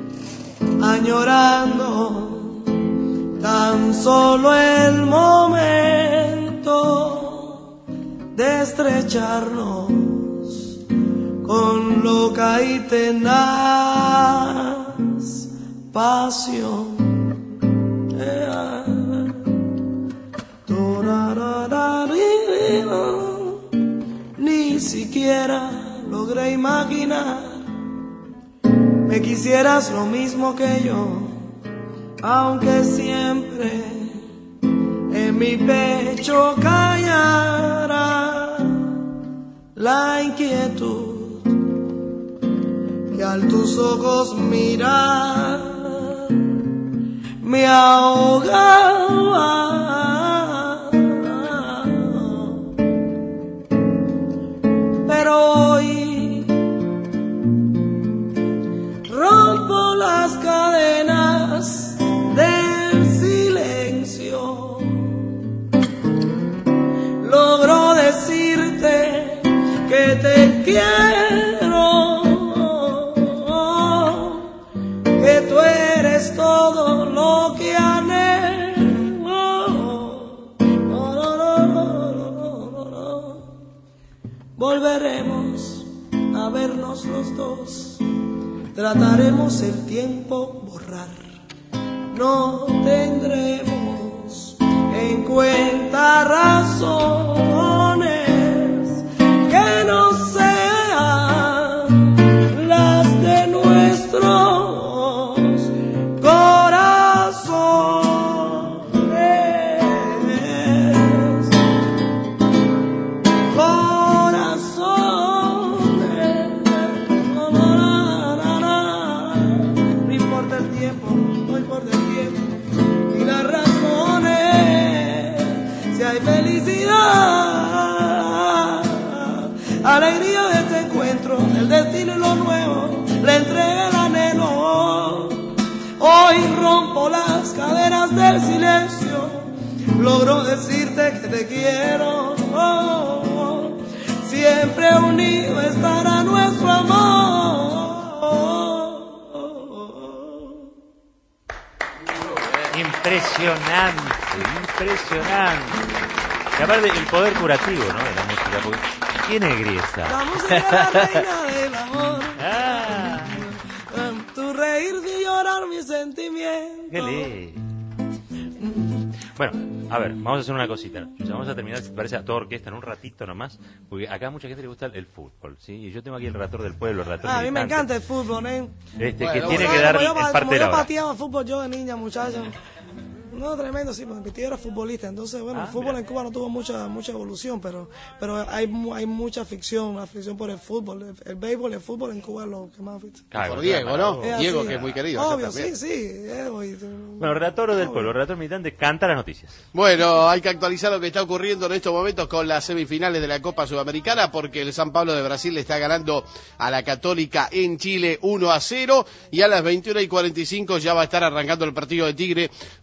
añorando tan solo el momento de estrecharnos con loca y tenaz pasión. Ni siquiera logré imaginar me quisieras lo mismo que yo, aunque siempre en mi pecho callara la inquietud que al tus ojos mirar me ahogaba. Pero hoy rompo las cadenas del silencio, logro decirte que te quiero, que tú eres todo lo que anhelo. Volveremos a vernos los dos, trataremos el tiempo borrar, no tendremos en cuenta razones que no sean las de nuestros corazones. Felicidad, alegría de este encuentro, el destino y lo nuevo, le entregué el anhelo. Hoy rompo las cadenas del silencio, logro decirte que te quiero. Siempre unido estará nuestro amor. Impresionante, impresionante. Y aparte el poder curativo, ¿no? De la música, porque ¿quién es Griesa? La música es la reina del amor. Ah. Tu reír y llorar mis sentimientos. Qué lindo. Bueno, a ver, vamos a hacer una cosita. Vamos a terminar, si te parece, a toda orquesta en un ratito nomás, porque acá a mucha gente le gusta el, el fútbol, ¿sí? Y yo tengo aquí el relator del pueblo, el relator ah, a mí me militante. encanta el fútbol, ¿eh? Este, bueno, que tiene yo, que dar yo, el parte de la yo hora. pateaba fútbol yo de niña, muchacho. No, tremendo, sí, porque mi tío era futbolista, entonces, bueno, Ah, el fútbol mira. en Cuba no tuvo mucha mucha evolución, pero pero hay mu- hay mucha ficción, afición por el fútbol, el, el béisbol y el fútbol en Cuba es lo que más... Claro, Por Diego, ¿no? Es Diego, así. que es muy querido. acá Obvio, también. sí, sí. Diego y- Bueno, relator del pueblo, relator militante, canta las noticias. Bueno, hay que actualizar lo que está ocurriendo en estos momentos con las semifinales de la Copa Sudamericana, porque el San Pablo de Brasil le está ganando a la Católica en Chile uno a cero, y a las veintiuna y cuarenta y cinco ya va a estar arrancando el partido de Tigre frente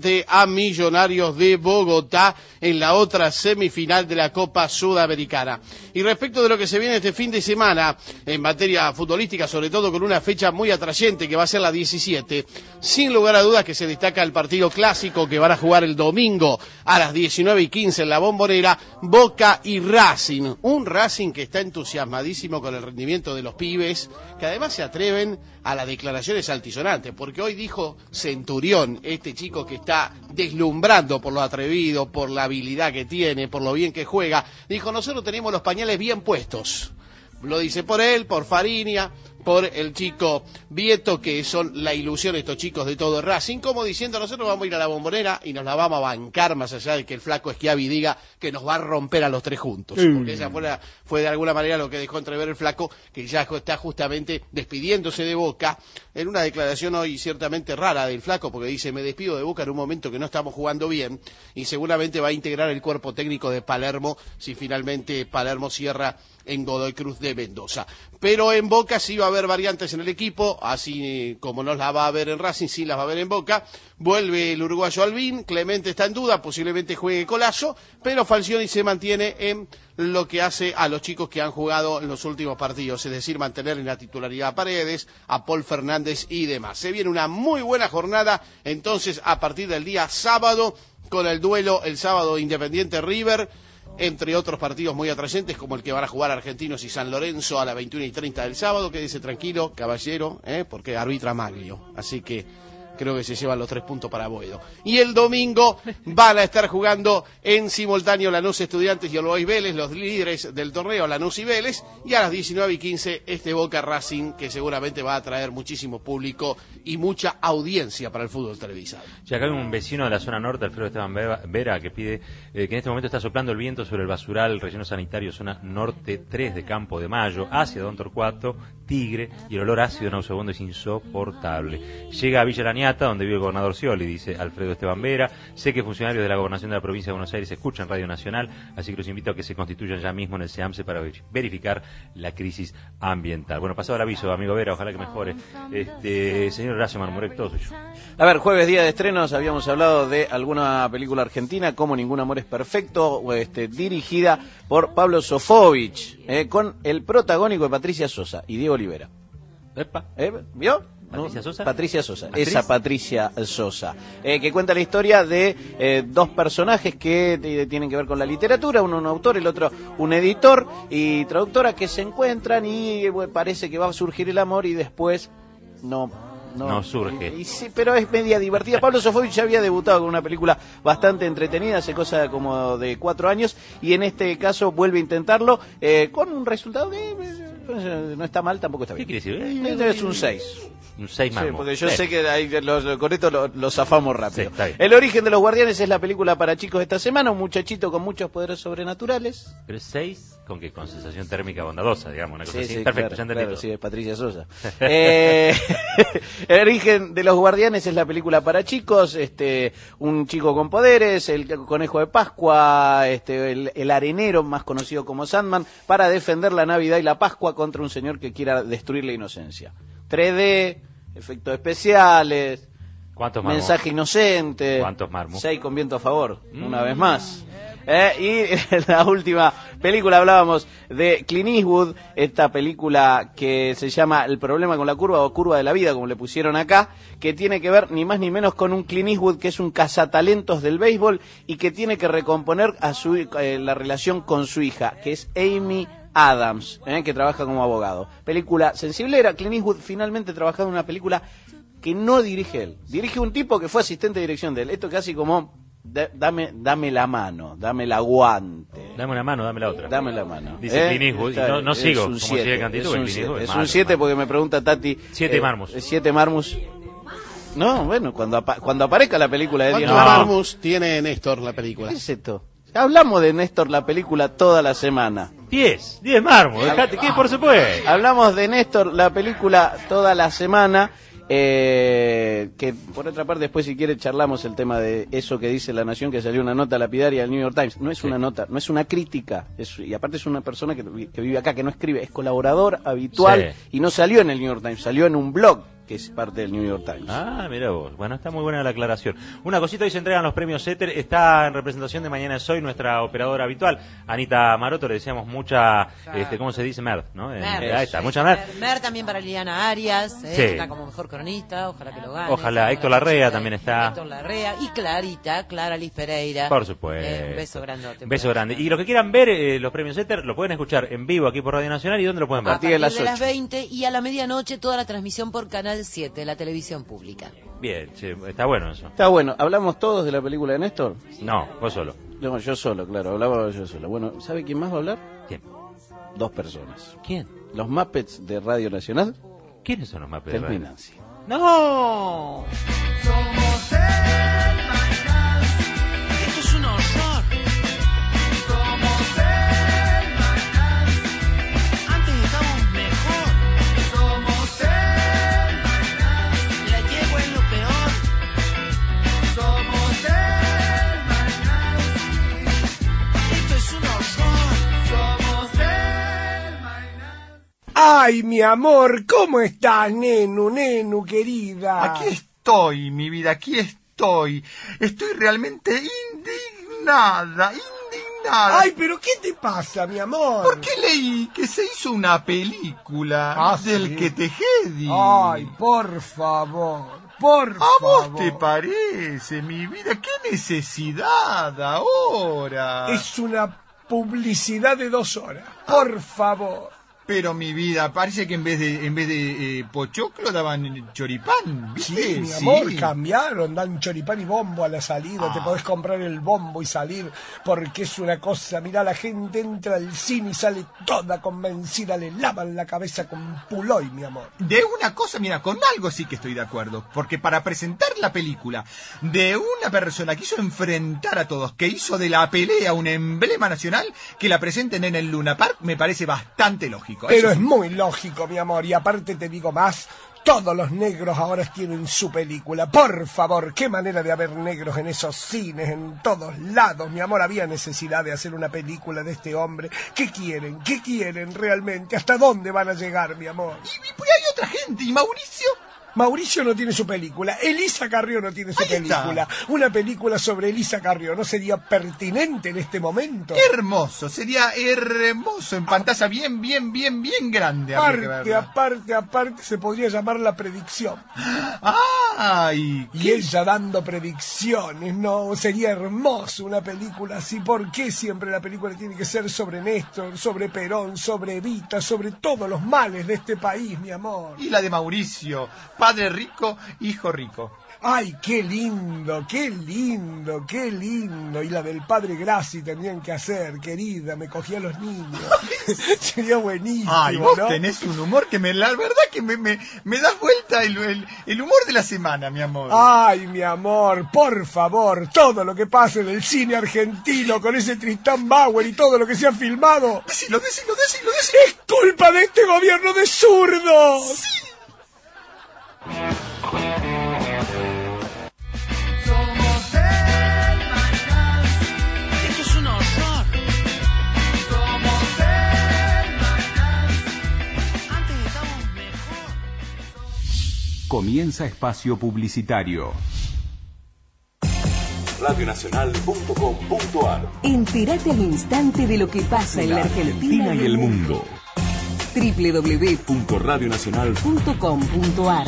frente a Millonarios de Bogotá en la otra semifinal de la Copa Sudamericana. Y respecto de lo que se viene este fin de semana en materia futbolística, sobre todo con una fecha muy atrayente que va a ser la diecisiete, sin lugar a dudas que se destaca el partido clásico que van a jugar el domingo a las diecinueve y quince en la Bombonera, Boca y Racing. Un Racing que está entusiasmadísimo con el rendimiento de los pibes, que además se atreven a las declaraciones altisonantes, porque hoy dijo Centurión, este chico que está deslumbrando por lo atrevido, por la habilidad que tiene, por lo bien que juega, dijo: nosotros tenemos los pañales bien puestos. Lo dice por él, por Fariña, por el chico Vieto, que son la ilusión de estos chicos de todo Racing, como diciendo: nosotros vamos a ir a la Bombonera y nos la vamos a bancar, más allá de que el flaco Schiavi diga que nos va a romper a los tres juntos. Mm. Porque esa fue, la, fue de alguna manera lo que dejó entrever el flaco, que ya está justamente despidiéndose de Boca, en una declaración hoy ciertamente rara del flaco, porque dice: me despido de Boca en un momento que no estamos jugando bien, y seguramente va a integrar el cuerpo técnico de Palermo si finalmente Palermo cierra en Godoy Cruz de Mendoza. Pero en Boca sí va a haber variantes en el equipo, así como no las va a haber en Racing, sí las va a haber en Boca. Vuelve el uruguayo Albín, Clemente está en duda, posiblemente juegue Colazo, pero Falcioni se mantiene en lo que hace a los chicos que han jugado en los últimos partidos, es decir, mantener en la titularidad a Paredes, a Paul Fernández y demás. Se viene una muy buena jornada, entonces, a partir del día sábado, con el duelo el sábado Independiente River, entre otros partidos muy atrayentes, como el que van a jugar Argentinos y San Lorenzo a las veintiuna y treinta del sábado. Quédese tranquilo, caballero, ¿eh? porque arbitra Maglio, así que creo que se llevan los tres puntos para Boedo. Y el domingo van a estar jugando en simultáneo Lanús Estudiantes y All Boys Vélez, los líderes del torneo, Lanús y Vélez, y a las diecinueve y quince este Boca Racing, que seguramente va a atraer muchísimo público y mucha audiencia para el fútbol televisado. Ya acá hay un vecino de la zona norte, Alfredo Esteban Vera, que pide eh, que en este momento está soplando el viento sobre el basural, el relleno sanitario, zona norte tres de Campo de Mayo, hacia Don Torcuato, Tigre, y el olor ácido nauseabundo es insoportable. Llega a Villa Laniata, donde vive el gobernador Scioli, dice Alfredo Esteban Vera. Sé que funcionarios de la Gobernación de la Provincia de Buenos Aires escuchan Radio Nacional, así que los invito a que se constituyan ya mismo en el SEAMSE para verificar la crisis ambiental. Bueno, pasado el aviso, amigo Vera, ojalá que mejore. Este, señor Horacio Marmurek, todo suyo. A ver, jueves, día de estrenos, habíamos hablado de alguna película argentina, como Ningún amor es perfecto, este, dirigida por Pablo Sofovich, eh, con el protagónico de Patricia Sosa y Diego Olivera. Epa. ¿Eh? ¿Vio? ¿Patricia Sosa? Patricia Sosa, ¿Actriz? esa Patricia Sosa, eh, que cuenta la historia de eh, dos personajes que eh, tienen que ver con la literatura, uno un autor, el otro un editor y traductora, que se encuentran y eh, parece que va a surgir el amor y después no... No, no surge. Y, y sí, pero es media divertida. Pablo Sofovich ya había debutado con una película bastante entretenida hace cosa como de cuatro años y en este caso vuelve a intentarlo eh, con un resultado que eh, no está mal, tampoco está bien. ¿Qué quiere decir? Eh, es un seis. Un seis más. Sí, porque yo eh. sé que ahí los, los, con esto lo, lo zafamos rápido. Sí, está bien. El origen de los guardianes es la película para chicos de esta semana, un muchachito con muchos poderes sobrenaturales. Pero seis con que con sensación térmica bondadosa, digamos, una cosa Sí, así. sí, Perfecto, claro, ya entendí claro, todo. sí, es Patricia Sosa. eh, el origen de los guardianes es la película para chicos, este, un chico con poderes, el conejo de Pascua, este, el, el arenero más conocido como Sandman, para defender la Navidad y la Pascua contra un señor que quiera destruir la inocencia. tres D, efectos especiales, ¿Cuántos marmos? mensaje inocente, ¿Cuántos marmos? seis con viento a favor, Mm. una vez más. Eh, y en la última película hablábamos de Clint Eastwood, esta película que se llama El problema con la curva o Curva de la vida, como le pusieron acá, que tiene que ver ni más ni menos con un Clint Eastwood que es un cazatalentos del béisbol y que tiene que recomponer a su eh, la relación con su hija, que es Amy Adams, eh, que trabaja como abogado. Película sensiblera. Clint Eastwood finalmente trabajando en una película que no dirige él, dirige un tipo que fue asistente de dirección de él. Esto casi como Da, dame, dame la mano, dame el aguante. Dame una mano, dame la otra. Dame la mano. Dice ¿Eh? Clint Eastwood, y Está no, bien, no es sigo, un como siete, sigue Cantito, es Clint un siete, Eastwood, es malo, un siete malo. porque me pregunta Tati. Siete eh, marmos. Siete marmos. No, bueno, cuando, apa- cuando aparezca la película de ¿Cuántos Diego. marmos tiene Néstor la película? ¿Qué es esto? Hablamos de Néstor la película toda la semana. Diez, diez marmos, dejate que por supuesto. Hablamos de Néstor la película toda la semana. Eh, que por otra parte después si quiere charlamos el tema de eso que dice La Nación, que salió una nota lapidaria del New York Times. No es Sí. una nota, no es una crítica, es, y aparte es una persona que, vi- que vive acá, que no escribe, es colaborador habitual Sí. y no salió en el New York Times, salió en un blog que es parte del New York Times. Ah, mira vos. Bueno, está muy buena la aclaración. Una cosita, hoy se entregan los premios Éter. Está en representación de Mañana es Hoy nuestra operadora habitual, Anita Maroto. Le deseamos mucha, este, ¿cómo se dice? Mer, ¿no? Mer, eh, ahí está, sí, mucha Mer. Mer. Mer también para Liliana Arias, eh, Sí. que está como mejor cronista, ojalá que lo gane. Ojalá. Héctor Larrea también está. Héctor Larrea y Clarita, Clara Liz Pereira. Por supuesto. Eh, un beso grandote. Beso grande. Y los que quieran ver eh, los premios Éter, lo pueden escuchar en vivo aquí por Radio Nacional. ¿Y dónde lo pueden ver? A partir de las, de las veinte y a la medianoche toda la transmisión por Canal siete, la televisión pública. Bien, sí, está bueno eso. Está bueno. ¿Hablamos todos de la película de Néstor? No, vos solo. No, yo solo, claro. Hablaba yo solo. Bueno, ¿sabe quién más va a hablar? ¿Quién? Dos personas. ¿Quién? Los Muppets de Radio Nacional. ¿Quiénes son los Muppets de Telma Radio? y Nancy. ¡No! Somos hermanas. Esto es un horror. Somos hermanas. Antes estábamos mejor. Somos hermanas. La yegua es lo peor. Somos hermanas. Esto es un horror. Somos hermanas. Ay, mi amor, ¿cómo estás, nenu, nenu, querida? Aquí estoy, mi vida, aquí estoy. Estoy realmente indignada, indignada. Ay, pero ¿qué te pasa, mi amor? ¿Por qué leí que se hizo una película Ah, del sí. que Tejedi? Ay, por favor, por ¿A favor. vos te parece, mi vida? ¿Qué necesidad ahora? Es una publicidad de dos horas, por favor. Pero mi vida, parece que en vez de en vez de eh, pochoclo daban choripán, ¿viste? Sí, mi amor, cambiaron, dan choripán y bombo a la salida, te podés comprar el bombo y salir, porque es una cosa, mirá, la gente entra al cine y sale toda convencida, le lavan la cabeza con puloy, mi amor. De una cosa, mira, con algo sí que estoy de acuerdo, porque para presentar la película de una persona que hizo enfrentar a todos, que hizo de la pelea un emblema nacional, que la presenten en el Luna Park, me parece bastante lógico. Pero Eso es sí. muy lógico, mi amor, y aparte te digo más, todos los negros ahora tienen su película. Por favor, qué manera de haber negros en esos cines, en todos lados, mi amor. Había necesidad de hacer una película de este hombre. ¿Qué quieren? ¿Qué quieren realmente? ¿Hasta dónde van a llegar, mi amor? Y, y pues hay otra gente, y Mauricio... Mauricio no tiene su película, Elisa Carrió no tiene su Ahí está. película. Una película sobre Elisa Carrió no sería pertinente en este momento. Hermoso, sería hermoso en pantalla bien, bien, bien, bien grande. habría que Aparte, verla. aparte, aparte, se podría llamar La Predicción. ¡Ay! Y ella dando predicciones, ¿no? Sería hermoso una película así. ¿Por qué siempre la película tiene que ser sobre Néstor, sobre Perón, sobre Evita, sobre todos los males de este país, mi amor? Y la de Mauricio, padre rico, hijo rico. ¡Ay, qué lindo, qué lindo, qué lindo! Y la del padre Grassi tendrían que hacer, querida, me cogí a los niños. Sería buenísimo, Ay, vos ¿no? tenés un humor que me, la verdad que me, me, me das vuelta el, el, el humor de la semana, mi amor. Ay, mi amor, por favor, todo lo que pase en el cine argentino con ese Tristán Bauer y todo lo que se ha filmado. Decilo, decilo, decilo, decilo. ¡Es culpa de este gobierno de zurdos! Sí. Somos hermanas. Esto es un horror. Somos hermanas. Antes estábamos mejor. Comienza espacio publicitario. radio nacional punto com punto a r. Entérate al instante de lo que pasa en la Argentina y el mundo. doble u doble u doble u punto radio nacional punto com punto a r.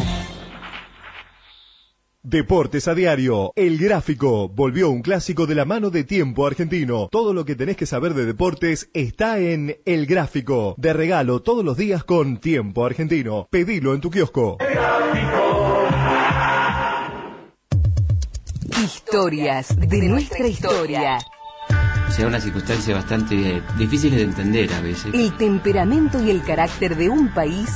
Deportes a diario. El Gráfico volvió un clásico de la mano de Tiempo Argentino. Todo lo que tenés que saber de deportes está en El Gráfico. De regalo todos los días con Tiempo Argentino. Pedilo en tu kiosco. Historias de nuestra historia. O sea, una circunstancia bastante difícil de entender a veces. El temperamento y el carácter de un país